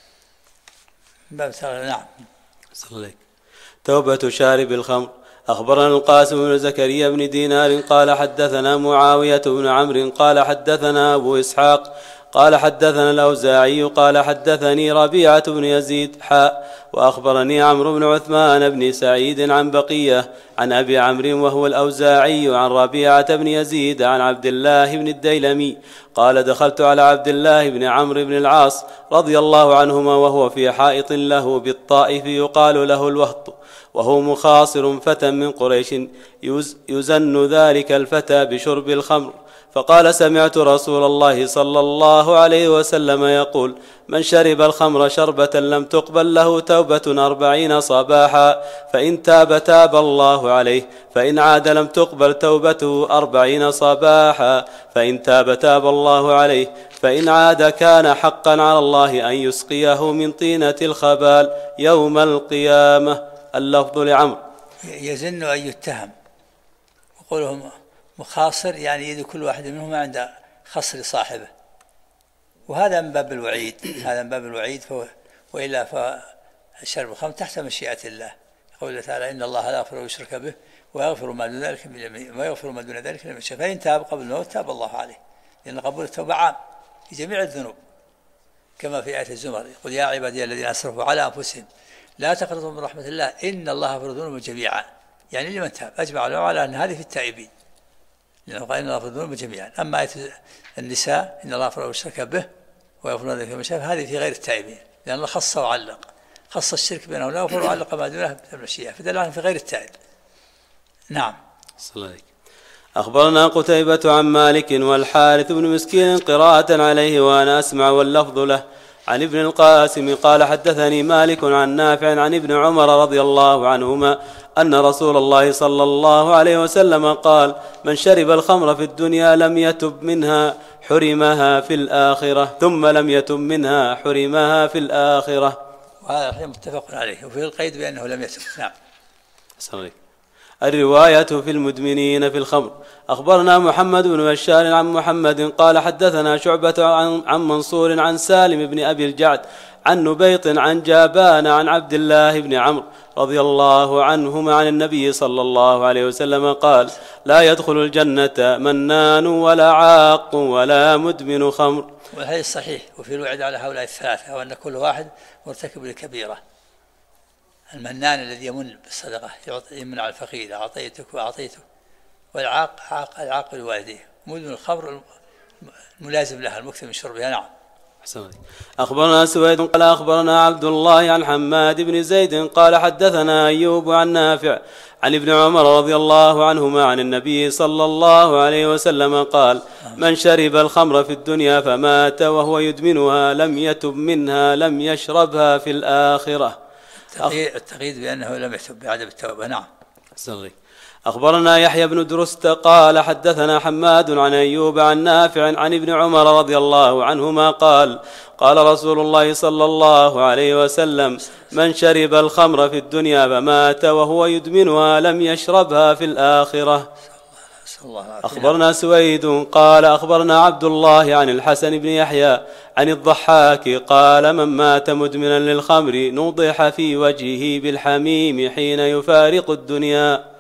Speaker 2: نعم.
Speaker 8: توبة شارب الخمر. أخبرنا القاسم بن زكريا بن دينار قال حدثنا معاوية بن عمرو قال حدثنا أبو إسحاق قال حدثنا الأوزاعي قال حدثني ربيعة بن يزيد وأخبرني عمرو بن عثمان بن سعيد عن بقية عن أبي عمرو وهو الأوزاعي عن ربيعة بن يزيد عن عبد الله بن الديلمي قال دخلت على عبد الله بن عمرو بن العاص رضي الله عنهما وهو في حائط له بالطائف يقال له الوهط، وهو مخاصر فتى من قريش يزن ذلك الفتى بشرب الخمر، فقال سمعت رسول الله صلى الله عليه وسلم يقول من شرب الخمر شربة لم تقبل له توبة 40 صباحا، فإن تاب تاب الله عليه، فإن عاد لم تقبل توبته 40 صباحا، فإن تاب تاب الله عليه، فإن عاد كان حقا على الله أن يسقيه من طينة الخبال يوم القيامة. اللفظ لعمرو.
Speaker 2: يزن أن يتهم، وقولهم مخاصر يعني يد كل واحد منهم عند خصر صاحبه، وهذا من باب الوعيد، هذا من باب الوعيد. وإلا فشرب الخمر تحت مشيئة الله، يقول تعالى إن الله لا يغفر ويشرك به ويغفر ما دون ذلك لمن يشاء، فإن تاب قبل الموت تاب الله عليه، لأن قبول التوبة عام في جميع الذنوب، كما في آية الزمر يقول يا عبادي الذين أسرفوا على أنفسهم لا تقنطوا من رحمة الله إن الله يغفر الذنوب جميعا، يعني لمن تاب. أجمع العلماء على أن هذه في التائبين، لأنه قال إن الله يغفر الذنوب جميعا. أما آية النساء إن الله يغفر ويشرك به ويغفر ذلك لمن يشاء، هذه في غير التائبين، لأن الله خص وعلق، خص الشرك بينه لا يغفر وعلق ما دونه بالمشيئة، فدل عنه في غير التائب. نعم.
Speaker 8: صلى الله. أخبرنا قتيبة عن مالك والحارث بن مسكين قراءة عليه وأنا أسمع واللفظ له عن ابن القاسم قال حدثني مالك عن نافع عن ابن عمر رضي الله عنهما أن رسول الله صلى الله عليه وسلم قال من شرب الخمر في الدنيا لم يتب منها حرمها في الآخرة، ثم لم يتب منها حرمها في الآخرة.
Speaker 2: وهذا متفق عليه، وفي القيد بأنه لم يتب. نعم.
Speaker 8: صحيح. الرواية في المدمنين في الخمر. أخبرنا محمد بن بشار عن محمد قال حدثنا شعبة عن منصور عن سالم بن أبي الجعد عن نبيط عن جابان عن عبد الله بن عمرو رضي الله عنهما عن النبي صلى الله عليه وسلم قال لا يدخل الجنة منان ولا عاق ولا مدمن خمر.
Speaker 2: وهذا صحيح. وفي الوعد على هؤلاء الثلاثة وأن كل واحد مرتكب لكبيرة. المنان الذي يمن بالصدقة يمن على الفقير أعطيتك وأعطيته، والعاق العاق لوالديه، مدمن الخمر الملازم لها المكثر من شربها. نعم.
Speaker 8: أخبرنا سويد قال أخبرنا عبد الله عن حماد بن زيد قال حدثنا أيوب عن نافع عن ابن عمر رضي الله عنهما عن النبي صلى الله عليه وسلم قال من شرب الخمر في الدنيا فمات وهو يدمنها لم يتب منها لم يشربها في الآخرة.
Speaker 2: التقييد بأنه لم يتب بعدم التوبة. نعم.
Speaker 8: أخبرنا يحيى بن درست قال حدثنا حماد عن أيوب عن نافع عن ابن عمر رضي الله عنهما قال قال رسول الله صلى الله عليه وسلم من شرب الخمر في الدنيا فمات وهو يدمنها لم يشربها في الآخرة. أخبرنا سويد قال أخبرنا عبد الله عن الحسن بن يحيى عن الضحاك قال من مات مدمنا للخمر نضح في وجهه بالحميم حين يفارق الدنيا.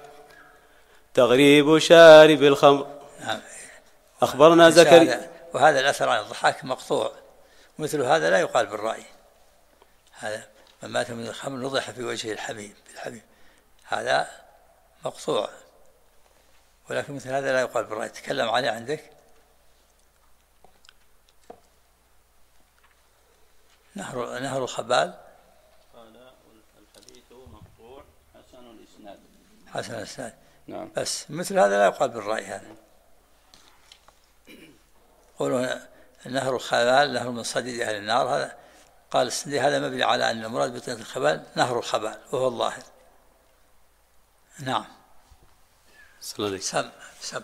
Speaker 8: تغريب شارب الخمر. أخبرنا زكريا.
Speaker 2: وهذا الأثر عن الضحاك مقطوع، مثل هذا لا يقال بالرأي. هذا من مات من الخمر نضح في وجهه الحميم بالحميم، هذا مقطوع، ولكن مثل هذا لا يقال بالرأي. تكلم عليه عندك. نهر الخبال.
Speaker 4: الحديث مقطوع حسن الإسناد.
Speaker 2: حسن الإسناد.
Speaker 4: نعم.
Speaker 2: بس مثل هذا لا يقال بالرأي. هذا قولوا نهر الخبال نهر من صديد أهل النار، هذا قال السندي هذا مبني على أن المراد بطينة الخبال نهر الخبال وهو الظاهر. نعم. سم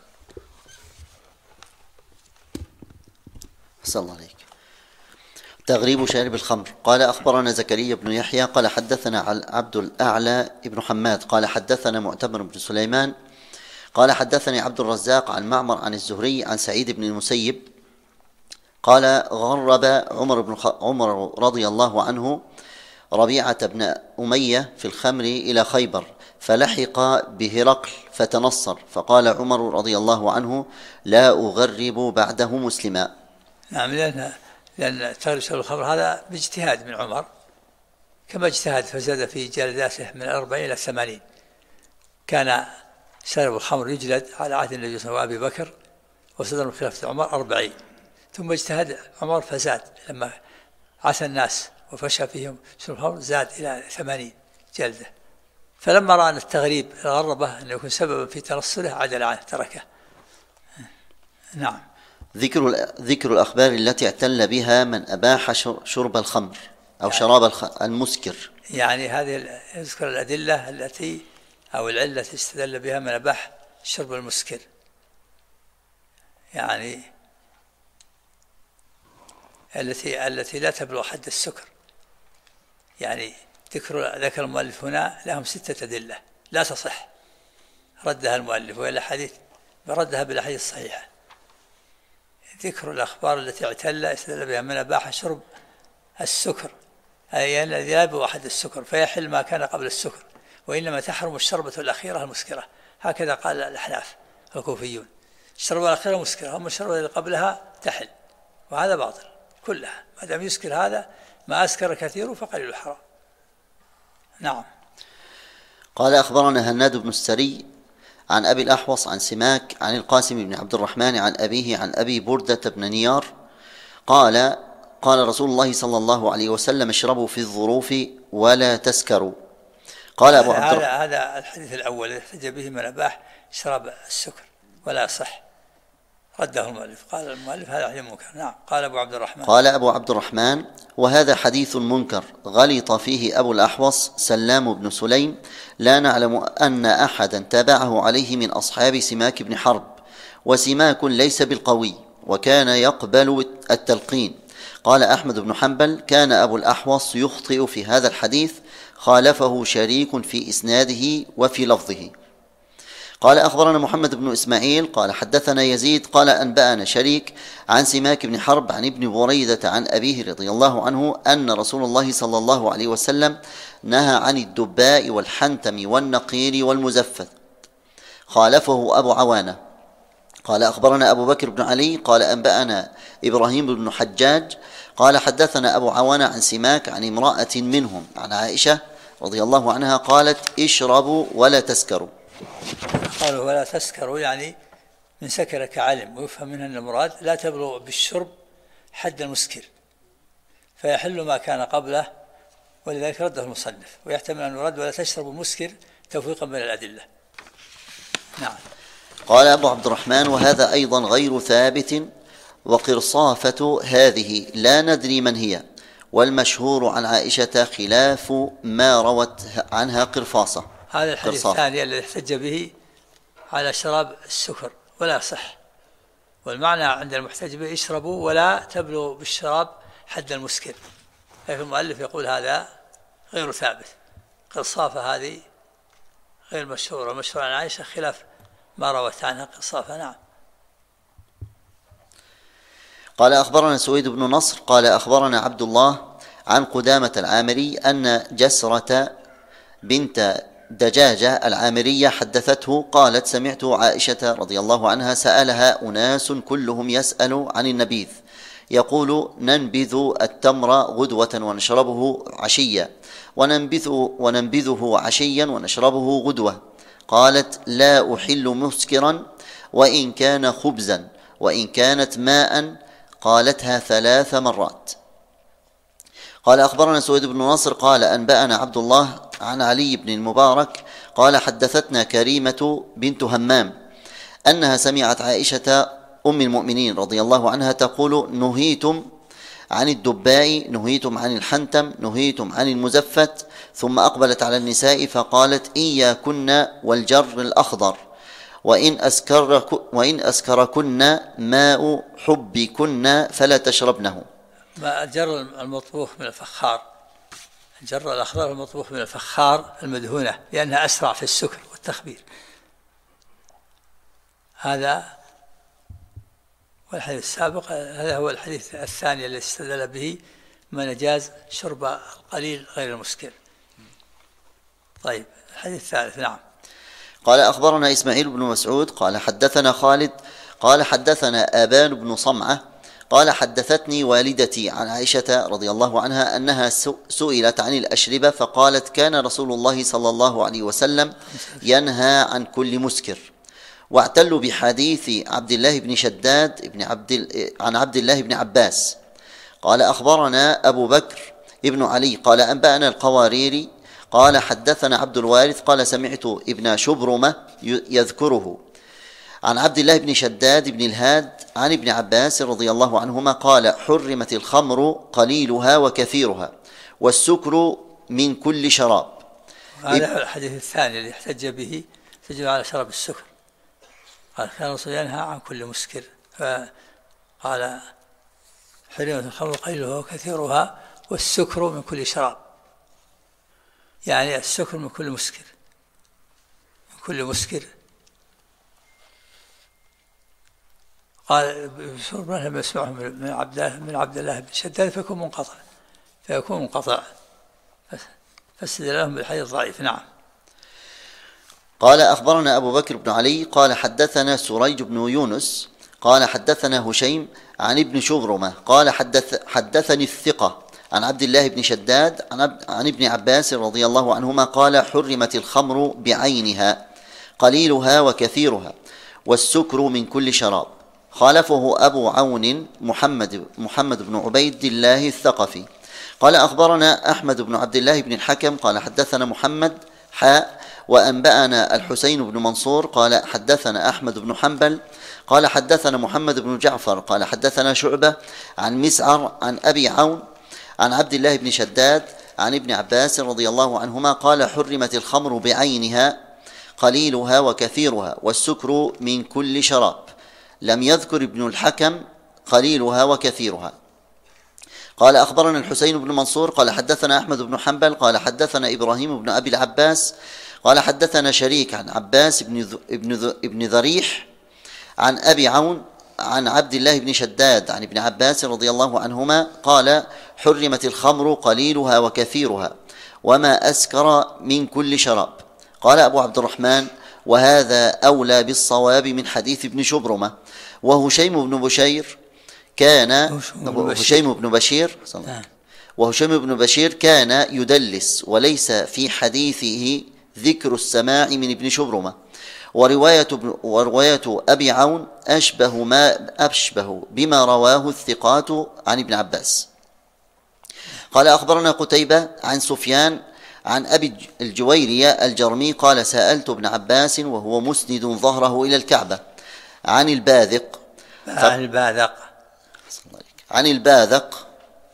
Speaker 7: صلى الله عليك. تغريب شارب الخمر. قال أخبرنا زكريا بن يحيى قال حدثنا عبد الأعلى بن حماد قال حدثنا معتمر بن سليمان قال حدثني عبد الرزاق عن معمر عن الزهري عن سعيد بن المسيب قال غرب عمر رضي الله عنه ربيعة بن أمية في الخمر إلى خيبر فلحق بهرقل فتنصر، فقال عمر رضي الله عنه لا أغرب بعده مسلما.
Speaker 2: نعم، لأن تغريب شرب الخمر هذا باجتهاد من عمر، كما اجتهد فزاد في جلداته من 40 إلى 80. كان شرب الخمر يجلد على عهد النبي صلى الله عليه وسلم وأبي بكر، وصدر من خلافة عمر 40، ثم اجتهد عمر فزاد لما عسى الناس وفشى فيهم شرب الخمر زاد إلى 80 جلدة، فلما رأى أن التغريب غربه أن يكون سببا في ترسله عدل عنه تركه. نعم.
Speaker 7: ذكر الأخبار التي اعتل بها من أباح شرب الخمر أو يعني شراب المسكر،
Speaker 2: يعني هذه يذكر الأدلة التي أو العلة التي استدل بها من أباح شرب المسكر، يعني التي لا تبلغ حد السكر. يعني ذكر المؤلف هنا لهم 6 أدلة لا تصح، ردها المؤلف وإلى حديث ردها بالأحاديث الصحيحة. ذكر الأخبار التي اعتل استدل بها من أباح شرب السكر، أي الذي لا يبلغ حد السكر فيحل ما كان قبل السكر، وإنما تحرم الشربة الأخيرة المسكرة، هكذا قال الأحناف الكوفيون. الشربة الأخيرة مسكرة، أما الشربة اللي قبلها تحل، وهذا باطل كلها، ما دام يسكر هذا ما أسكر كثير فقليل الحرام. نعم.
Speaker 7: قال أخبرنا هناد بن السري عن أبي الأحوص عن سماك عن القاسم بن عبد الرحمن عن أبيه عن أبي بردة بن نيار قال رسول الله صلى الله عليه وسلم اشربوا في الظروف ولا تسكروا. قال أبو عبد الرحمن،
Speaker 2: هذا الحديث الأول احتج به من أباح شراب السكر ولا صح، رده المؤلف، قال المؤلف هذا حديث منكر. نعم. قال أبو عبد الرحمن وهذا حديث منكر غلط فيه أبو الأحوص سلام بن سليم، لا نعلم أن أحدا تابعه عليه من أصحاب سماك بن حرب، وسماك ليس بالقوي وكان يقبل التلقين. قال أحمد بن حنبل كان أبو الأحوص يخطئ في هذا الحديث، خالفه شريك في إسناده وفي لفظه. قال أخبرنا محمد بن إسماعيل قال حدثنا يزيد قال أنبأنا شريك عن سماك بن حرب عن ابن بريدة عن أبيه رضي الله عنه أن رسول الله صلى الله عليه وسلم نهى عن الدباء والحنتم والنقير والمزفت، خالفه أبو عوانة. قال أخبرنا أبو بكر بن علي قال أنبأنا إبراهيم بن حجاج قال حدثنا أبو عوانة عن سماك عن امرأة منهم عن عائشة رضي الله عنها قالت اشربوا ولا تسكروا. قالوا ولا تسكروا يعني من سكر كعلم، ويفهم منها أن المراد لا تبلغ بالشرب حد المسكر فيحل ما كان قبله، ولذلك رده المصنف، ويحتمل أن يرد ولا تشربوا مسكر توفيقا بين الأدلة. نعم.
Speaker 7: قال أبو عبد الرحمن وهذا أيضا غير ثابت، وقرصافة هذه لا ندري من هي، والمشهور عن عائشة خلاف ما روت عنها قرفاصة.
Speaker 2: هذا الحديث الثاني الذي احتج به على شراب السكر ولا صح، والمعنى عند المحتج به اشربوا ولا تبلغ بالشراب حد المسكر، لكن المؤلف يقول هذا غير ثابت. قرصافة هذه غير مشهورة، مشهورة عن عائشة خلاف ما روت عنها قرصافة. نعم.
Speaker 7: قال أخبرنا سويد بن نصر قال أخبرنا عبد الله عن قدامة العامري أن جسرة بنت دجاجة العامرية حدثته قالت سمعت عائشة رضي الله عنها سألها أناس كلهم يسأل عن النبيذ يقول ننبذ التمر غدوة ونشربه عشيا، وننبذه عشيا ونشربه غدوة. قالت لا أحل مسكرا وإن كان خبزا وإن كانت ماء، قالتها 3 مرات. قال أخبرنا سويد بن نصر قال أنبأنا عبد الله عن علي بن المبارك قال حدثتنا كريمة بنت همام أنها سمعت عائشة أم المؤمنين رضي الله عنها تقول نهيتم عن الدباء، نهيتم عن الحنتم، نهيتم عن المزفت. ثم أقبلت على النساء فقالت إياكن والجر الأخضر، وإن أسكركن ماء حبكن فلا تشربنه.
Speaker 2: الجر المطبوخ من الفخار، الجر الأخضر المطبوخ من الفخار المدهونة، لأنها أسرع في السكر والتخبير. هذا والحديث السابق هذا هو الحديث الثاني الذي استدل به من أجاز شرب القليل غير المسكر. طيب الحديث الثالث. نعم.
Speaker 7: قال أخبرنا إسماعيل بن مسعود قال حدثنا خالد قال حدثنا آبان بن صمعة قال حدثتني والدتي عن عائشة رضي الله عنها أنها سئلت عن الأشربة فقالت كان رسول الله صلى الله عليه وسلم ينهى عن كل مسكر. واعتلوا بحديث عبد الله بن شداد عن عبد الله بن عباس قال أخبرنا أبو بكر ابن علي قال أنبأنا القواريري قال حدثنا عبد الوارث قال سمعت ابن شبرمة يذكره عن عبد الله بن شداد بن الهاد عن ابن عباس رضي الله عنهما قال حرمت الخمر قليلها وكثيرها والسكر من كل شراب.
Speaker 2: هذا الحديث الثاني اللي احتج به تجب على شراب السكر. قال كان الرسول ينهى عن كل مسكر فقال حرمت الخمر قليلها وكثيرها والسكر من كل شراب، يعني السكر من كل مسكر، من كل مسكر. قال لما يسمعه من عبد الله بن شداد فيكون منقطع فاستدل لهم بالحديث الضعيف. نعم.
Speaker 7: قال أخبرنا أبو بكر بن علي قال حدثنا سريج بن يونس قال حدثنا هشيم عن ابن شبرمة قال حدثني الثقة عن عبد الله بن شداد عن ابن عباس رضي الله عنهما قال حرمت الخمر بعينها قليلها وكثيرها والسكر من كل شراب. خالفه أبو عون محمد بن عبيد الله الثقفي قال أخبرنا أحمد بن عبد الله بن الحكم قال حدثنا محمد وأنبأنا الحسين بن منصور قال حدثنا أحمد بن حنبل قال حدثنا محمد بن جعفر قال حدثنا شعبة عن مسعر عن أبي عون عن عبد الله بن شداد عن ابن عباس رضي الله عنهما قال حرمت الخمر بعينها قليلها وكثيرها والسكر من كل شراب. لم يذكر ابن الحكم قليلها وكثيرها. قال أخبرنا الحسين بن منصور قال حدثنا أحمد بن حنبل قال حدثنا إبراهيم بن أبي العباس قال حدثنا شريك عن عباس بن ذريح عن أبي عون عن عبد الله بن شداد عن ابن عباس رضي الله عنهما قال حرمت الخمر قليلها وكثيرها وما أسكر من كل شراب. قال أبو عبد الرحمن وهذا أولى بالصواب من حديث ابن شبرمة. وهشيم بن بشير كان يدلس وليس في حديثه ذكر السماع من ابن شبرمة. ورواية أبي عون أشبه بما رواه الثقات عن ابن عباس. قال أخبرنا قتيبة عن سفيان عن أبي الجويرية الجرمي قال سألت ابن عباس وهو مسند ظهره إلى الكعبة عن الباذق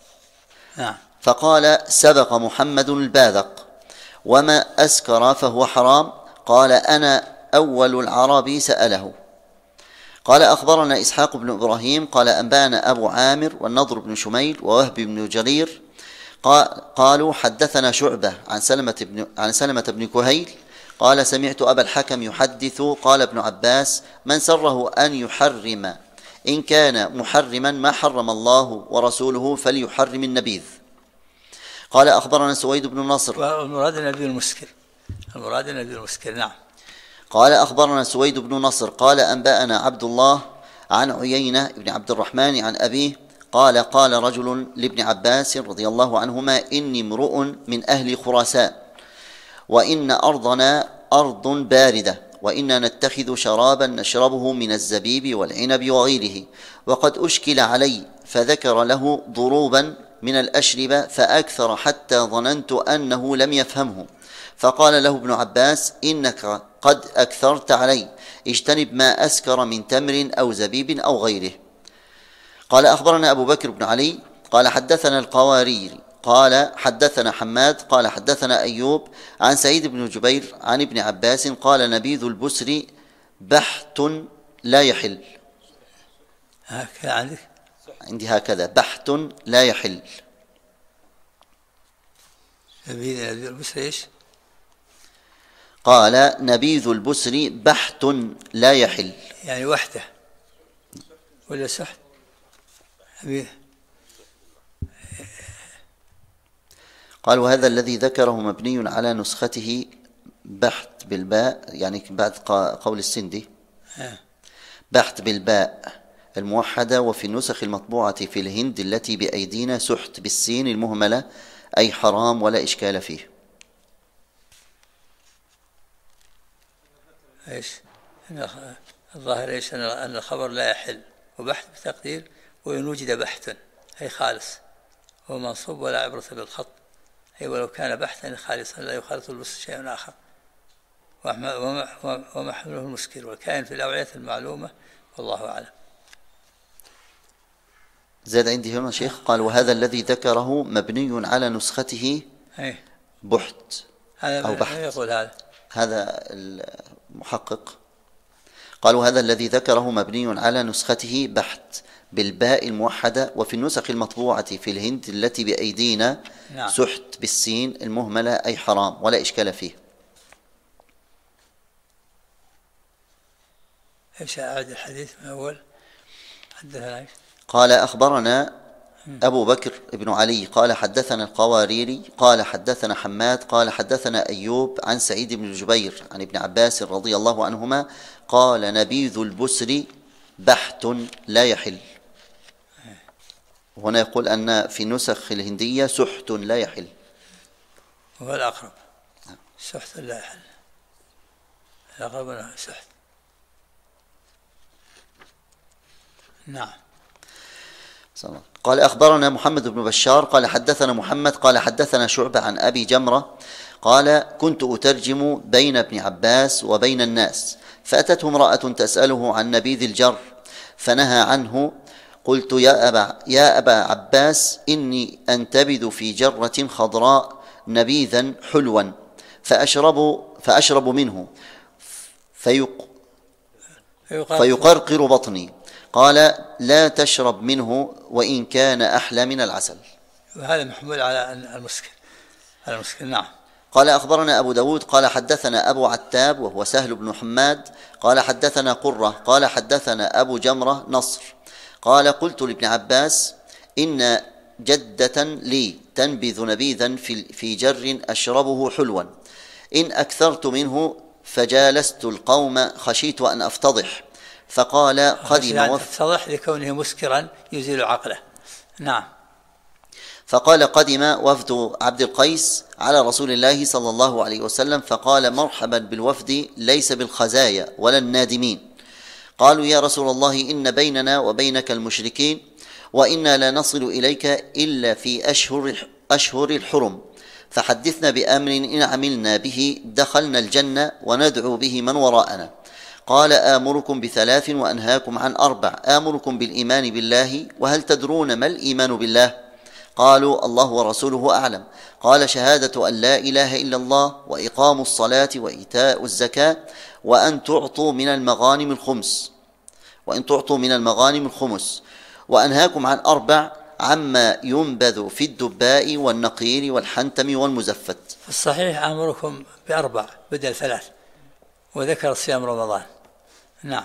Speaker 7: فقال سبق محمد الباذق وما أسكر فهو حرام. قال أنا أول العرب سأله. قال أخبرنا إسحاق بن إبراهيم قال أنبأنا أبو عامر والنضر بن شميل ووهب بن جرير قالوا حدثنا شعبة عن سلمة بن كهيل قال سمعت أبا الحكم يحدث قال ابن عباس من سره أن يحرم إن كان محرما ما حرم الله ورسوله فليحرم النبيذ. قال أخبرنا سويد بن نصر
Speaker 2: والمراد النبيذ المسكر. نعم.
Speaker 7: قال أخبرنا سويد بن نصر قال أنبأنا عبد الله عن عيينة بن عبد الرحمن عن أبيه قال رجل لابن عباس رضي الله عنهما إني امرؤ من أهل خراسان وإن أرضنا أرض باردة وإنا نتخذ شرابا نشربه من الزبيب والعنب وغيره وقد أشكل علي فذكر له ضروبا من الأشربة فأكثر حتى ظننت أنه لم يفهمه فقال له ابن عباس إنك قد أكثرت علي اجتنب ما أسكر من تمر أو زبيب أو غيره. قال أخبرنا أبو بكر بن علي قال حدثنا القواريري قال حدثنا حماد قال حدثنا أيوب عن سعيد بن جبير عن ابن عباس قال نبيذ البسر بحت لا يحل.
Speaker 2: هكذا
Speaker 7: عندي هكذا بحت لا يحل.
Speaker 2: نبيذ البسر إيش؟
Speaker 7: قال نبيذ البسر بحت لا يحل
Speaker 2: يعني وحده ولا سحت؟
Speaker 7: قال وهذا الذي ذكره مبني على نسخته بحت بالباء يعني بعد قول السندي بحت بالباء الموحدة وفي النسخ المطبوعة في الهند التي بأيدينا سحت بالسين المهملة أي حرام ولا إشكال فيه.
Speaker 2: إيش الظاهر إيش أن الخبر لا يحل، وبحث بتقدير وإن وجد بحث أي خالص، هو منصوب ولا عبرة بالخط، أي ولو كان بحثا خالصا لا يخالط البس شيء آخر، ومحمله المسكر والكائن في الأوعية المعلومة والله أعلم.
Speaker 7: زاد عندي هنا شيخ قال وهذا الذي ذكره مبني على نسخته بحت أو بحث.
Speaker 2: يقول
Speaker 7: هذا المحقق قال وهذا الذي ذكره مبني على نسخته بحت بالباء الموحدة وفي النسخ المطبوعة في الهند التي بأيدينا سحت بالسين المهملة أي حرام ولا إشكال فيه.
Speaker 2: ايش أعد الحديث من أول؟ حدثنا ايش؟
Speaker 7: قال أخبرنا أبو بكر بن علي قال حدثنا القواريري قال حدثنا حماد قال حدثنا أيوب عن سعيد بن جبير عن ابن عباس رضي الله عنهما قال نبيذ البسر بحت لا يحل. هنا يقول أن في نسخ الهندية سحت لا يحل،
Speaker 2: هو الأقرب سحت لا يحل، الأقرب أنه سحت. نعم.
Speaker 7: قال أخبرنا محمد بن بشار قال حدثنا محمد قال حدثنا شعبة عن أبي جمرة قال كنت أترجم بين ابن عباس وبين الناس فأتته امرأة تسأله عن نبيذ الجر فنهى عنه. قلت يا أبا عباس إني أنتبذ في جرة خضراء نبيذا حلوا فأشرب منه فيقرقر بطني. قال لا تشرب منه وإن كان أحلى من العسل.
Speaker 2: وهذا محمول على المسكر نعم.
Speaker 7: قال أخبرنا أبو داود قال حدثنا أبو عتاب وهو سهل بن حماد قال حدثنا قرة قال حدثنا أبو جمرة نصر قال قلت لابن عباس إن جدة لي تنبذ نبيذا في جر أشربه حلوا إن أكثرت منه فجالست القوم خشيت أن أفتضح فقال قدم
Speaker 2: أفتضح لكونه مسكرا يزيل عقله. نعم.
Speaker 7: فقال قدم وفد عبد القيس على رسول الله صلى الله عليه وسلم فقال مرحبا بالوفد ليس بالخزايا ولا النادمين. قالوا يا رسول الله إن بيننا وبينك المشركين وإنا لا نصل إليك إلا في أشهر الحرم فحدثنا بأمر إن عملنا به دخلنا الجنة وندعو به من وراءنا. قال آمركم بثلاث وأنهاكم عن أربع آمركم بالإيمان بالله وهل تدرون ما الإيمان بالله؟ قالوا الله ورسوله أعلم. قال شهادة أن لا إله إلا الله وإقام الصلاة وإيتاء الزكاة وأن تعطوا من المغانم الخمس وأنهاكم عن أربع عما ينبذ في الدباء والنقير والحنتم والمزفت.
Speaker 2: الصحيح أمركم بأربع بدل ثلاث وذكر صيام رمضان. نعم.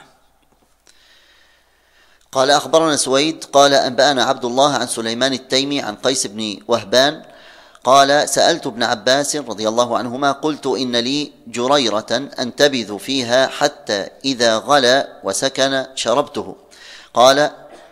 Speaker 7: قال أخبرنا سويد قال أنبأنا عبد الله عن سليمان التيمي عن قيس بن وهبان قال سألت ابن عباس رضي الله عنهما قلت إن لي جريرة أنتبذ فيها حتى إذا غلا وسكن شربته. قال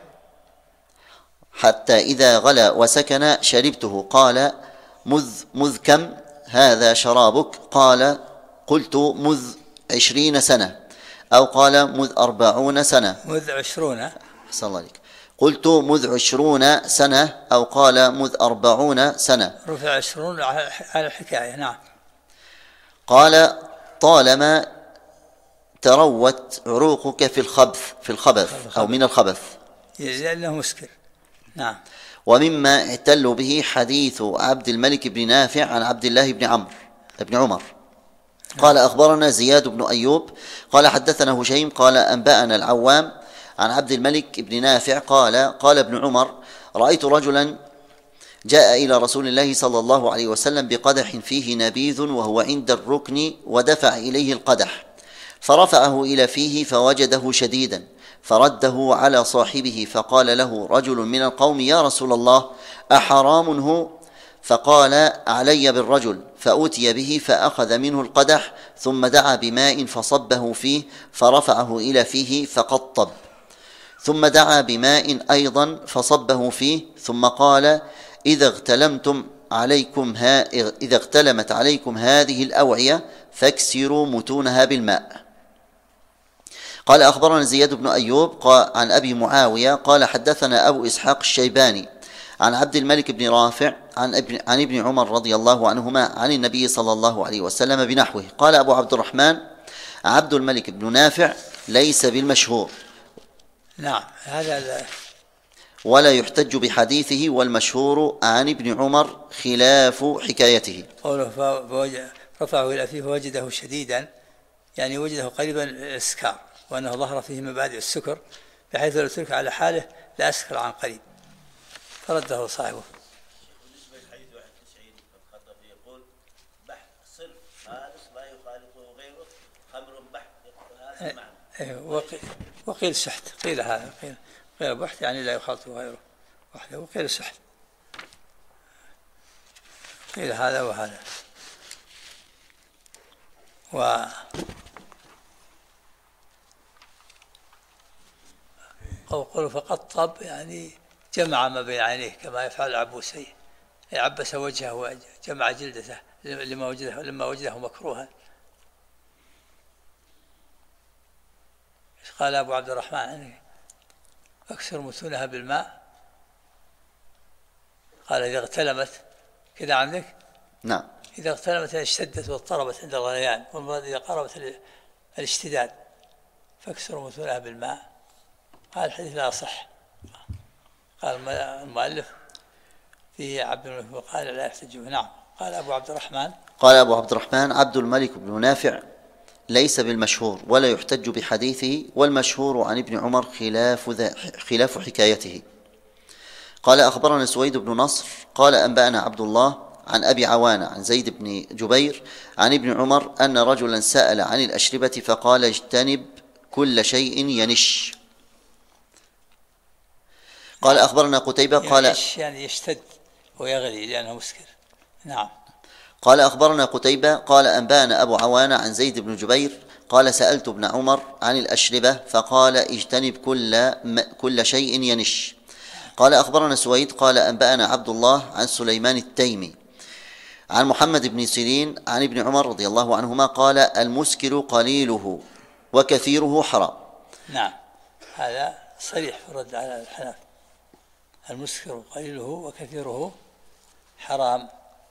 Speaker 7: حتى إذا غلا وسكن شربته. قال مذ كم هذا شرابك؟ قلت مذ 20 سنة أو قال مذ 40 سنة.
Speaker 2: مذ 20.
Speaker 7: أحسن الله عليك. قلت مذ 20 سنة أو قال مذ 40 سنة.
Speaker 2: رفع 20 على الحكاية. نعم.
Speaker 7: قال طالما تروت عروقك في الخبث أو من الخبث
Speaker 2: لأنه مسكر. نعم.
Speaker 7: ومما اعتلوا به حديث عبد الملك بن نافع عن عبد الله بن عمر قال أخبرنا زياد بن أيوب قال حدثنا هشيم قال أنبأنا العوام عن عبد الملك بن نافع قال ابن عمر رأيت رجلا جاء إلى رسول الله صلى الله عليه وسلم بقدح فيه نبيذ وهو عند الركن ودفع إليه القدح فرفعه إلى فيه فوجده شديدا فرده على صاحبه فقال له رجل من القوم يا رسول الله أحرام هو؟ فقال علي بالرجل فأتي به فأخذ منه القدح ثم دعا بماء فصبه فيه فرفعه إلى فيه فقطب ثم دعا بماء أيضا فصبه فيه، ثم قال: إذا اغتلمت عليكم هذه الأوعية فاكسروا متونها بالماء. قال أخبرنا زياد بن أيوب عن أبي معاوية قال حدثنا أبو إسحاق الشيباني عن عبد الملك بن رافع عن ابن عمر رضي الله عنهما عن النبي صلى الله عليه وسلم بنحوه. قال أبو عبد الرحمن: عبد الملك بن نافع ليس بالمشهور.
Speaker 2: نعم، هذا
Speaker 7: ولا يحتج بحديثه، والمشهور عن ابن عمر خلاف حكايته.
Speaker 2: قوله رفعه إلى فيه فوجده شديدا، يعني وجده قريبا الإسكار، وأنه ظهر فيه مبادئ السكر بحيث لو ترك على حاله لا أسكر عن قريب، فرده صاحبه.
Speaker 8: بالنسبة للحديث 91 الخطأ يقول: بحث صرف خالص لا يخالطه غيره، خمر بحث، هذا معنى.
Speaker 2: وقيل سحت، قيل هذا، قيل بحث يعني لا يخالطه غيره وحده، وقيل سحت، قيل هذا وهذا. قوله فقطب يعني جمع ما بين عينيه كما يفعل العبوسي، عبس وجهه وجمع جلدته لما وجده مكروها. قال أبو عبد الرحمن: أكثر متونها بالماء. قال: إذا اغتلمت، كذا عندك؟
Speaker 7: نعم.
Speaker 2: إذا اغتلمت اشتدت واضطربت عند الغليان، والمراد إذا قربت الاشتداد فاكثر متونها بالماء. قال الحديث لا صح. قال المؤلف فيه عبد الملك وقال لا يحتج به. نعم. قال أبو عبد الرحمن:
Speaker 7: قال أبو عبد الرحمن: عبد الملك بن نافع ليس بالمشهور، ولا يحتج بحديثه، والمشهور عن ابن عمر خلاف حكايته. قال أخبرنا سويد بن نصر قال أنبأنا عبد الله عن أبي عوانة عن زيد بن جبير عن ابن عمر أن رجلا سأل عن الأشربة فقال: اجتنب كل شيء ينش. قال أخبرنا قتيبة قال
Speaker 2: ينش يعني يشتد ويغلي لأنه مسكر. نعم.
Speaker 7: قال أخبرنا قتيبة قال أنبأنا أبو عوانة عن زيد بن جبير قال: سألت ابن عمر عن الأشربة فقال: اجتنب كل شيء ينش. قال أخبرنا سويد قال أنبأنا عبد الله عن سليمان التيمي عن محمد بن سيرين عن ابن عمر رضي الله عنهما قال: المسكر قليله وكثيره حرام.
Speaker 2: نعم، هذا صريح في الرد على الحنف. المسكر قليله وكثيره حرام.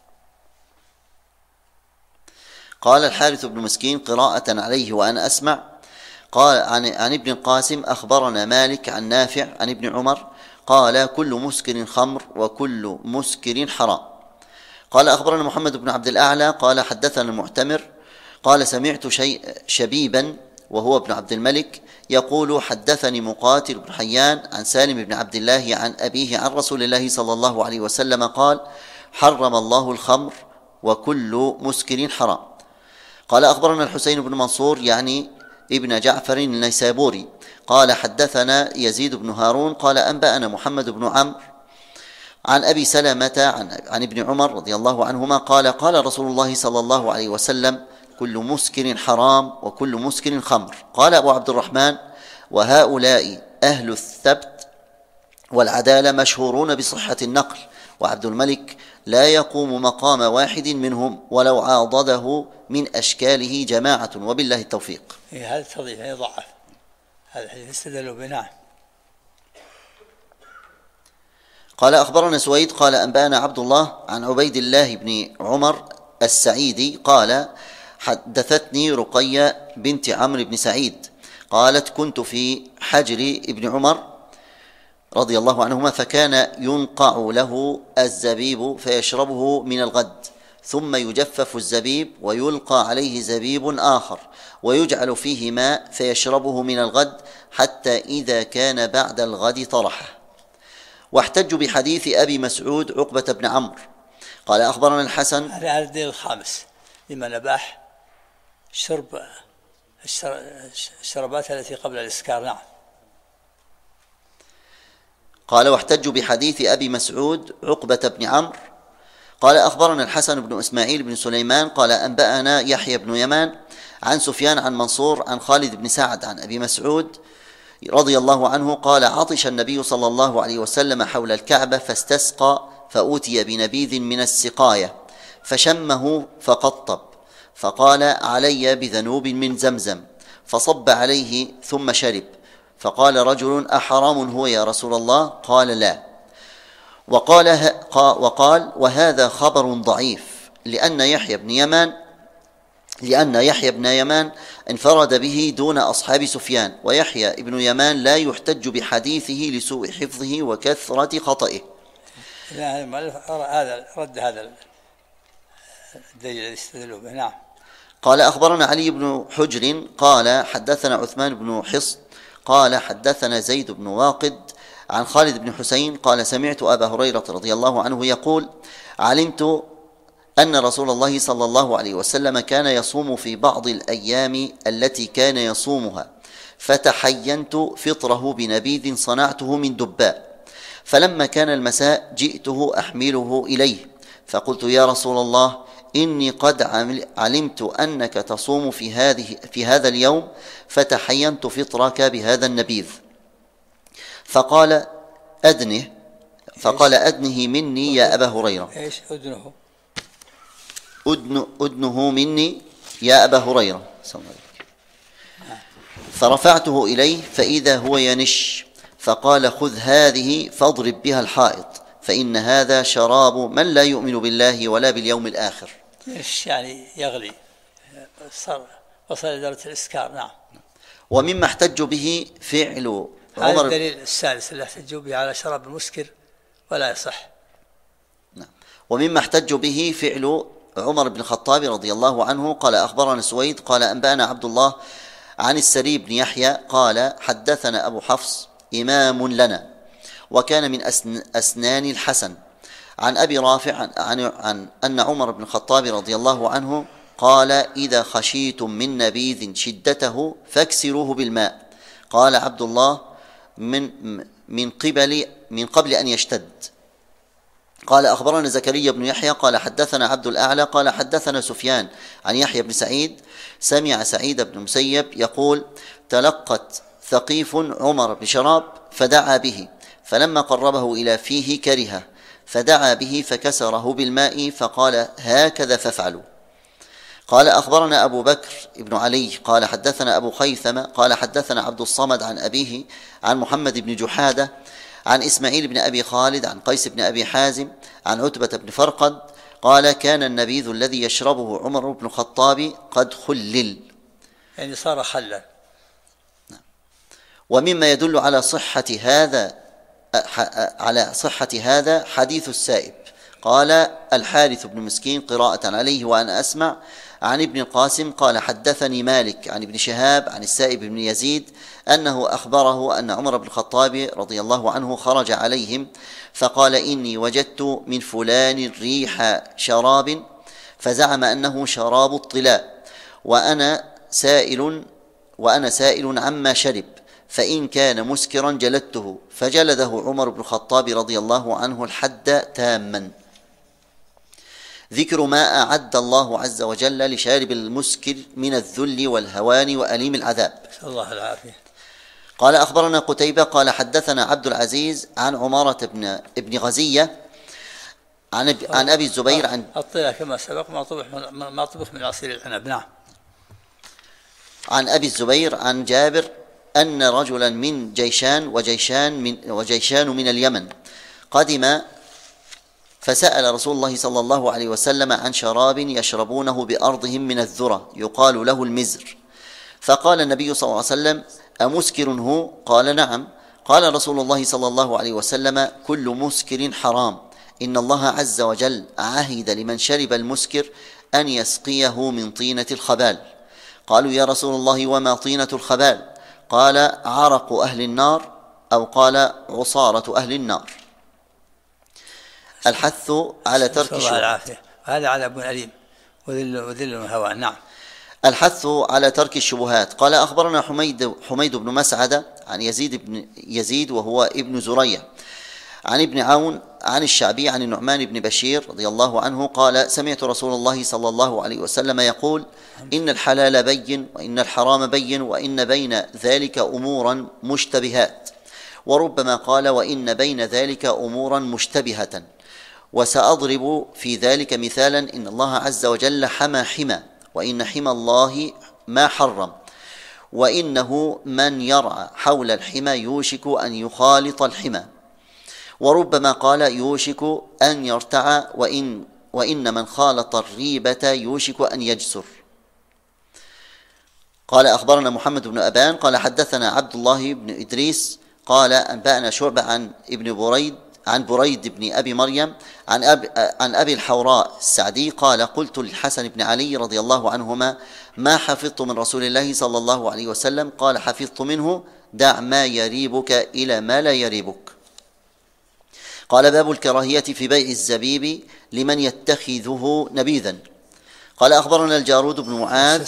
Speaker 7: قال الحارث بن مسكين قراءة عليه وأنا أسمع. قال عن ابن القاسم أخبرنا مالك عن نافع عن ابن عمر قال: كل مسكر خمر وكل مسكر حرام. قال أخبرنا محمد بن عبد الأعلى قال حدثنا المعتمر قال: سمعت شبيبا وهو ابن عبد الملك يقول: حدثني مقاتل بن حيان عن سالم بن عبد الله عن أبيه عن رسول الله صلى الله عليه وسلم قال: حرم الله الخمر وكل مسكر حرام. قال أخبرنا الحسين بن منصور يعني ابن جعفر النيسابوري قال حدثنا يزيد بن هارون قال أنبأنا محمد بن عمرو عن أبي سلمة عن ابن عمر رضي الله عنهما قال: قال رسول الله صلى الله عليه وسلم: كل مسكر حرام وكل مسكر خمر. قال أبو عبد الرحمن: وهؤلاء أهل الثبت والعدالة مشهورون بصحة النقل، وعبد الملك لا يقوم مقام واحد منهم ولو عاضده من أشكاله جماعة، وبالله التوفيق.
Speaker 2: هذا تضعيف يضعف، هذا الحديث استدلوا بنعم.
Speaker 7: قال أخبرنا سويد قال أنبأنا عبد الله عن عبيد الله بن عمر السعيدي قال: حدثتني رقية بنت عمرو بن سعيد قالت: كنت في حجر ابن عمر رضي الله عنهما فكان ينقع له الزبيب فيشربه من الغد، ثم يجفف الزبيب ويلقى عليه زبيب آخر ويجعل فيه ماء فيشربه من الغد حتى إذا كان بعد الغد طرحه. واحتج بحديث أبي مسعود عقبة بن عمرو قال أخبرنا الحسن.
Speaker 2: هذا الدليل الخامس لمن أباح شرب الشربات التي قبل الإسكار. نعم.
Speaker 7: قال واحتج بحديث أبي مسعود عقبة بن عمرو قال أخبرنا الحسن بن إسماعيل بن سليمان قال أنبأنا يحيى بن يمان عن سفيان عن منصور عن خالد بن سعد عن أبي مسعود رضي الله عنه قال عطش النبي صلى الله عليه وسلم حول الكعبة فاستسقى فأوتي بنبيذ من السقاية فشمه فقطب فقال علي بذنوب من زمزم فصب عليه ثم شرب فقال رجل أحرام هو يا رسول الله؟ قال لا. وقال وهذا خبر ضعيف لأن يحيى بن يمان انفرد به دون أصحاب سفيان، ويحيى بن يمان لا يحتج بحديثه لسوء حفظه وكثرة خطئه.
Speaker 2: هذا رد هذا الدليل الذي استدلوا به. نعم.
Speaker 7: قال أخبرنا علي بن حجر قال حدثنا عثمان بن حصن قال حدثنا زيد بن واقد عن خالد بن حسين قال سمعت أبا هريرة رضي الله عنه يقول علمت أن رسول الله صلى الله عليه وسلم كان يصوم في بعض الأيام التي كان يصومها فتحينت فطره بنبيذ صنعته من دباء، فلما كان المساء جئته أحمله إليه فقلت يا رسول الله إني قد علمت أنك تصوم في هذا اليوم فتحينت فطرك بهذا النبيذ. فقال أدنه مني يا أبا هريرة.
Speaker 2: إيش أدنه؟
Speaker 7: أدنه مني يا أبا هريرة. فرفعته إليه فإذا هو ينش فقال خذ هذه فاضرب بها الحائط فإن هذا شراب من لا يؤمن بالله ولا باليوم الآخر.
Speaker 2: يعني يغلي وصل إلى درجة الإسكار. نعم.
Speaker 7: ومما احتج به فعل
Speaker 2: هذا الدليل الثالث اللي احتجوا به على شراب المسكر ولا يصح.
Speaker 7: نعم. ومما احتج به فعل عمر بن الخطاب رضي الله عنه قال أخبرنا سويد قال أنبأنا عبد الله عن السري بن يحيى قال حدثنا أبو حفص إمام لنا وكان من أسنان الحسن عن أبي رافع عن أن عمر بن الخطاب رضي الله عنه قال إذا خشيتم من نبيذ شدته فاكسروه بالماء. قال عبد الله من قبل أن يشتد. قال أخبرنا زكريا بن يحيى قال حدثنا عبد الأعلى قال حدثنا سفيان عن يحيى بن سعيد سمع سعيد بن مسيب يقول تلقت ثقيف عمر بشراب فدعا به فلما قربه إلى فيه كرهه فدعا به فكسره بالماء فقال هكذا فافعلوا. قال أخبرنا أبو بكر بن علي قال حدثنا أبو خيثمة قال حدثنا عبد الصمد عن أبيه عن محمد بن جحادة عن إسماعيل بن أبي خالد عن قيس بن أبي حازم عن عتبة بن فرقد قال كان النبيذ الذي يشربه عمر بن الخطاب قد خلل،
Speaker 2: يعني صار خلا.
Speaker 7: ومما يدل على صحة هذا حديث السائب قال الحارث بن مسكين قراءة عليه وأنا أسمع عن ابن القاسم قال حدثني مالك عن ابن شهاب عن السائب بن يزيد أنه أخبره أن عمر بن الخطاب رضي الله عنه خرج عليهم فقال إني وجدت من فلان ريح شراب فزعم أنه شراب الطلاء وأنا سائل عما شرب فإن كان مسكرا جلدته فجلده عمر بن الخطاب رضي الله عنه الحد تاما. ذكر ما أعد الله عز وجل لشارب المسكر من الذل والهوان وأليم العذاب.
Speaker 2: الله العافية.
Speaker 7: قال أخبرنا قتيبة قال حدثنا عبد العزيز عن عمارة ابن غزية عن أبي الزبير عن
Speaker 2: الطلاء كما سبق ما طبخ من عصير العنب. نعم.
Speaker 7: عن أبي الزبير عن جابر أن رجلا من وجيشان من اليمن قدم فسأل رسول الله صلى الله عليه وسلم عن شراب يشربونه بأرضهم من الذرة يقال له المزر، فقال النبي صلى الله عليه وسلم أمسكر هو؟ قال نعم. قال رسول الله صلى الله عليه وسلم كل مسكر حرام، إن الله عز وجل عهد لمن شرب المسكر أن يسقيه من طينة الخبال. قالوا يا رسول الله وما طينة الخبال؟ قال عرق أهل النار أو قال عصارة أهل النار. الحث على ترك الشبهات.
Speaker 2: هذا عذاب أليم وذل الهوان. نعم.
Speaker 7: الحث على ترك الشبهات. قال أخبرنا حميد بن مسعدة عن يزيد وهو ابن زريع عن ابن عون عن الشعبي عن النعمان بن بشير رضي الله عنه قال سمعت رسول الله صلى الله عليه وسلم يقول إن الحلال بين وإن الحرام بين وإن بين ذلك أمورا مشتبهات، وربما قال وإن بين ذلك أمورا مشتبهة. وسأضرب في ذلك مثالا: إن الله عز وجل حمى حمى، وإن حمى الله ما حرم، وإنه من يرعى حول الحمى يوشك أن يخالط الحمى. وربما قال يوشك أن يرتع، وإن من خالط الريبة يوشك أن يجسر. قال أخبرنا محمد بن أبان قال حدثنا عبد الله بن إدريس قال أنبأنا شعبة عن بريد بن أبي مريم عن أبي الحوراء السعدي قال قلت للحسن بن علي رضي الله عنهما ما حفظت من رسول الله صلى الله عليه وسلم؟ قال حفظت منه دع ما يريبك إلى ما لا يريبك. قال باب الكراهية في بيع الزبيب لمن يتخذه نبيذا. قال أخبرنا الجارود بن معاذ.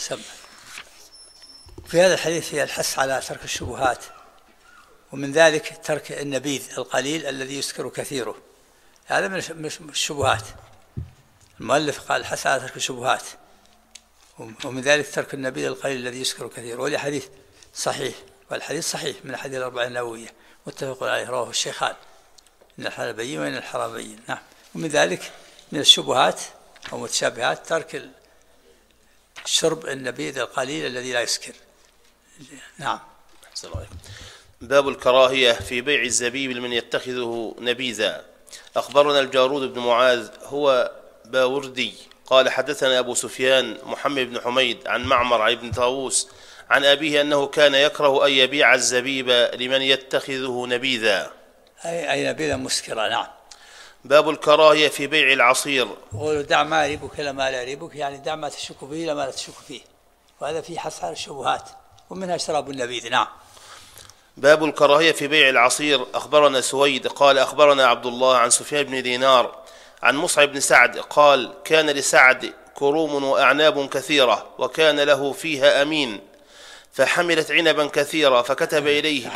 Speaker 2: في هذا الحديث فيه الحث على ترك الشبهات، ومن ذلك ترك النبيذ القليل الذي يسكر كثيره، هذا من الشبهات. المؤلف قال الحث على ترك الشبهات، ومن ذلك ترك النبيذ القليل الذي يسكر كثيره، وهذا حديث صحيح، والحديث صحيح من حديث الأربعين النووية متفق عليه رواه الشيخان إن الحلال بين وإن الحرام بين. نعم. ومن ذلك من الشبهات أو متشابهات ترك شرب النبيذ القليل الذي لا يسكر. نعم.
Speaker 9: باب الكراهية في بيع الزبيب لمن يتخذه نبيذا. أخبرنا الجارود بن معاذ هو باوردي قال حدثنا أبو سفيان محمد بن حميد عن معمر عن ابن طاووس عن أبيه أنه كان يكره أن يبيع الزبيب لمن يتخذه نبيذا،
Speaker 2: أي نبيذا مسكرا. نعم.
Speaker 9: باب الكراهية في بيع العصير.
Speaker 2: يقول دع ما يريبك إلى ما لا يريبك، يعني دع ما تشك فيه إلى ما لا تشك فيه، وهذا فيه حث على الشبهات ومنها شراب النبيذ. نعم.
Speaker 9: باب الكراهية في بيع العصير. أخبرنا سويد قال أخبرنا عبد الله عن سفيان بن دينار عن مصعب بن سعد قال كان لسعد كروم وأعناب كثيرة وكان له فيها أمين، فحملت عنبا كثيرا فكتب إليه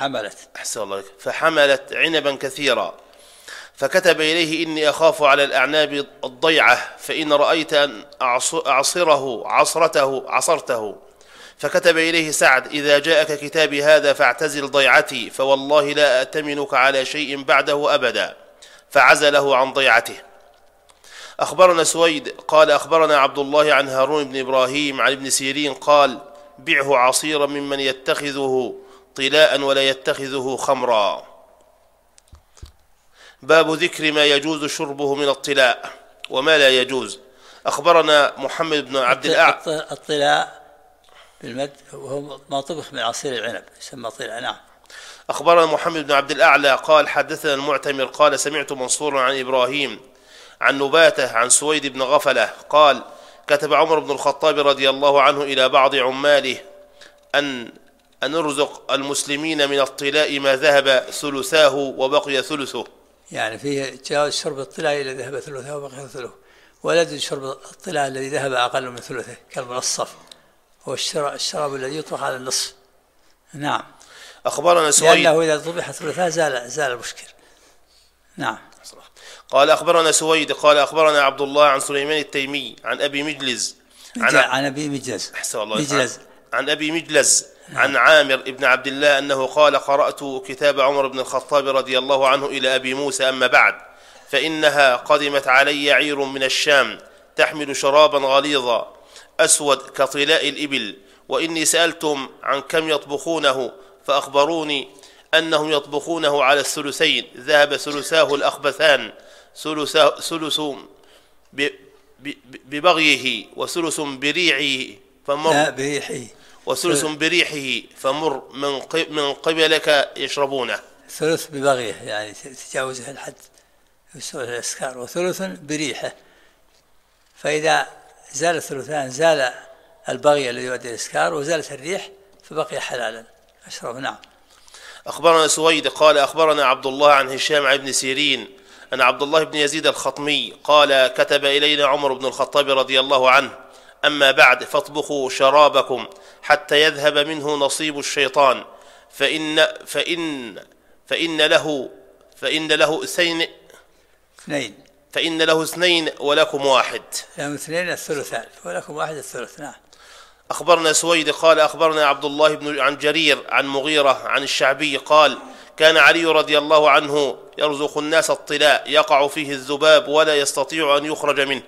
Speaker 9: فحملت عنبا كثيرا فكتب إليه إني أخاف على الأعناب الضيعة، فإن رأيت أن أعصره عصرته. فكتب إليه سعد إذا جاءك كتابي هذا فاعتزل ضيعتي، فوالله لا أأتمنك على شيء بعده أبدا، فعزله عن ضيعته. أخبرنا سويد قال أخبرنا عبد الله عن هارون بن إبراهيم عن ابن سيرين قال بيعه عصيرا ممن يتخذه طلاء ولا يتخذه خمرا. باب ذكر ما يجوز شربه من الطلاء وما لا يجوز. أخبرنا محمد بن عبد الأعلى.
Speaker 2: الطلاء بالمد وهو ما طبخ من عصير العنب يسمى طلاء. نعم.
Speaker 9: أخبرنا محمد بن عبد الأعلى قال حدثنا المعتمر قال سمعت منصورا عن إبراهيم عن نباتة عن سويد بن غفلة قال كتب عمر بن الخطاب رضي الله عنه إلى بعض عماله أن نرزق المسلمين من الطلاء ما ذهب ثلثاه وبقي ثلثه،
Speaker 2: يعني فيه جواز شرب الطلاء إلى ذهب ثلثه وبقي ثلثه، ولا يجوز شرب الطلاء الذي ذهب أقل من ثلثه كالمنصف، هو الشراب الذي يطبخ على النصف. نعم.
Speaker 9: أخبرنا سويد
Speaker 2: لأنه إذا طبخ ثلثاه زال المشكل. نعم.
Speaker 9: قال أخبرنا سويد قال أخبرنا عبد الله عن سليمان التيمي عن أبي مجلز
Speaker 2: عن أبي مجلز
Speaker 9: عن أبي مجلز عن عامر بن عبد الله أنه قال قرأت كتاب عمر بن الخطاب رضي الله عنه إلى أبي موسى أما بعد، فإنها قدمت علي عير من الشام تحمل شرابا غليظا أسود كطلاء الإبل، وإني سألتم عن كم يطبخونه فأخبروني أنهم يطبخونه على الثلثين، ذهب ثلثاه الأخبثان ثلث ببغيه وثلث بريعه فمر من قبلك يشربونه.
Speaker 2: ثلث ببغيه يعني تجاوزه الحد يسوي الإسكار، وثلث بريحه، فإذا زال الثلثان زال البغي الذي يؤدي الإسكار وزالت الريح فبقي حلالا أشرب. نعم.
Speaker 9: أخبرنا سويد قال أخبرنا عبد الله عن هشام عن ابن سيرين أن عبد الله بن يزيد الخطمي قال كتب إلينا عمر بن الخطاب رضي الله عنه أما بعد فاطبخوا شرابكم حتى يذهب منه نصيب الشيطان، فإن فإن له اثنين ولكم واحد.
Speaker 2: لهم اثنين الثلثان ولكم واحد الثلث. نعم.
Speaker 9: أخبرنا سويد قال أخبرنا عبد الله عن جرير عن مغيرة عن الشعبي قال كان علي رضي الله عنه يرزق الناس الطلاء يقع فيه الذباب ولا يستطيع أن يخرج منه.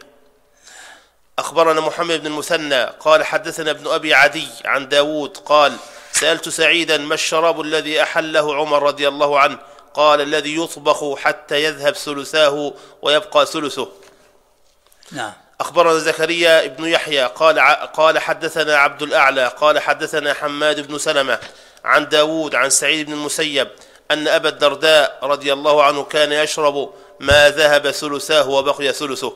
Speaker 9: أخبرنا محمد بن المثنى قال حدثنا ابن أبي عدي عن داود قال سألت سعيدا ما الشراب الذي أحله عمر رضي الله عنه؟ قال الذي يطبخ حتى يذهب ثلثاه ويبقى ثلثه.
Speaker 2: نعم.
Speaker 9: أخبرنا زكريا ابن يحيى قال حدثنا عبد الأعلى قال حدثنا حماد بن سلمة عن داود عن سعيد بن المسيب أن أبا الدرداء رضي الله عنه كان يشرب ما ذهب ثلثاه وبقي ثلثه.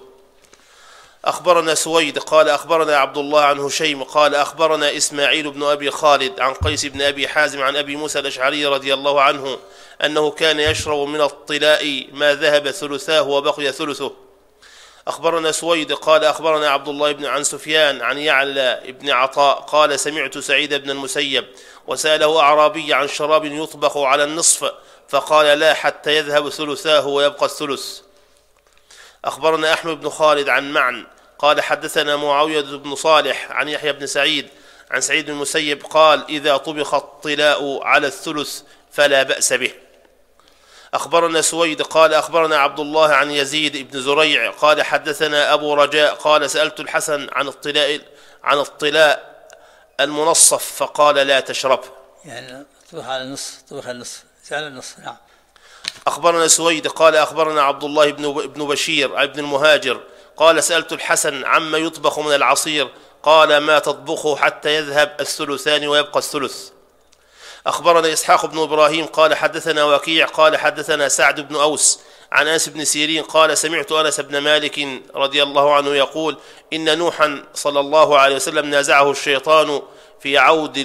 Speaker 9: أخبرنا سويد قال أخبرنا عبد الله عن هشيم قال أخبرنا إسماعيل بن أبي خالد عن قيس بن أبي حازم عن أبي موسى الأشعري رضي الله عنه أنه كان يشرب من الطلاء ما ذهب ثلثاه وبقي ثلثه. أخبرنا سويد قال أخبرنا عبد الله بن عن سفيان عن يعلى بن عطاء قال سمعت سعيد بن المسيب وسأله أعرابي عن شراب يطبخ على النصف فقال لا حتى يذهب ثلثاه ويبقى الثلث. أخبرنا أحمد بن خالد عن معن قال حدثنا معاوية بن صالح عن يحيى بن سعيد عن سعيد بن المسيب قال إذا طبخ الطلاء على الثلث فلا بأس به. أخبرنا سويد قال أخبرنا عبد الله عن يزيد بن زريع قال حدثنا أبو رجاء قال سألت الحسن عن الطلاء المنصف فقال لا تشربه.
Speaker 2: يعني طبخ على النصف على النصف. نعم.
Speaker 9: أخبرنا سويد قال أخبرنا عبد الله بن بشير بن المهاجر قال سألت الحسن عما يطبخ من العصير قال ما تطبخه حتى يذهب الثلثان ويبقى الثلث. أخبرنا إسحاق بن إبراهيم قال حدثنا وكيع قال حدثنا سعد بن أوس عن أنس بن سيرين قال سمعت أنس بن مالك رضي الله عنه يقول إن نوحا صلى الله عليه وسلم نازعه الشيطان في عود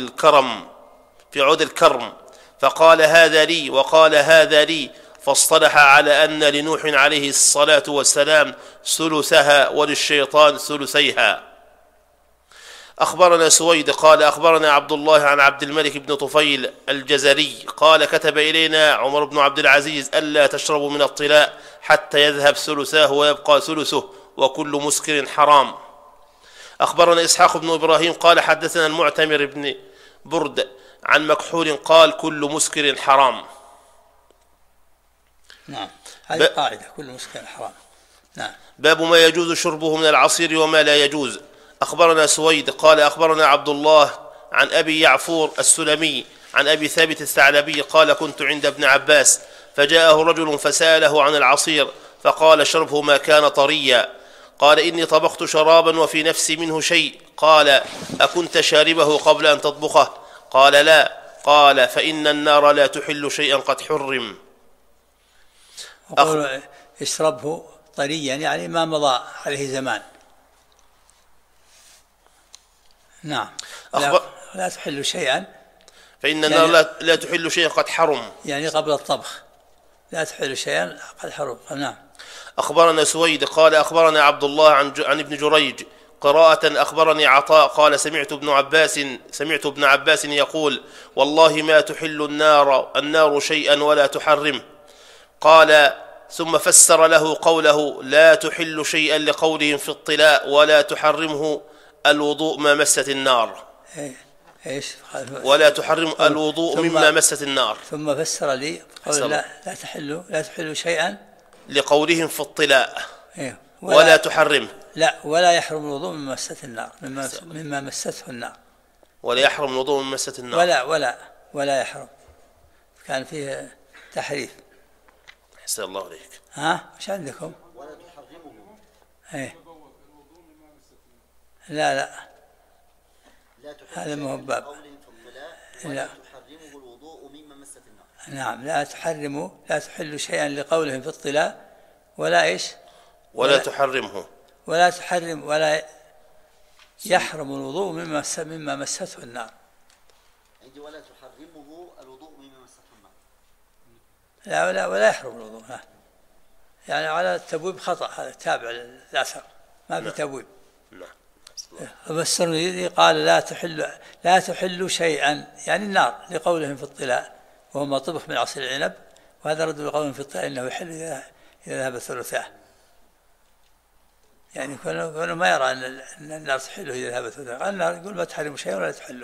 Speaker 9: الكرم فقال هذا لي وقال هذا لي فاصطلح على أن لنوح عليه الصلاة والسلام ثلثها وللشيطان ثلثيها. أخبرنا سويد قال أخبرنا عبد الله عن عبد الملك بن طفيل الجزري قال كتب إلينا عمر بن عبد العزيز ألا تشربوا من الطلاء حتى يذهب ثلثاه ويبقى ثلثه وكل مسكر حرام. أخبرنا إسحاق بن إبراهيم قال حدثنا المعتمر بن برد عن مكحول قال كل مسكر حرام.
Speaker 2: نعم. هذه قاعدة كل مسكر حرام. نعم.
Speaker 9: باب ما يجوز شربه من العصير وما لا يجوز. أخبرنا سويد قال أخبرنا عبد الله عن أبي يعفور السلمي عن أبي ثابت الثعلبي قال كنت عند ابن عباس فجاءه رجل فسأله عن العصير فقال شربه ما كان طريا. قال إني طبخت شرابا وفي نفسي منه شيء. قال أكنت شاربه قبل أن تطبخه؟ قال لا. قال فإن النار لا تحل شيئا قد حرم.
Speaker 2: اشربه طريا يعني ما مضى عليه زمان. نعم. لا تحل شيئا
Speaker 9: فإن النار يعني لا تحل شيئا قد حرم
Speaker 2: يعني قبل الطبخ لا تحل شيئا قد حرم. نعم.
Speaker 9: أخبرنا سويد قال أخبرنا عبد الله عن ابن جريج قراءة أخبرني عطاء قال سمعت ابن عباس يقول والله ما تحل النار شيئا ولا تحرمه. قال ثم فسر له قوله لا تحل شيئا لقولهم في الطلاء ولا تحرمه الوضوء ما مست النار.
Speaker 2: ايش
Speaker 9: ولا تحرم الوضوء مما مست النار.
Speaker 2: ثم فسر لي قول لا تحل شيئا
Speaker 9: لقولهم في الطلاء ولا تحرمه.
Speaker 2: لا ولا يحرم الوضوء مما مسته النار مما مسته النار.
Speaker 9: ولا يحرم الوضوء مما مسته النار.
Speaker 2: ولا يحرم. كان فيه تحريف.
Speaker 9: أحسن الله عليك.
Speaker 2: وش عندكم؟
Speaker 6: ولا تحرمه.
Speaker 2: ايه لا هذا ما هو باب. لا
Speaker 6: تحرمه الوضوء مما مست النار.
Speaker 2: نعم. لا تحل شيئا لقولهم في الطلاء ولا ايش؟
Speaker 9: ولا تحرمه
Speaker 2: ولا يحرم الوضوء مما مسته النار.
Speaker 6: عندي ولا تحرمه الوضوء مما مسته
Speaker 2: لا
Speaker 6: النار.
Speaker 2: ولا يحرم الوضوء. يعني على التبويب خطأ. هذا تابع للأثر ما في تبويب. فسرني قال لا تحل شيئا يعني النار لقولهم في الطلاء وهو ما طبخ من عصير العنب وهذا رد القول في الطائر أنه يحل إذا ذهب ثلثاه، يعني كونه ما يرى أن النار تحله إذا ذهب ثلثاه، قال النار يقول ما تحرم شيء ولا تحله،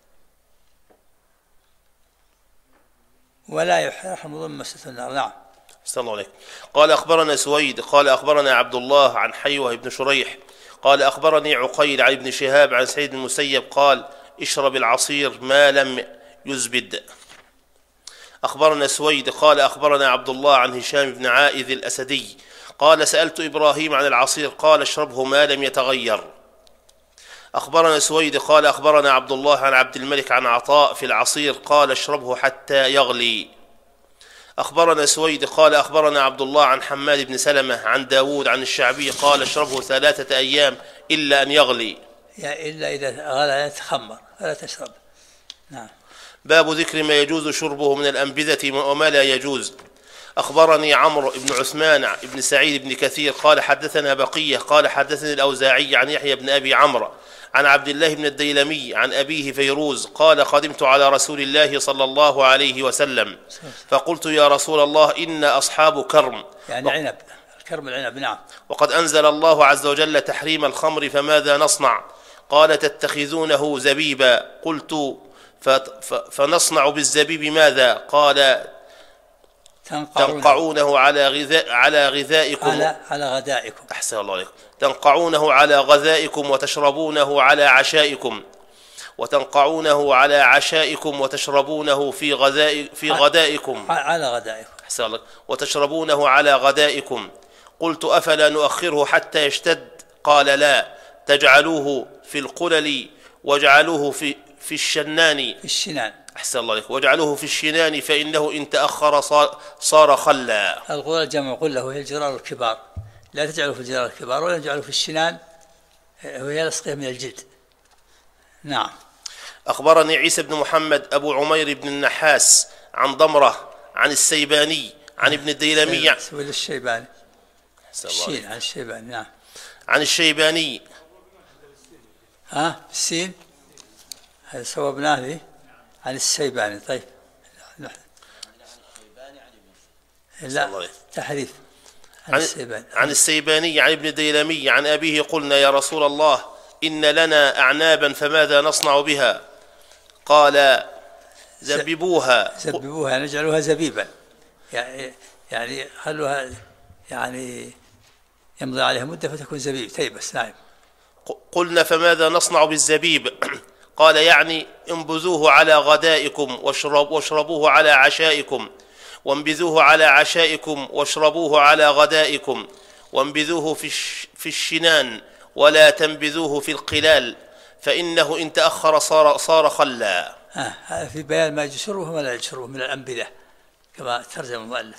Speaker 2: ولا يحرم ضمن مسة النار. نعم.
Speaker 9: أحسن الله عليك. قال أخبرنا سويد قال أخبرنا عبد الله عن حيوة بن شريح قال أخبرني عقيل عن ابن شهاب عن سعيد المسيب قال اشرب العصير ما لم يزبد. أخبرنا سويد قال أخبرنا عبد الله عن هشام بن عائذ الأسدي قال سألت إبراهيم عن العصير قال اشربه ما لم يتغير. أخبرنا سويد قال أخبرنا عبد الله عن عبد الملك عن عطاء في العصير قال اشربه حتى يغلي. أخبرنا سويد قال أخبرنا عبد الله عن حماد بن سلمة عن داود عن الشعبي قال اشربه 3 أيام إلا أن يغلي،
Speaker 2: يعني إلا إذا غلى يتخمر فلا تشرب. نعم.
Speaker 9: باب ذكر ما يجوز شربه من الأنبذة وما لا يجوز. أخبرني عمرو بن عثمان بن سعيد بن كثير قال حدثنا بقية قال حدثني الأوزاعي عن يحيى بن أبي عمرو عن عبد الله بن الديلمي عن أبيه فيروز قال قدمت على رسول الله صلى الله عليه وسلم فقلت يا رسول الله إن أصحاب كرم،
Speaker 2: يعني عنب، الكرم العنب. نعم.
Speaker 9: وقد أنزل الله عز وجل تحريم الخمر فماذا نصنع؟ قال تتخذونه زبيبا. قلت فنصنع بالزبيب ماذا؟ قال تنقعونه على غذائكم
Speaker 2: على غدائكم.
Speaker 9: أحسن الله عليكم. تنقعونه على غذائكم وتشربونه على عشائكم، وتنقعونه على عشائكم وتشربونه في غدائكم
Speaker 2: على غدائكم.
Speaker 9: أحسن الله. وتشربونه على غدائكم. قلت أفلا نؤخره حتى يشتد؟ قال لا، تجعلوه في القلل واجعلوه في الشنان.
Speaker 2: في الشنان.
Speaker 9: أحسن الله عليك. واجعلوه في الشنان فإنه إن تأخر صار خلا.
Speaker 2: القلل جمع قله هي الجرار الكبار، لا تجعلوا في الجرار الكبار ولا تجعلوا في الشنان وهي لصقه من الجلد. نعم.
Speaker 9: أخبرني عيسى بن محمد أبو عمير بن النحاس عن ضمرة عن السيباني عن ابن الديلمي
Speaker 2: الشيباني. الشين عن الشيباني. نعم.
Speaker 9: عن الشيباني.
Speaker 2: السين هذا صوبناه لي عن السيباني. طيب. لا تحريف.
Speaker 9: عن السيباني عن ابن الديلمي عن أبيه قلنا يا رسول الله إن لنا أعنابا فماذا نصنع بها؟ قال زببوها.
Speaker 2: نجعلها زبيبا، يعني خلوها يعني يمضي عليها مدة فتكون زبيب تيبس. نعم.
Speaker 9: قلنا فماذا نصنع بالزبيب؟ قال يعني انبذوه على غدائكم واشربوه على عشائكم، وانبذوه على عشائكم واشربوه على غدائكم، وانبذوه في الشنان ولا تنبذوه في القلال فإنه إن تأخر صار خلا.
Speaker 2: هذا في بيان ما يشربه وما لا يشربه من الأنبذة كما ترجم المؤلف.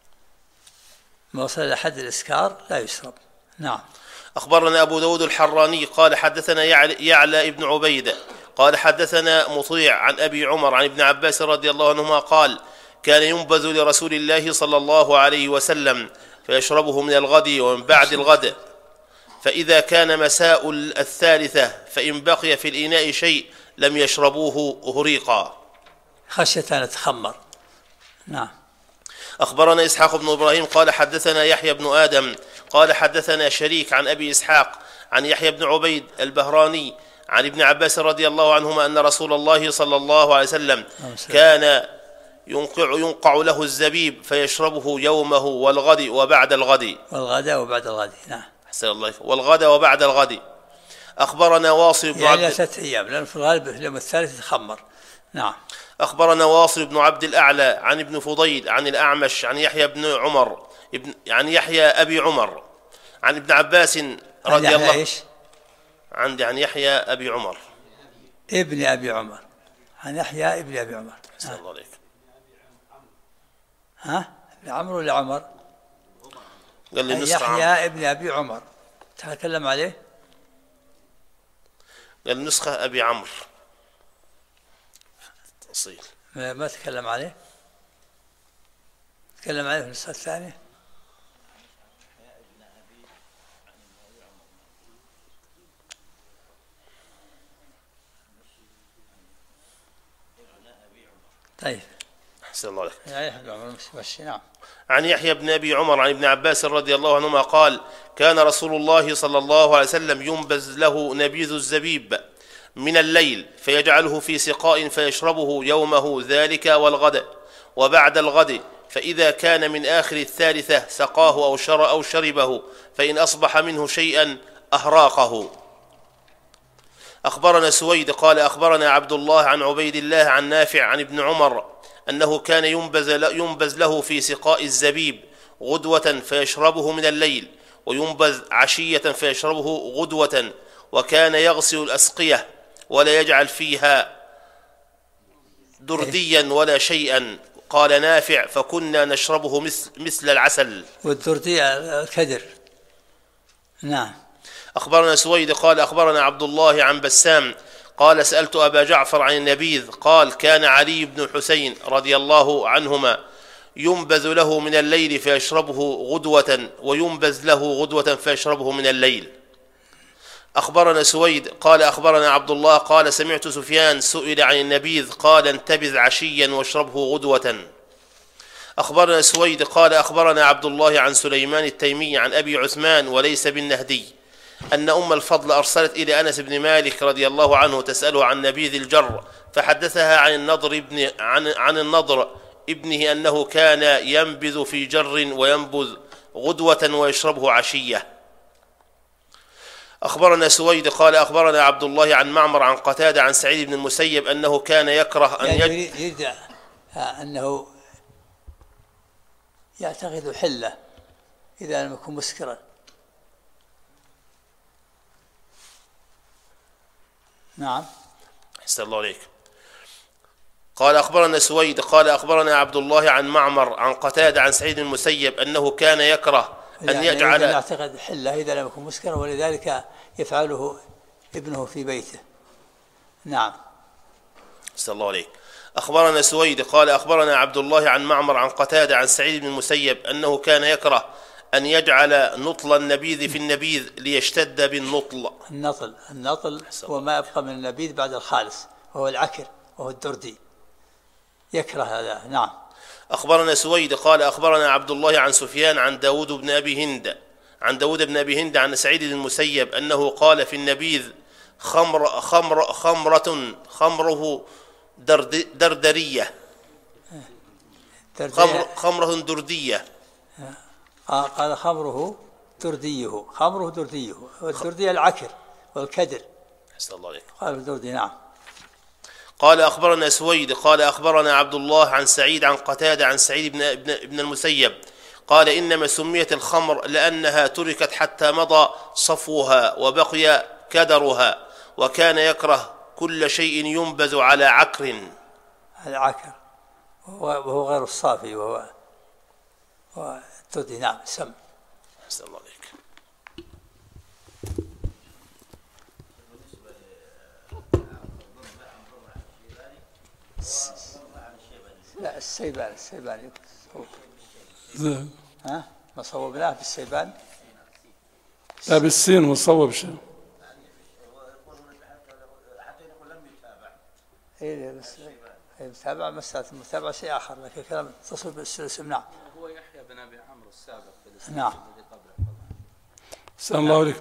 Speaker 2: ما وصل إلى حد الإسكار لا يشرب. نعم.
Speaker 9: أخبرنا أبو داود الحراني قال حدثنا يعلى ابن عبيدة قال حدثنا مطيع عن أبي عمر عن ابن عباس رضي الله عنهما قال كان ينبذ لرسول الله صلى الله عليه وسلم فيشربه من الغد ومن بعد الغد، فإذا كان مساء 3 فإن بقي في الإناء شيء لم يشربوه هريقا
Speaker 2: خشية أن يتخمر. نعم.
Speaker 9: أخبرنا إسحاق بن إبراهيم قال حدثنا يحيى بن آدم قال حدثنا شريك عن أبي إسحاق عن يحيى بن عبيد البهراني عن ابن عباس رضي الله عنهما أن رسول الله صلى الله عليه وسلم كان ينقع له الزبيب فيشربه يومه والغد وبعد الغد.
Speaker 2: والغد وبعد الغد. نعم.
Speaker 9: أحسن الله. والغد وبعد الغد. أخبرنا واصل بن
Speaker 2: يعني 3 أيام لأن في الغالب اليوم الثالث يتخمر. نعم.
Speaker 9: أخبرنا واصل بن عبد الأعلى عن ابن فضيل عن الأعمش عن يحيى بن عمر عن يحيى أبي عمر عن ابن عباس رضي الله عنه عن يحيى أبي عمر
Speaker 2: ابن أبي عمر عن يحيى ابن أبي عمر.
Speaker 9: أحسن الله عليك.
Speaker 2: ابن عمرو ولا عمر؟
Speaker 9: قال لي
Speaker 2: يحيى ابن أبي عمر تكلم عليه.
Speaker 9: قال نسخة أبي عمرو أصيل
Speaker 2: ما تكلم عليه. تكلم عليه في النسخة الثانية. طيب.
Speaker 9: أحسن الله عليك.
Speaker 2: نعم.
Speaker 9: عن يحيى بن أبي عمر عن ابن عباس رضي الله عنهما قال: كان رسول الله صلى الله عليه وسلم ينبذ له نبيذ الزبيب من الليل فيجعله في سقاء فيشربه يومه ذلك والغد وبعد الغد، فإذا كان من آخر الثالثة سقاه أو شربه، فإن أصبح منه شيئا أهراقه. أخبرنا سويد قال أخبرنا عبد الله عن عبيد الله عن نافع عن ابن عمر أنه كان ينبذ له في سقاء الزبيب غدوة فيشربه من الليل، وينبذ عشية فيشربه غدوة، وكان يغسل الأسقية ولا يجعل فيها درديا ولا شيئا. قال نافع: فكنا نشربه مثل العسل.
Speaker 2: والدردي الكدر. نعم.
Speaker 9: أخبرنا سويد قال أخبرنا عبد الله عن بسام قال: سألت أبا جعفر عن النبيذ قال: كان علي بن الحسين رضي الله عنهما ينبذ له من الليل فيشربه غدوة، وينبذ له غدوة فيشربه من الليل. أخبرنا سويد قال أخبرنا عبد الله قال: سمعت سفيان سئل عن النبيذ قال: انتبذ عشيا واشربه غدوة. أخبرنا سويد قال أخبرنا عبد الله عن سليمان التيمي عن أبي عثمان وليس بالنهدي أن أم الفضل أرسلت إلى أنس بن مالك رضي الله عنه تسأله عن نبيذ الجر، فحدثها عن النضر ابنه أنه كان ينبذ في جر وينبذ غدوة ويشربه عشية. أخبرنا سويد قال أخبرنا عبد الله عن معمر عن قتادة عن سعيد بن المسيب أنه كان يكره أن
Speaker 2: يريد أنه يعتقد حلة إذا لم يكن مسكرا. نعم.
Speaker 9: أحسن الله عليك. قال أخبرنا سويد قال أخبرنا عبد الله عن معمر عن قتادة عن سعيد بن المسيب أنه كان يكره أن يجعل
Speaker 2: يعتقد حلة إذا لم يكن مسكرا، ولذلك يفعله ابنه في بيته. نعم.
Speaker 9: أحسن الله عليك. أخبرنا سويد قال أخبرنا عبد الله عن معمر عن قتادة عن سعيد بن المسيب أنه كان يكره أن يجعل نطل النبيذ في النبيذ ليشتد بالنطل.
Speaker 2: النطل هو ما يبقى من النبيذ بعد الخالص، وهو العكر وهو الدردي، يكره هذا. نعم.
Speaker 9: أخبرنا سويد قال أخبرنا عبد الله عن سفيان عن داود بن أبي هند عن سعيد بن المسيب أنه قال في النبيذ خمره دردرية، خمرة دردية.
Speaker 2: قال خمره درديه، والدردية العكر والكدر.
Speaker 9: أحسن الله عليك.
Speaker 2: قال الدردي. نعم.
Speaker 9: قال أخبرنا سويد قال أخبرنا عبد الله عن سعيد عن قتادة عن سعيد بن المسيب قال إنما سميت الخمر لأنها تركت حتى مضى صفوها وبقي كدرها، وكان يكره كل شيء ينبذ على عكر.
Speaker 2: العكر وهو غير الصافي وهو الدردي. نعم. سم.
Speaker 9: أحسن الله عليك.
Speaker 2: لا، السيباني ها ما صوبناه بالسيبان.
Speaker 1: لا، بالسين مصوب شيء.
Speaker 2: المتابعة مسألة المتابعة شيء آخر، لكن كلام تصل بالسلسل. نعم.
Speaker 4: هو يحيى بن أبي عمرو السابق في
Speaker 2: الإسلام. نعم.
Speaker 1: أحسن الله عليك.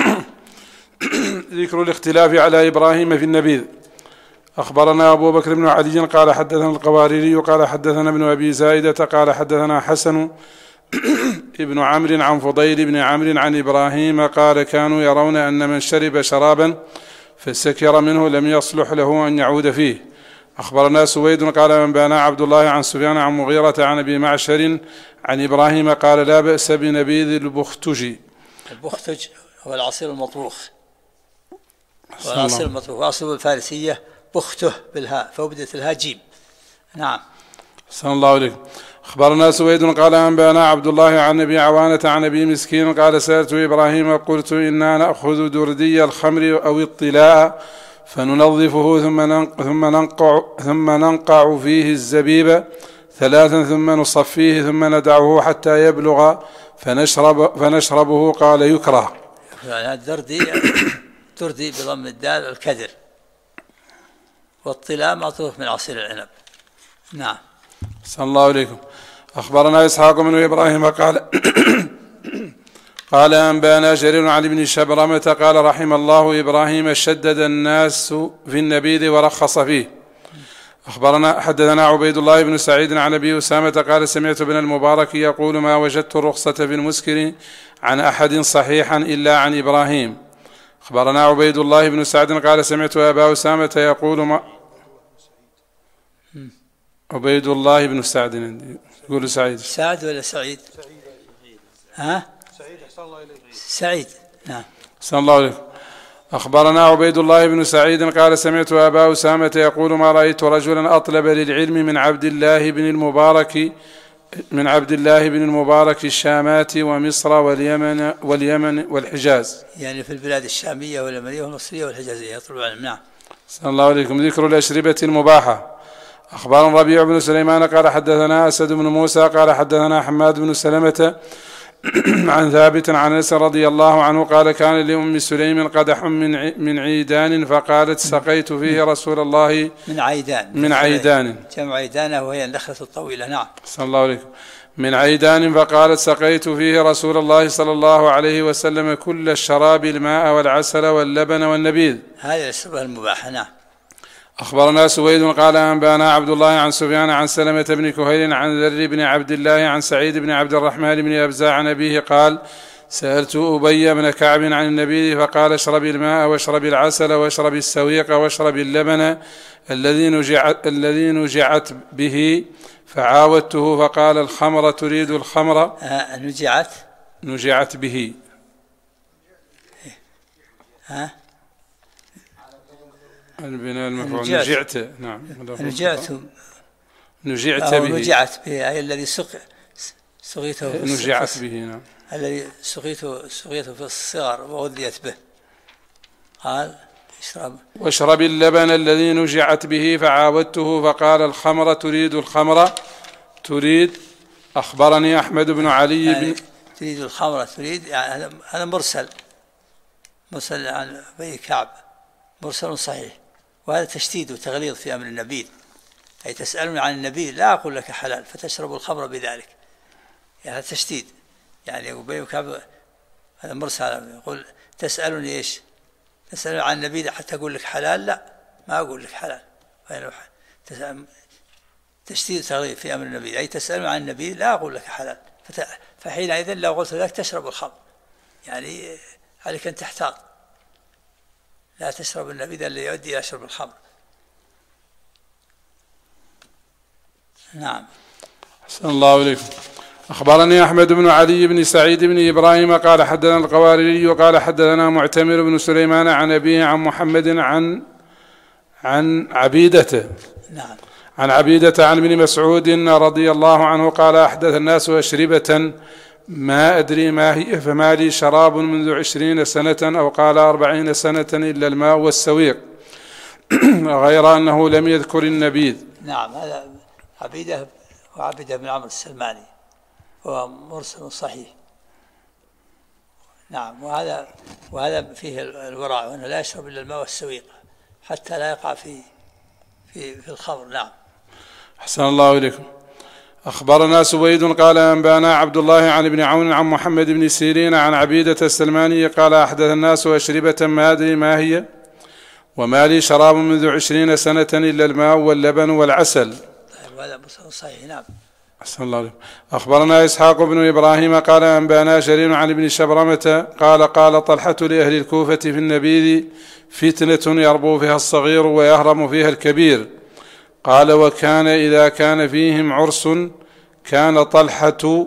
Speaker 1: ذكر الاختلاف على إبراهيم في النبيذ. أخبرنا أبو بكر بن علي قال حدثنا القواريري قال حدثنا ابن أبي زايدة قال حدثنا حسن ابن عمرو عن فضيل بن عمرو عن إبراهيم قال كانوا يرون أن من شرب شرابا فسكر منه لم يصلح له أن يعود فيه. أخبرنا سويد قال أنبانا عبد الله عن سفيان عن مغيرة عن أبي معشر عن إبراهيم قال لا بأس بنبيذ البختج.
Speaker 2: البختج هو العصير المطبوخ، والعصير المطبوخ وأصله الفارسية بخته بالهاء، فوبدت الهاء جيم. نعم.
Speaker 1: صلى الله عليه. أخبرنا سويد قال أنبانا عبد الله عن أبي عوانة عن أبي مسكين قال سألت إبراهيم قلت إنا نأخذ دردي الخمر أو الطلاء فننظفه ثم ننقع فيه الزبيب 3 ثم نصفيه ثم ندعه حتى يبلغ فنشربه قال يكره.
Speaker 2: الدردي بضم الدال الكدر، والطلاء معطوف من عصير العنب. نعم.
Speaker 1: صلى الله عليكم. أخبرنا إسحاق بن إبراهيم قال قال أنبانا جرير عن ابن شبرمة قال رحم الله إبراهيم شدد الناس في النبيذ ورخص فيه. حدثنا عبيد الله بن سعيد عن أبي أسامة قال سمعت ابن المبارك يقول ما وجدت الرخصة في المسكر عن أحد صحيحا إلا عن إبراهيم. أخبرنا عبيد الله بن سعد قال سمعت أبا أسامة يقول ما عبيد الله بن سعد يقول
Speaker 2: سعد ولا سعيد؟ ها؟
Speaker 3: سعيد أحسن الله إليك.
Speaker 2: سعيد نعم.
Speaker 1: أحسن الله عليكم. أخبرنا عبيد الله بن سعيد قال سمعت أبا أسامة يقول ما رأيت رجلا أطلب للعلم من عبد الله بن المبارك الشامات ومصر واليمن والحجاز،
Speaker 2: يعني في البلاد الشامية واليمنية والمصرية والحجازية يطلب العلم. نعم.
Speaker 1: أحسن الله عليكم. ذكر الأشربة المباحة. أخبرنا ربيع بن سليمان قال حدثنا أسد بن موسى قال حدثنا حماد بن سلمة عن ثابت عن أنس رضي الله عنه قال كان لأم سليم قدح من عيدان فقالت سقيت فيه رسول الله من عيدان
Speaker 2: جمع عيدانه وهي النخلة الطويلة. نعم.
Speaker 1: صلى الله عليكم. من عيدان فقالت سقيت فيه رسول الله صلى الله عليه وسلم كل الشراب الماء والعسل واللبن والنبيذ.
Speaker 2: هذه الأشربة المباحة. نعم.
Speaker 1: أخبرنا سويد قال أنبانا عبد الله عن سفيان عن سلمة بن كهيل عن ذر بن عبد الله عن سعيد بن عبد الرحمن بن أبزاع عن أبيه قال سألت أبي بن كعب عن النبي فقال اشرب الماء واشرب العسل واشرب السويق واشرب اللبن الذي نجعت به فعاودته فقال الخمر تريد الخمر
Speaker 2: نجعت
Speaker 1: به. البناء المفعول نجعت. نعم. نجعت به.
Speaker 2: نجعت به أي الذي سقيته في
Speaker 1: نجعت به. نعم.
Speaker 2: الذي سقيته في الصغر وغذيت به. قال
Speaker 1: واشرب اللبن الذي نجعت به فعاودته فقال الخمر تريد الخمر تريد. أخبرني أحمد بن علي
Speaker 2: يعني تريد الخمر تريد يعني هذا مرسل عن أبي كعب مرسل صحيح، وهذا تشديد وتغليظ في أمر النبيذ، أي تسألني عن النبيذ لا أقول لك حلال فتشرب الخمر بذلك، يعني هذا تشديد. يعني أبي كعب هذا مرسل يقول تسألني إيش؟ تسألني عن النبيذ حتى أقول لك حلال؟ لا ما أقول لك حلال. تشديد وتغليظ في أمر النبيذ، أي تسألني عن النبيذ لا أقول لك حلال، فحينئذ لو قلت لك تشرب الخمر يعني عليك أن تحتاط، لا تشرب النبيذ الذي يؤدي إلى شرب الخمر. نعم.
Speaker 1: أحسن الله عليكم. أخبرني أحمد بن علي بن سعيد بن إبراهيم قال حدثنا القواريري قال حدثنا معتمر بن سليمان عن أبيه عن محمد عن عبيدة.
Speaker 2: نعم.
Speaker 1: عن عبيدة عن ابن مسعود رضي الله عنه قال أحدث الناس أشربة ما أدري ما هي فما لي شراب منذ 20 سنة أو قال 40 سنة إلا الماء والسويق غير أنه لم يذكر النبيذ.
Speaker 2: نعم. هذا عبيدة وعبيدة بن عمرو السلماني هو مرسل صحيح. نعم. وهذا فيه الورع وأنه لا يشرب إلا الماء والسويق حتى لا يقع في الخمر. نعم.
Speaker 1: أحسن الله إليكم. أخبرنا سويد قال أنبانا عبد الله عن ابن عون عن محمد بن سيرين عن عبيدة السلماني قال أحدث الناس أشربة ما أدري ما هي وما لي شراب منذ 20 سنة إلا الماء واللبن والعسل.
Speaker 2: هذا صحيح. نعم.
Speaker 1: أحسن الله عليكم. أخبرنا إسحاق بن إبراهيم قال أنبانا جرير عن ابن شبرمة قال طلحة لأهل الكوفة في النبيذ فتنة يربو فيها الصغير ويهرم فيها الكبير. قال وكان إذا كان فيهم عرس كان طلحة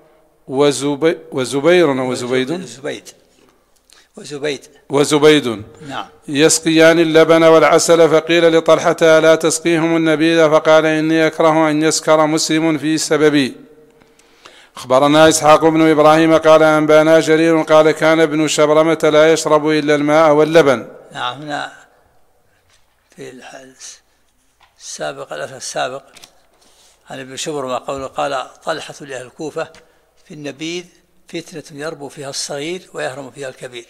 Speaker 1: وزبيد
Speaker 2: نعم.
Speaker 1: يسقيان اللبن والعسل فقيل لطلحة لا تسقيهم النبيذ فقال إني أكره أن يسكر مسلم في سببي. أخبرنا إسحاق بن إبراهيم قال أنبانا جرير قال كان ابن شبرمة لا يشرب إلا الماء واللبن.
Speaker 2: نعم. هنا في السابق عن ابن شبرمة قال طلحة لأهل الكوفة في النبيذ فتنة يربو فيها الصغير ويهرم فيها الكبير.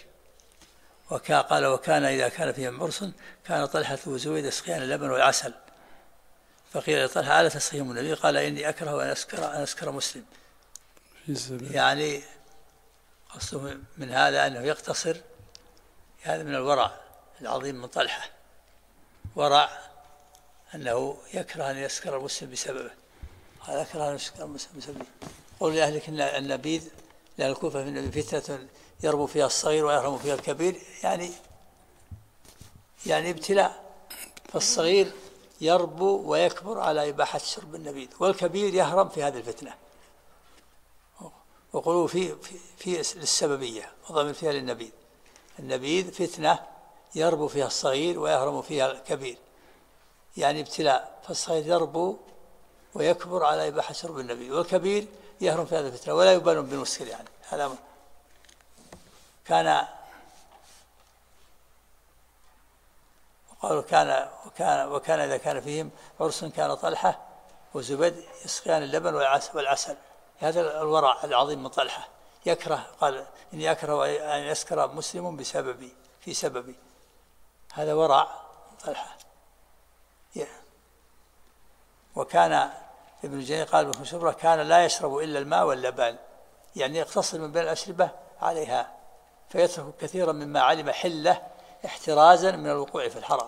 Speaker 2: قال وكان إذا كان فيهم عرس كان طلحة وزبيد يسقيان اللبن والعسل فقيل لطلحة: ألا تصيم النبي؟ قال: إني أكره أن أسكر مسلم. يعني قصده من هذا أنه يقتصر، هذا من الورع العظيم من طلحة، ورع أنه يكره أن يسكر المسلم بسببه. قال: أكره أن يسكر المسلم بسببه. قل لأهلك إن النبيذ لأهل الكوفة في فتنة يربو فيها الصغير ويهرم فيها الكبير، يعني ابتلاء. فالصغير يربو ويكبر على إباحة شرب النبيذ، والكبير يهرم في هذه الفتنة. وقلوا في للسببية وضمن فيها للنبيذ. النبيذ فتنة يربو فيها الصغير ويهرم فيها الكبير، يعني ابتلاء. فالصغير يربو ويكبر على إباحة شرب النبيذ، والكبير يهرم في هذه الفتنة ولا يبالون بالمسكر. يعني هذا وقالوا وكان إذا كان فيهم عرس كان طلحة وزبد يسقيان اللبن والعسل. هذا الورع العظيم من طلحة، يكره، قال: إني أكره أن يسكر مسلم بسببي، في سببي. هذا ورع من طلحة. وكان ابن جرير قال ابن شبرة: كان لا يشرب إلا الماء واللبن، يعني يقتصر من بين الأشربة عليها، فيترك كثيرا مما علم حله احترازا من الوقوع في الحرام.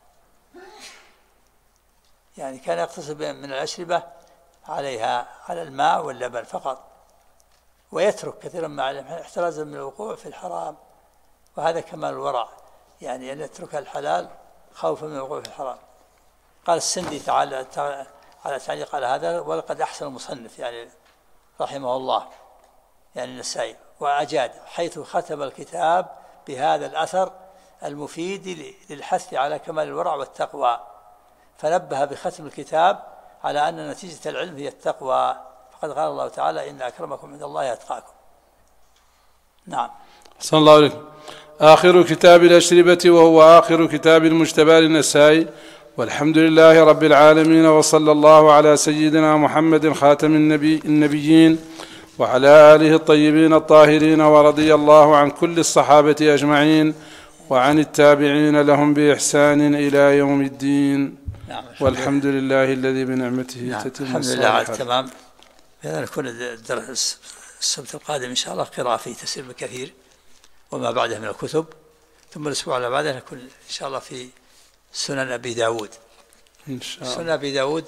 Speaker 2: يعني كان يقتصر من الأشربة عليها على الماء واللبن فقط، ويترك كثيرا مما علم احترازا من الوقوع في الحرام. وهذا كمال الورع، يعني أن يترك الحلال خوفا من الوقوع في الحرام. قال السندي تعالى على تعليق على هذا: ولقد أحسن المصنف يعني رحمه الله، يعني النسائي، وأجاد حيث ختم الكتاب بهذا الأثر المفيد للحث على كمال الورع والتقوى، فنبه بختم الكتاب على أن نتيجة العلم هي التقوى، فقد قال الله تعالى: إن أكرمكم عند الله أتقاكم. نعم.
Speaker 1: صلى الله عليه. آخر كتاب الأشربة، وهو آخر كتاب المجتبى للنسائي. والحمد لله رب العالمين، وصلى الله على سيدنا محمد خاتم النبيين وعلى آله الطيبين الطاهرين، ورضي الله عن كل الصحابة أجمعين وعن التابعين لهم بإحسان إلى يوم الدين.
Speaker 2: نعم.
Speaker 1: والحمد لله الذي بنعمته تتم
Speaker 2: الحمد لله على التمام. بهذا نكون الدرس السبت القادم إن شاء الله قراءة في تفسير كثير وما بعده من الكتب، ثم الأسبوع اللي بعده نكون إن شاء الله في سنن أبي داود
Speaker 1: إن شاء الله.
Speaker 2: سنن أبي داود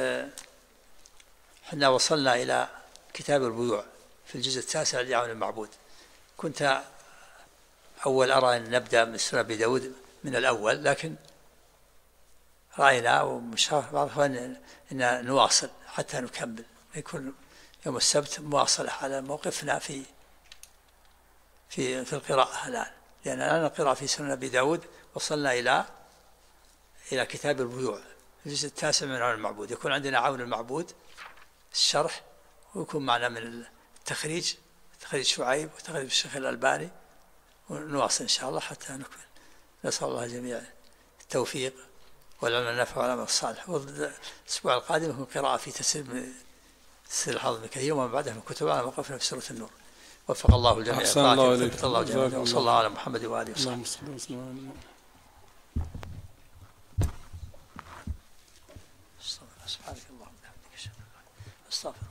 Speaker 2: حنا وصلنا إلى كتاب البيوع في الجزء 9 لعون المعبود. كنت أول أرى أن نبدأ من سنن أبي داود من الأول، لكن رأينا ومشاور بعض الأخوان أن نواصل حتى نكمل، يكون يوم السبت مواصلة على موقفنا في القراءة الآن، لأن الآن نقرأ في سنن أبي داود. وصلنا إلى كتاب البيوع الجزء 9 من عون المعبود. يكون عندنا عون المعبود الشرح، ويكون معنا من التخريج شعيب وتخريج الشيخ الألباني، ونواصل إن شاء الله حتى نكمل. نسأل الله جميعا التوفيق والعلم النافع والعمل الصالح. والأسبوع القادم يكون قراءة في تفسير الحافظ ابن كثير وما بعده من كتب على موقفنا في سورة النور. وفق الله الجميع.
Speaker 1: أحسن الله إليك.
Speaker 2: وصلى الله على محمد وآله وصحبه. سبحانك اللهم وبحمدك أشهد أن لا إله إلا أنت أستغفرك.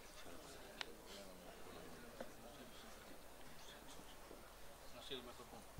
Speaker 10: الميكروفون.